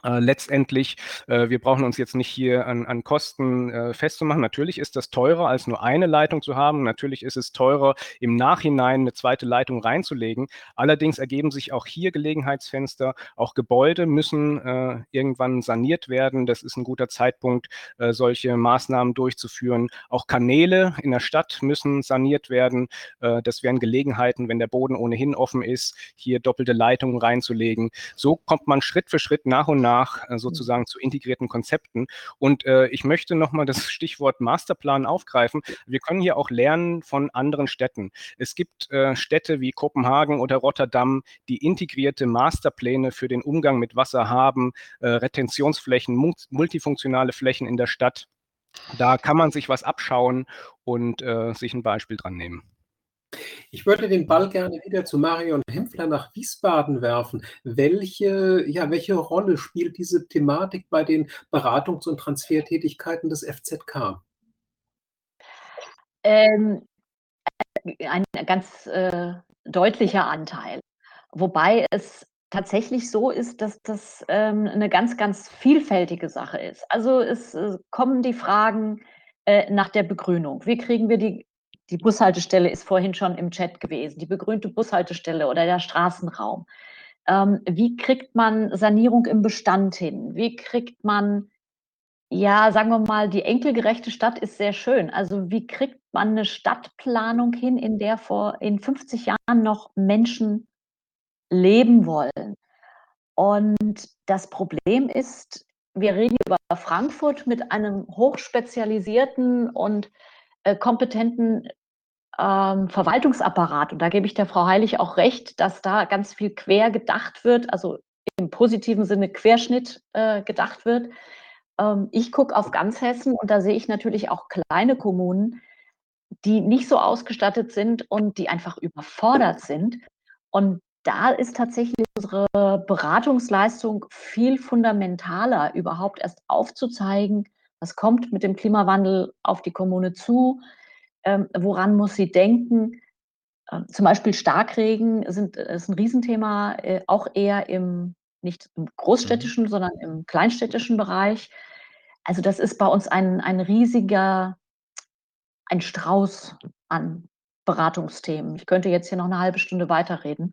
Äh, letztendlich, äh, wir brauchen uns jetzt nicht hier an, an Kosten äh, festzumachen. Natürlich ist das teurer, als nur eine Leitung zu haben. Natürlich ist es teurer, im Nachhinein eine zweite Leitung reinzulegen. Allerdings ergeben sich auch hier Gelegenheitsfenster. Auch Gebäude müssen äh, irgendwann saniert werden. Das ist ein guter Zeitpunkt, äh, solche Maßnahmen durchzuführen. Auch Kanäle in der Stadt müssen saniert werden. Äh, das wären Gelegenheiten, wenn der Boden ohnehin offen ist, hier doppelte Leitungen reinzulegen. So kommt man Schritt für Schritt nach und nach sozusagen zu integrierten Konzepten. Und äh, ich möchte nochmal das Stichwort Masterplan aufgreifen. Wir können hier auch lernen von anderen Städten. Es gibt äh, Städte wie Kopenhagen oder Rotterdam, die integrierte Masterpläne für den Umgang mit Wasser haben, äh, Retentionsflächen, multifunktionale Flächen in der Stadt. Da kann man sich was abschauen und äh, sich ein Beispiel dran nehmen. Ich würde den Ball gerne wieder zu Marion Hempfler nach Wiesbaden werfen. Welche, ja, welche Rolle spielt diese Thematik bei den Beratungs- und Transfertätigkeiten des F Z K? Ähm, ein ganz äh, deutlicher Anteil. Wobei es tatsächlich so ist, dass das ähm, eine ganz, ganz vielfältige Sache ist. Also es äh, kommen die Fragen äh, nach der Begrünung. Wie kriegen wir die, die Bushaltestelle ist vorhin schon im Chat gewesen, die begrünte Bushaltestelle oder der Straßenraum. Ähm, wie kriegt man Sanierung im Bestand hin? Wie kriegt man, ja, sagen wir mal, die enkelgerechte Stadt ist sehr schön. Also wie kriegt man eine Stadtplanung hin, in der vor in fünfzig Jahren noch Menschen leben wollen? Und das Problem ist, wir reden über Frankfurt mit einem hochspezialisierten und äh, kompetenten ähm, Verwaltungsapparat. Und da gebe ich der Frau Heilig auch recht, dass da ganz viel quer gedacht wird, also im positiven Sinne Querschnitt äh, gedacht wird. Ähm, ich gucke auf ganz Hessen und da sehe ich natürlich auch kleine Kommunen, die nicht so ausgestattet sind und die einfach überfordert sind. Und da ist tatsächlich unsere Beratungsleistung viel fundamentaler, überhaupt erst aufzuzeigen, was kommt mit dem Klimawandel auf die Kommune zu, ähm, woran muss sie denken. Ähm, zum Beispiel Starkregen sind, ist ein Riesenthema, äh, auch eher im, nicht im großstädtischen, sondern im kleinstädtischen Bereich. Also das ist bei uns ein, ein riesiger, ein Strauß an Beratungsthemen. Ich könnte jetzt hier noch eine halbe Stunde weiterreden.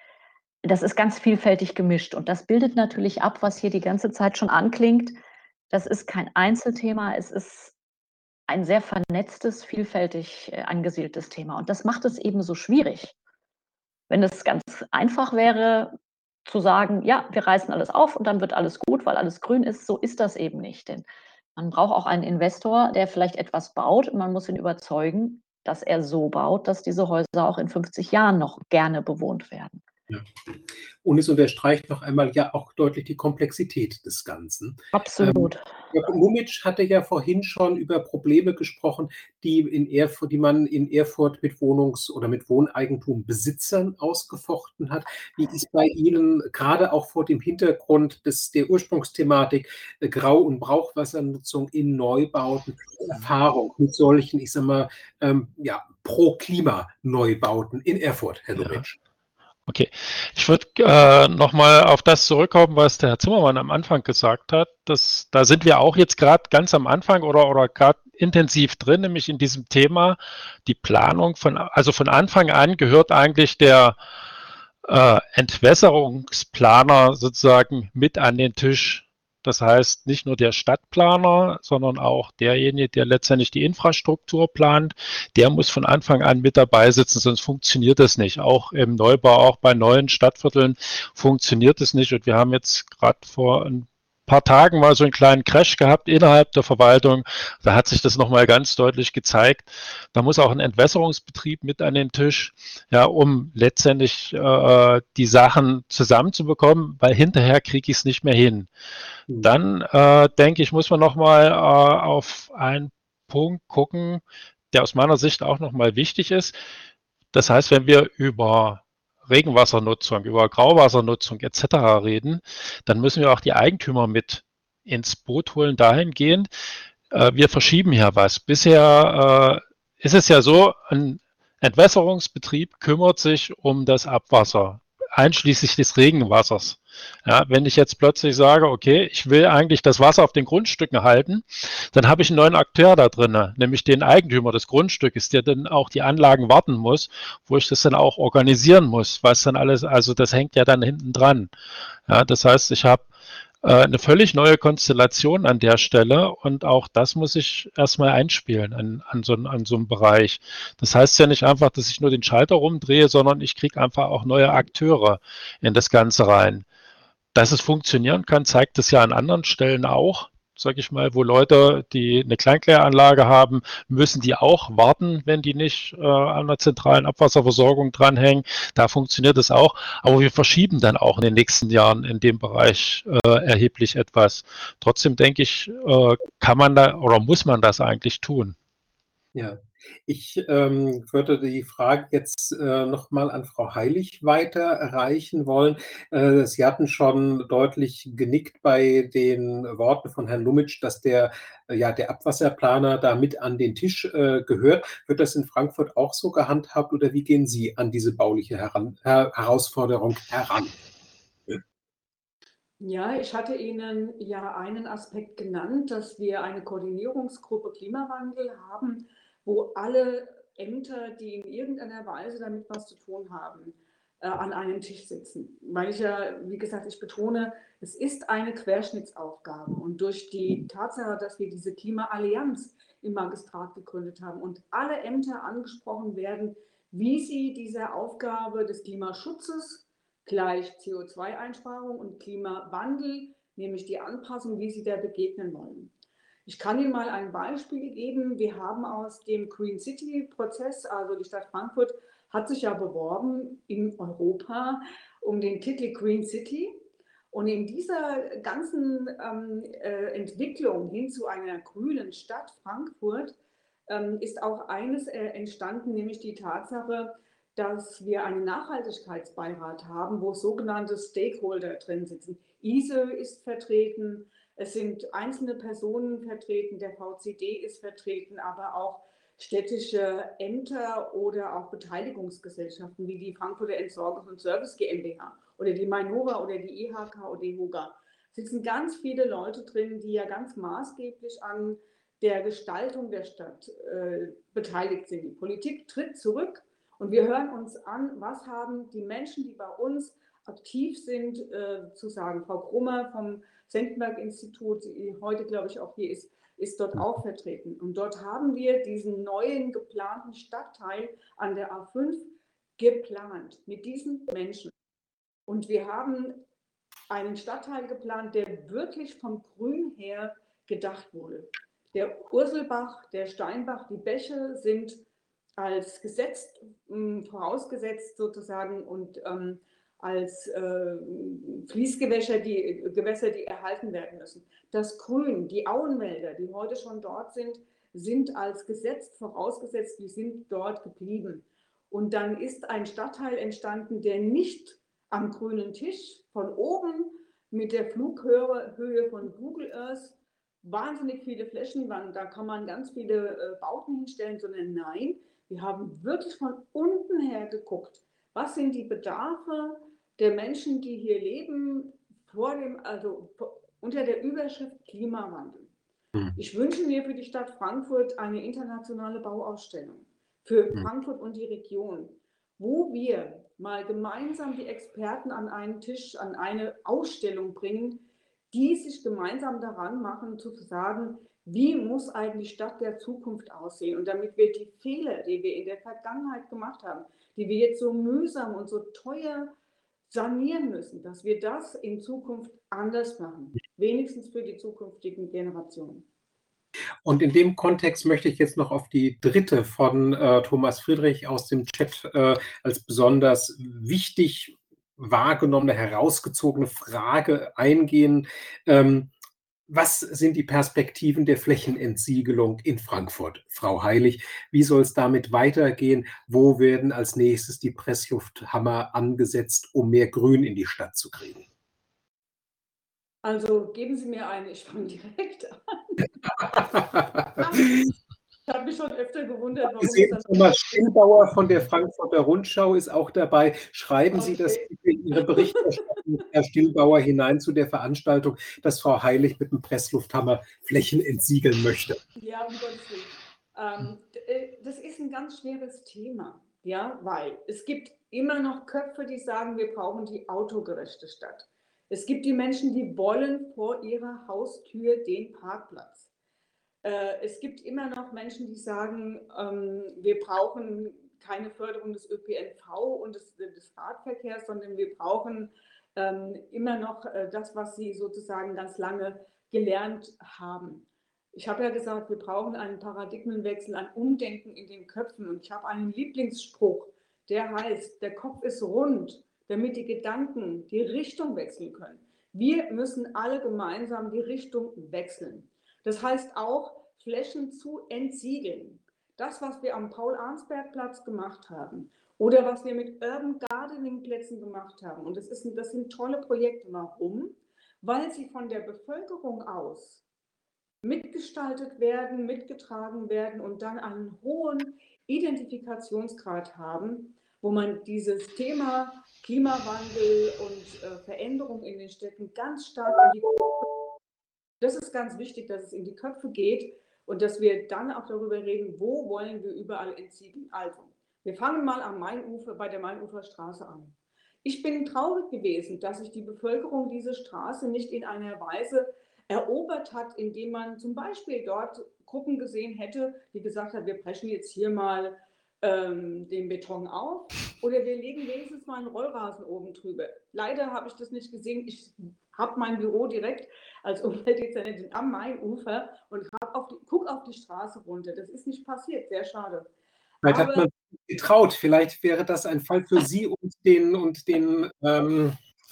Das ist ganz vielfältig gemischt und das bildet natürlich ab, was hier die ganze Zeit schon anklingt. Das ist kein Einzelthema, es ist ein sehr vernetztes, vielfältig äh, angesiedeltes Thema und das macht es eben so schwierig. Wenn es ganz einfach wäre, zu sagen, ja, wir reißen alles auf und dann wird alles gut, weil alles grün ist, so ist das eben nicht. Denn man braucht auch einen Investor, der vielleicht etwas baut und man muss ihn überzeugen, dass er so baut, dass diese Häuser auch in fünfzig Jahren noch gerne bewohnt werden. Ja. Und es unterstreicht noch einmal ja auch deutlich die Komplexität des Ganzen. Absolut. Ähm, Jörg Mumitsch hatte ja vorhin schon über Probleme gesprochen, die, in Erfurt, die man in Erfurt mit Wohnungs- oder mit Wohneigentumbesitzern ausgefochten hat. Wie ist bei Ihnen gerade auch vor dem Hintergrund des, der Ursprungsthematik äh, Grau- und Brauchwassernutzung in Neubauten Erfahrung mit solchen, ich sag mal, ähm, ja, Pro-Klima-Neubauten in Erfurt, Herr Mumitsch? Okay, ich würde äh, nochmal auf das zurückkommen, was der Herr Zimmermann am Anfang gesagt hat. Das, da sind wir auch jetzt gerade ganz am Anfang oder, oder gerade intensiv drin, nämlich in diesem Thema die Planung von, also von Anfang an gehört eigentlich der äh, Entwässerungsplaner sozusagen mit an den Tisch. Das heißt, nicht nur der Stadtplaner, sondern auch derjenige, der letztendlich die Infrastruktur plant, der muss von Anfang an mit dabei sitzen, sonst funktioniert das nicht. Auch im Neubau, auch bei neuen Stadtvierteln funktioniert es nicht. Und wir haben jetzt gerade vor ein paar Tagen mal so einen kleinen Crash gehabt innerhalb der Verwaltung. Da hat sich das nochmal ganz deutlich gezeigt. Da muss auch ein Entwässerungsbetrieb mit an den Tisch, ja, um letztendlich äh, die Sachen zusammenzubekommen, weil hinterher kriege ich es nicht mehr hin. Dann äh, denke ich, muss man nochmal äh, auf einen Punkt gucken, der aus meiner Sicht auch nochmal wichtig ist. Das heißt, wenn wir über Regenwassernutzung, über Grauwassernutzung et cetera reden, dann müssen wir auch die Eigentümer mit ins Boot holen dahingehend. Äh, wir verschieben hier was. Bisher äh, ist es ja so, ein Entwässerungsbetrieb kümmert sich um das Abwasser. einschließlich des Regenwassers. Ja, wenn ich jetzt plötzlich sage, okay, ich will eigentlich das Wasser auf den Grundstücken halten, dann habe ich einen neuen Akteur da drin, nämlich den Eigentümer des Grundstückes, der dann auch die Anlagen warten muss, wo ich das dann auch organisieren muss, was dann alles, also das hängt ja dann hinten dran. Ja, das heißt, ich habe äh, eine völlig neue Konstellation an der Stelle und auch das muss ich erstmal einspielen an, an, so, an so einem Bereich. Das heißt ja nicht einfach, dass ich nur den Schalter rumdrehe, sondern ich kriege einfach auch neue Akteure in das Ganze rein. Dass es funktionieren kann, zeigt es ja an anderen Stellen auch, sage ich mal, wo Leute, die eine Kleinkläranlage haben, müssen die auch warten, wenn die nicht äh, an der zentralen Abwasserversorgung dranhängen. Da funktioniert es auch, aber wir verschieben dann auch in den nächsten Jahren in dem Bereich äh, erheblich etwas. Trotzdem denke ich, äh, kann man da oder muss man das eigentlich tun? Ja, ich ähm, würde die Frage jetzt äh, noch mal an Frau Heilig weiterreichen wollen. Äh, Sie hatten schon deutlich genickt bei den Worten von Herrn Lumitsch, dass der, äh, ja, der Abwasserplaner da mit an den Tisch äh, gehört. Wird das in Frankfurt auch so gehandhabt oder wie gehen Sie an diese bauliche heran, Her Herausforderung heran? Ja, ich hatte Ihnen ja einen Aspekt genannt, dass wir eine Koordinierungsgruppe Klimawandel haben, wo alle Ämter, die in irgendeiner Weise damit was zu tun haben, äh, an einem Tisch sitzen. Weil ich ja, wie gesagt, ich betone, es ist eine Querschnittsaufgabe. Und durch die Tatsache, dass wir diese Klimaallianz im Magistrat gegründet haben und alle Ämter angesprochen werden, wie sie dieser Aufgabe des Klimaschutzes gleich C O zwei Einsparung und Klimawandel, nämlich die Anpassung, wie sie da begegnen wollen. Ich kann Ihnen mal ein Beispiel geben. Wir haben aus dem Green City-Prozess, also die Stadt Frankfurt hat sich ja beworben in Europa um den Titel Green City. Und in dieser ganzen ähm, äh, Entwicklung hin zu einer grünen Stadt Frankfurt ähm, ist auch eines äh, entstanden, nämlich die Tatsache, dass wir einen Nachhaltigkeitsbeirat haben, wo sogenannte Stakeholder drin sitzen. I S E ist vertreten, es sind einzelne Personen vertreten, der V C D ist vertreten, aber auch städtische Ämter oder auch Beteiligungsgesellschaften wie die Frankfurter Entsorgungs- und Service GmbH oder die Mainova oder die I H K oder die HUGA. Es sitzen ganz viele Leute drin, die ja ganz maßgeblich an der Gestaltung der Stadt äh, beteiligt sind. Die Politik tritt zurück. Und wir hören uns an, was haben die Menschen, die bei uns aktiv sind, äh, zu sagen. Frau Krummer vom Senckenberg-Institut, die heute, glaube ich, auch hier ist, ist dort auch vertreten. Und dort haben wir diesen neuen geplanten Stadtteil an der A fünf geplant mit diesen Menschen. Und wir haben einen Stadtteil geplant, der wirklich vom Grün her gedacht wurde. Der Urselbach, der Steinbach, die Bäche sind als Gesetz äh, vorausgesetzt sozusagen und ähm, als äh, Fließgewässer die, Gewässer, die erhalten werden müssen. Das Grün, die Auenwälder, die heute schon dort sind, sind als Gesetz vorausgesetzt, die sind dort geblieben. Und dann ist ein Stadtteil entstanden, der nicht am grünen Tisch von oben mit der Flughöhe von Google Earth wahnsinnig viele Flächen waren, da kann man ganz viele äh, Bauten hinstellen, sondern nein, wir haben wirklich von unten her geguckt, was sind die Bedarfe der Menschen, die hier leben, vor dem, also unter der Überschrift Klimawandel. Ich wünsche mir für die Stadt Frankfurt eine internationale Bauausstellung für Frankfurt und die Region, wo wir mal gemeinsam die Experten an einen Tisch, an eine Ausstellung bringen, die sich gemeinsam daran machen, zu sagen, wie muss eigentlich Stadt der Zukunft aussehen? Und damit wir die Fehler, die wir in der Vergangenheit gemacht haben, die wir jetzt so mühsam und so teuer sanieren müssen, dass wir das in Zukunft anders machen, wenigstens für die zukünftigen Generationen. Und in dem Kontext möchte ich jetzt noch auf die dritte von äh, Thomas Friedrich aus dem Chat äh, als besonders wichtig wahrgenommene, herausgezogene Frage eingehen. Ähm, was sind die Perspektiven der Flächenentsiegelung in Frankfurt, Frau Heilig? Wie soll es damit weitergehen? Wo werden als nächstes die Presslufthammer angesetzt, um mehr Grün in die Stadt zu kriegen? Also geben Sie mir eine, ich fange direkt an. Ich habe mich schon öfter gewundert, warum Sie es sehen, dann Thomas Stillbauer von der Frankfurter Rundschau ist auch dabei. Schreiben Sie das okay. bitte in Ihre Berichterstattung, Herr Stillbauer, hinein zu der Veranstaltung, dass Frau Heilig mit dem Presslufthammer Flächen entsiegeln möchte. Ja, um Gottes Willen. Ähm, d- äh, das ist ein ganz schweres Thema, ja, weil es gibt immer noch Köpfe, die sagen, wir brauchen die autogerechte Stadt. Es gibt die Menschen, die wollen vor ihrer Haustür den Parkplatz. Äh, es gibt immer noch Menschen, die sagen, ähm, wir brauchen keine Förderung des Ö P N V und des, des Radverkehrs, sondern wir brauchen ähm, immer noch äh, das, was sie sozusagen ganz lange gelernt haben. Ich habe ja gesagt, wir brauchen einen Paradigmenwechsel, ein Umdenken in den Köpfen. Und ich habe einen Lieblingsspruch, der heißt, der Kopf ist rund, damit die Gedanken die Richtung wechseln können. Wir müssen alle gemeinsam die Richtung wechseln. Das heißt auch, Flächen zu entsiegeln. Das, was wir am Paul-Arnsberg-Platz gemacht haben oder was wir mit Urban Gardening-Plätzen gemacht haben. Und das, ist, das sind tolle Projekte. Warum? Weil sie von der Bevölkerung aus mitgestaltet werden, mitgetragen werden und dann einen hohen Identifikationsgrad haben, wo man dieses Thema Klimawandel und äh, Veränderung in den Städten ganz stark in die Das ist ganz wichtig, dass es in die Köpfe geht und dass wir dann auch darüber reden, wo wollen wir überall entsiegeln. Also, wir fangen mal am Mainufer, bei der Mainuferstraße an. Ich bin traurig gewesen, dass sich die Bevölkerung diese Straße nicht in einer Weise erobert hat, indem man zum Beispiel dort Gruppen gesehen hätte, die gesagt haben, wir brechen jetzt hier mal ähm, den Beton auf oder wir legen wenigstens mal einen Rollrasen oben drüber. Leider habe ich das nicht gesehen. Ich habe mein Büro direkt als Umweltdezernentin am Mainufer und auf die, guck auf die Straße runter. Das ist nicht passiert, sehr schade. Vielleicht Aber, hat man sich getraut, vielleicht wäre das ein Fall für Sie und den, und den, ähm,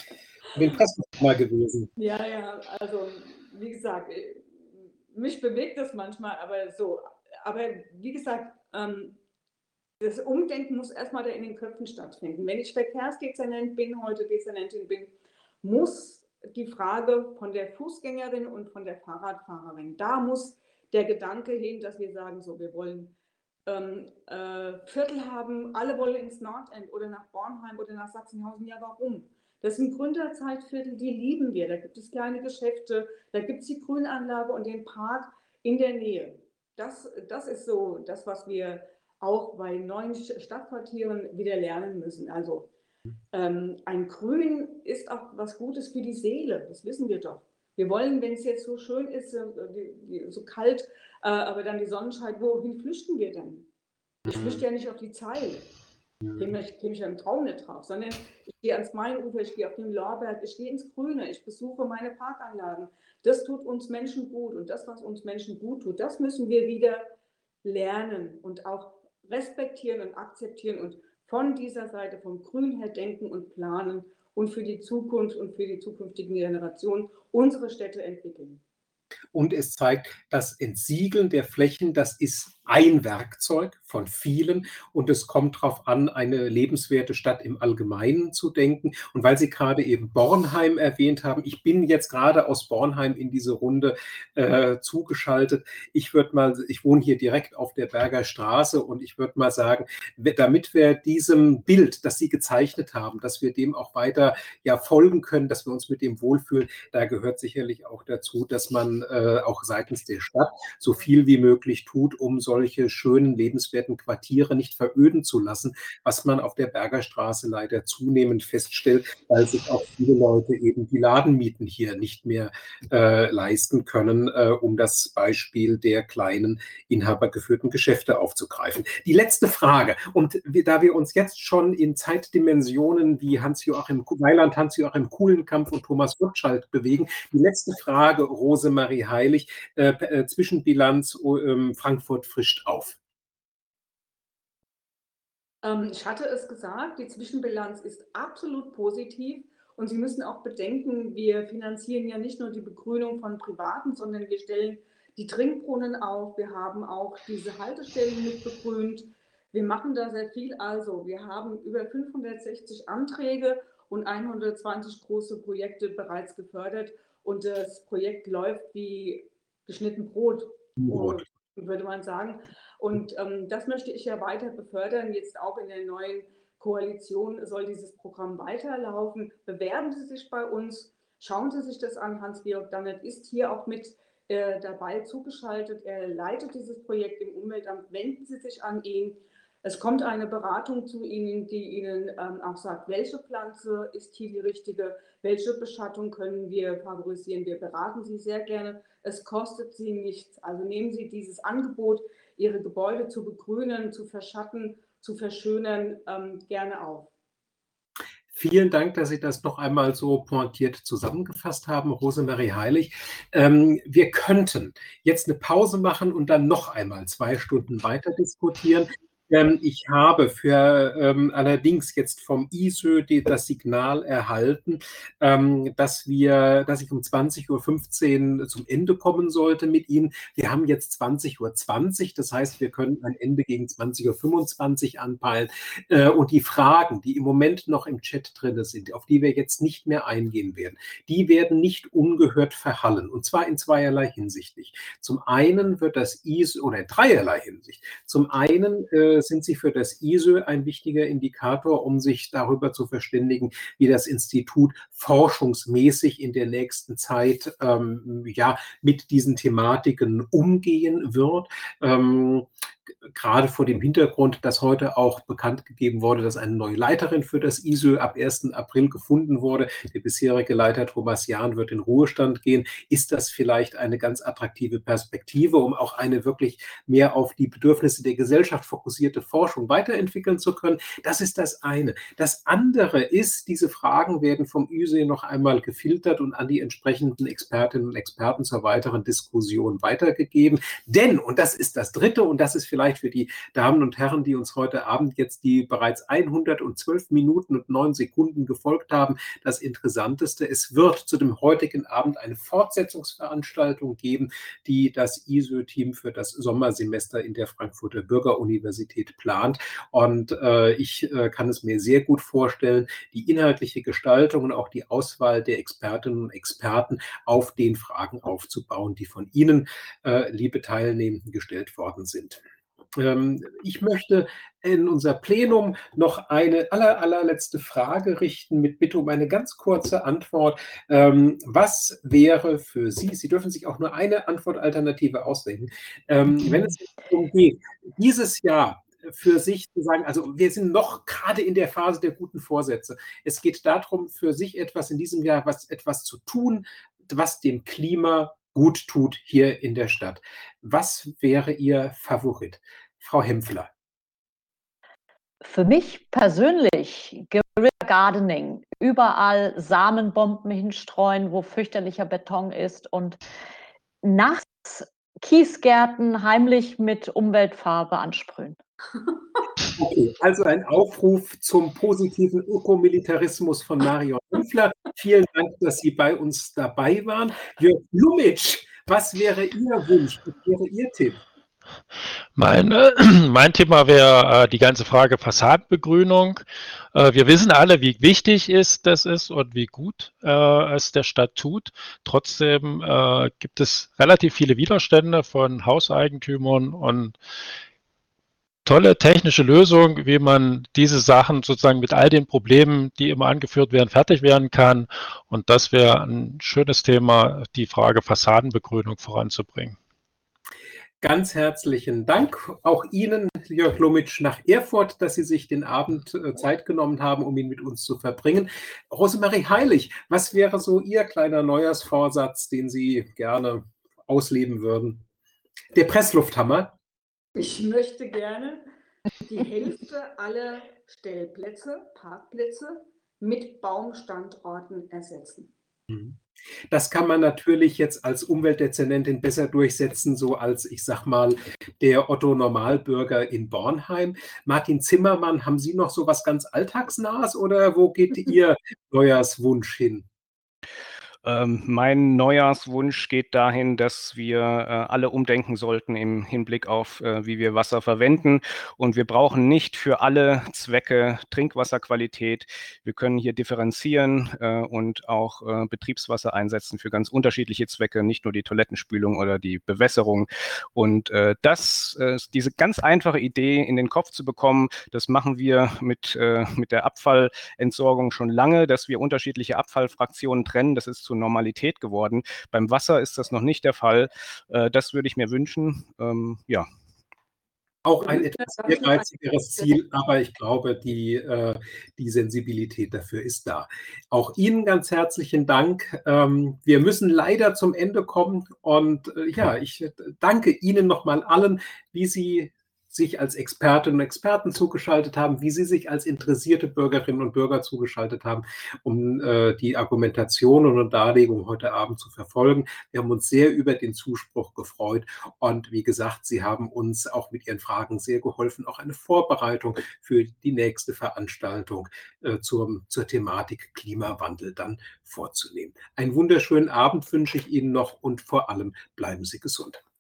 den Presslufthammer gewesen. Ja, ja, also wie gesagt, mich bewegt das manchmal, aber so. Aber wie gesagt, ähm, das Umdenken muss erstmal da in den Köpfen stattfinden. Wenn ich Verkehrsdezernent bin, heute Dezernentin bin, muss die Frage von der Fußgängerin und von der Fahrradfahrerin, da muss der Gedanke hin, dass wir sagen, so, wir wollen ähm, äh, Viertel haben, alle wollen ins Nordend oder nach Bornheim oder nach Sachsenhausen. Ja, warum? Das sind Gründerzeitviertel, die lieben wir. Da gibt es kleine Geschäfte, da gibt es die Grünanlage und den Park in der Nähe. Das, das ist so das, was wir auch bei neuen Stadtquartieren wieder lernen müssen. Also ähm, ein Grün ist auch was Gutes für die Seele, das wissen wir doch. Wir wollen, wenn es jetzt so schön ist, äh, die, die, so kalt, äh, aber dann die Sonnenschein, wohin flüchten wir denn? Ich flüchte ja nicht auf die Zeile. Ich käme ich, käme ich ja im Traum nicht drauf, sondern ich gehe ans Mainufer, ich gehe auf den Lorberg, ich gehe ins Grüne, ich besuche meine Parkanlagen. Das tut uns Menschen gut und das, was uns Menschen gut tut, das müssen wir wieder lernen und auch respektieren und akzeptieren und von dieser Seite vom Grün her denken und planen und für die Zukunft und für die zukünftigen Generationen unsere Städte entwickeln. Und es zeigt, das Entsiegeln der Flächen, das ist ein Werkzeug von vielen und es kommt darauf an, eine lebenswerte Stadt im Allgemeinen zu denken. Und weil Sie gerade eben Bornheim erwähnt haben, ich bin jetzt gerade aus Bornheim in diese Runde äh, zugeschaltet. Ich würde mal, ich wohne hier direkt auf der Berger Straße und ich würde mal sagen, damit wir diesem Bild, das Sie gezeichnet haben, dass wir dem auch weiter ja folgen können, dass wir uns mit dem wohlfühlen, da gehört sicherlich auch dazu, dass man äh, auch seitens der Stadt so viel wie möglich tut, um solche schönen, lebenswerten Quartiere nicht veröden zu lassen, was man auf der Berger Straße leider zunehmend feststellt, weil sich auch viele Leute eben die Ladenmieten hier nicht mehr äh, leisten können, äh, um das Beispiel der kleinen inhabergeführten Geschäfte aufzugreifen. Die letzte Frage, und wir, da wir uns jetzt schon in Zeitdimensionen wie Hans-Joachim Weiland, Hans-Joachim Kulenkampf und Thomas Gottschalk bewegen, die letzte Frage, Rosemarie Heilig, äh, äh, Zwischenbilanz äh, Frankfurt frischt auf. Ähm, ich hatte es gesagt, die Zwischenbilanz ist absolut positiv und Sie müssen auch bedenken, wir finanzieren ja nicht nur die Begrünung von Privaten, sondern wir stellen die Trinkbrunnen auf, wir haben auch diese Haltestellen mit begrünt. Wir machen da sehr viel. Also wir haben über fünfhundertsechzig Anträge und hundertzwanzig große Projekte bereits gefördert und das Projekt läuft wie geschnitten Brot. Brot. würde man sagen. Und ähm, das möchte ich ja weiter befördern. Jetzt auch in der neuen Koalition soll dieses Programm weiterlaufen. Bewerben Sie sich bei uns, schauen Sie sich das an. Hans-Georg Dannert ist hier auch mit äh, dabei zugeschaltet. Er leitet dieses Projekt im Umweltamt. Wenden Sie sich an ihn. Es kommt eine Beratung zu Ihnen, die Ihnen ähm, auch sagt, welche Pflanze ist hier die richtige, welche Beschattung können wir favorisieren. Wir beraten Sie sehr gerne. Es kostet Sie nichts. Also nehmen Sie dieses Angebot, Ihre Gebäude zu begrünen, zu verschatten, zu verschönern, ähm, gerne auf. Vielen Dank, dass Sie das noch einmal so pointiert zusammengefasst haben, Rosemarie Heilig. Ähm, wir könnten jetzt eine Pause machen und dann noch einmal zwei Stunden weiter diskutieren. Ähm, ich habe für ähm, allerdings jetzt vom I S Ö die, das Signal erhalten, ähm, dass wir, dass ich um zwanzig Uhr fünfzehn zum Ende kommen sollte mit Ihnen. Wir haben jetzt zwanzig Uhr zwanzig, das heißt, wir können ein Ende gegen zwanzig Uhr fünfundzwanzig anpeilen. Äh, und die Fragen, die im Moment noch im Chat drin sind, auf die wir jetzt nicht mehr eingehen werden, die werden nicht ungehört verhallen. Und zwar in zweierlei hinsichtlich. Zum einen wird das I S Ö, oder in dreierlei Hinsicht. Zum einen äh, sind sie für das I S Ö ein wichtiger Indikator, um sich darüber zu verständigen, wie das Institut forschungsmäßig in der nächsten Zeit ähm, ja, mit diesen Thematiken umgehen wird. Ähm, gerade vor dem Hintergrund, dass heute auch bekannt gegeben wurde, dass eine neue Leiterin für das I S Ö ab ersten April gefunden wurde. Der bisherige Leiter Thomas Jahn wird in Ruhestand gehen. Ist das vielleicht eine ganz attraktive Perspektive, um auch eine wirklich mehr auf die Bedürfnisse der Gesellschaft fokussierte Forschung weiterentwickeln zu können? Das ist das eine. Das andere ist, diese Fragen werden vom I S Ö noch einmal gefiltert und an die entsprechenden Expertinnen und Experten zur weiteren Diskussion weitergegeben. Denn, und das ist das Dritte, und das ist vielleicht für die Damen und Herren, die uns heute Abend jetzt die bereits hundertzwölf Minuten und neun Sekunden gefolgt haben, das Interessanteste: Es wird zu dem heutigen Abend eine Fortsetzungsveranstaltung geben, die das I S Ö-Team für das Sommersemester in der Frankfurter Bürgeruniversität plant. Und äh, ich äh, kann es mir sehr gut vorstellen, die inhaltliche Gestaltung und auch die Auswahl der Expertinnen und Experten auf den Fragen aufzubauen, die von Ihnen, äh, liebe Teilnehmenden, gestellt worden sind. Ähm, ich möchte in unser Plenum noch eine aller, allerletzte Frage richten, mit Bitte um eine ganz kurze Antwort. Ähm, was wäre für Sie, Sie dürfen sich auch nur eine Antwortalternative ausdenken, ähm, wenn es darum geht, dieses Jahr für sich zu sagen, also wir sind noch gerade in der Phase der guten Vorsätze. Es geht darum, für sich etwas in diesem Jahr, was etwas zu tun, was dem Klima gut tut hier in der Stadt. Was wäre Ihr Favorit? Frau Hempfler. Für mich persönlich Guerilla Gardening, überall Samenbomben hinstreuen, wo fürchterlicher Beton ist, und nachts Kiesgärten heimlich mit Umweltfarbe ansprühen. Okay, also ein Aufruf zum positiven Ökomilitarismus von Marion Hempfler. Vielen Dank, dass Sie bei uns dabei waren. Jörg Lumitsch, was wäre Ihr Wunsch? Was wäre Ihr Tipp? Mein, äh, mein Thema wäre äh, die ganze Frage Fassadenbegrünung. Äh, wir wissen alle, wie wichtig ist das ist und wie gut äh, es der Stadt tut. Trotzdem äh, gibt es relativ viele Widerstände von Hauseigentümern und tolle technische Lösungen, wie man diese Sachen sozusagen mit all den Problemen, die immer angeführt werden, fertig werden kann. Und das wäre ein schönes Thema, die Frage Fassadenbegrünung voranzubringen. Ganz herzlichen Dank auch Ihnen, Jörg Lumitsch, nach Erfurt, dass Sie sich den Abend äh, Zeit genommen haben, um ihn mit uns zu verbringen. Rosemarie Heilig, was wäre so Ihr kleiner Neujahrsvorsatz, den Sie gerne ausleben würden? Der Presslufthammer? Ich möchte gerne die Hälfte aller Stellplätze, Parkplätze mit Baumstandorten ersetzen. Das kann man natürlich jetzt als Umweltdezernentin besser durchsetzen, so als, ich sag mal, der Otto-Normalbürger in Bornheim. Martin Zimmermann, haben Sie noch so was ganz Alltagsnahes oder wo geht Ihr Neujahrswunsch hin? Ähm, mein Neujahrswunsch geht dahin, dass wir äh, alle umdenken sollten im Hinblick auf, äh, wie wir Wasser verwenden. Und wir brauchen nicht für alle Zwecke Trinkwasserqualität. Wir können hier differenzieren äh, und auch äh, Betriebswasser einsetzen für ganz unterschiedliche Zwecke, nicht nur die Toilettenspülung oder die Bewässerung. Und äh, das, äh, diese ganz einfache Idee in den Kopf zu bekommen, das machen wir mit, äh, mit der Abfallentsorgung schon lange, dass wir unterschiedliche Abfallfraktionen trennen. Das ist zu Normalität geworden. Beim Wasser ist das noch nicht der Fall. Äh, das würde ich mir wünschen. Ähm, ja. Auch ein etwas ehrgeizigeres Ziel, aber ich glaube, die, äh, die Sensibilität dafür ist da. Auch Ihnen ganz herzlichen Dank. Ähm, wir müssen leider zum Ende kommen und äh, ja, ich danke Ihnen nochmal allen, wie Sie sich als Expertinnen und Experten zugeschaltet haben, wie Sie sich als interessierte Bürgerinnen und Bürger zugeschaltet haben, um äh, die Argumentationen und Darlegungen heute Abend zu verfolgen. Wir haben uns sehr über den Zuspruch gefreut und wie gesagt, Sie haben uns auch mit Ihren Fragen sehr geholfen, auch eine Vorbereitung für die nächste Veranstaltung äh, zur, zur Thematik Klimawandel dann vorzunehmen. Einen wunderschönen Abend wünsche ich Ihnen noch und vor allem bleiben Sie gesund.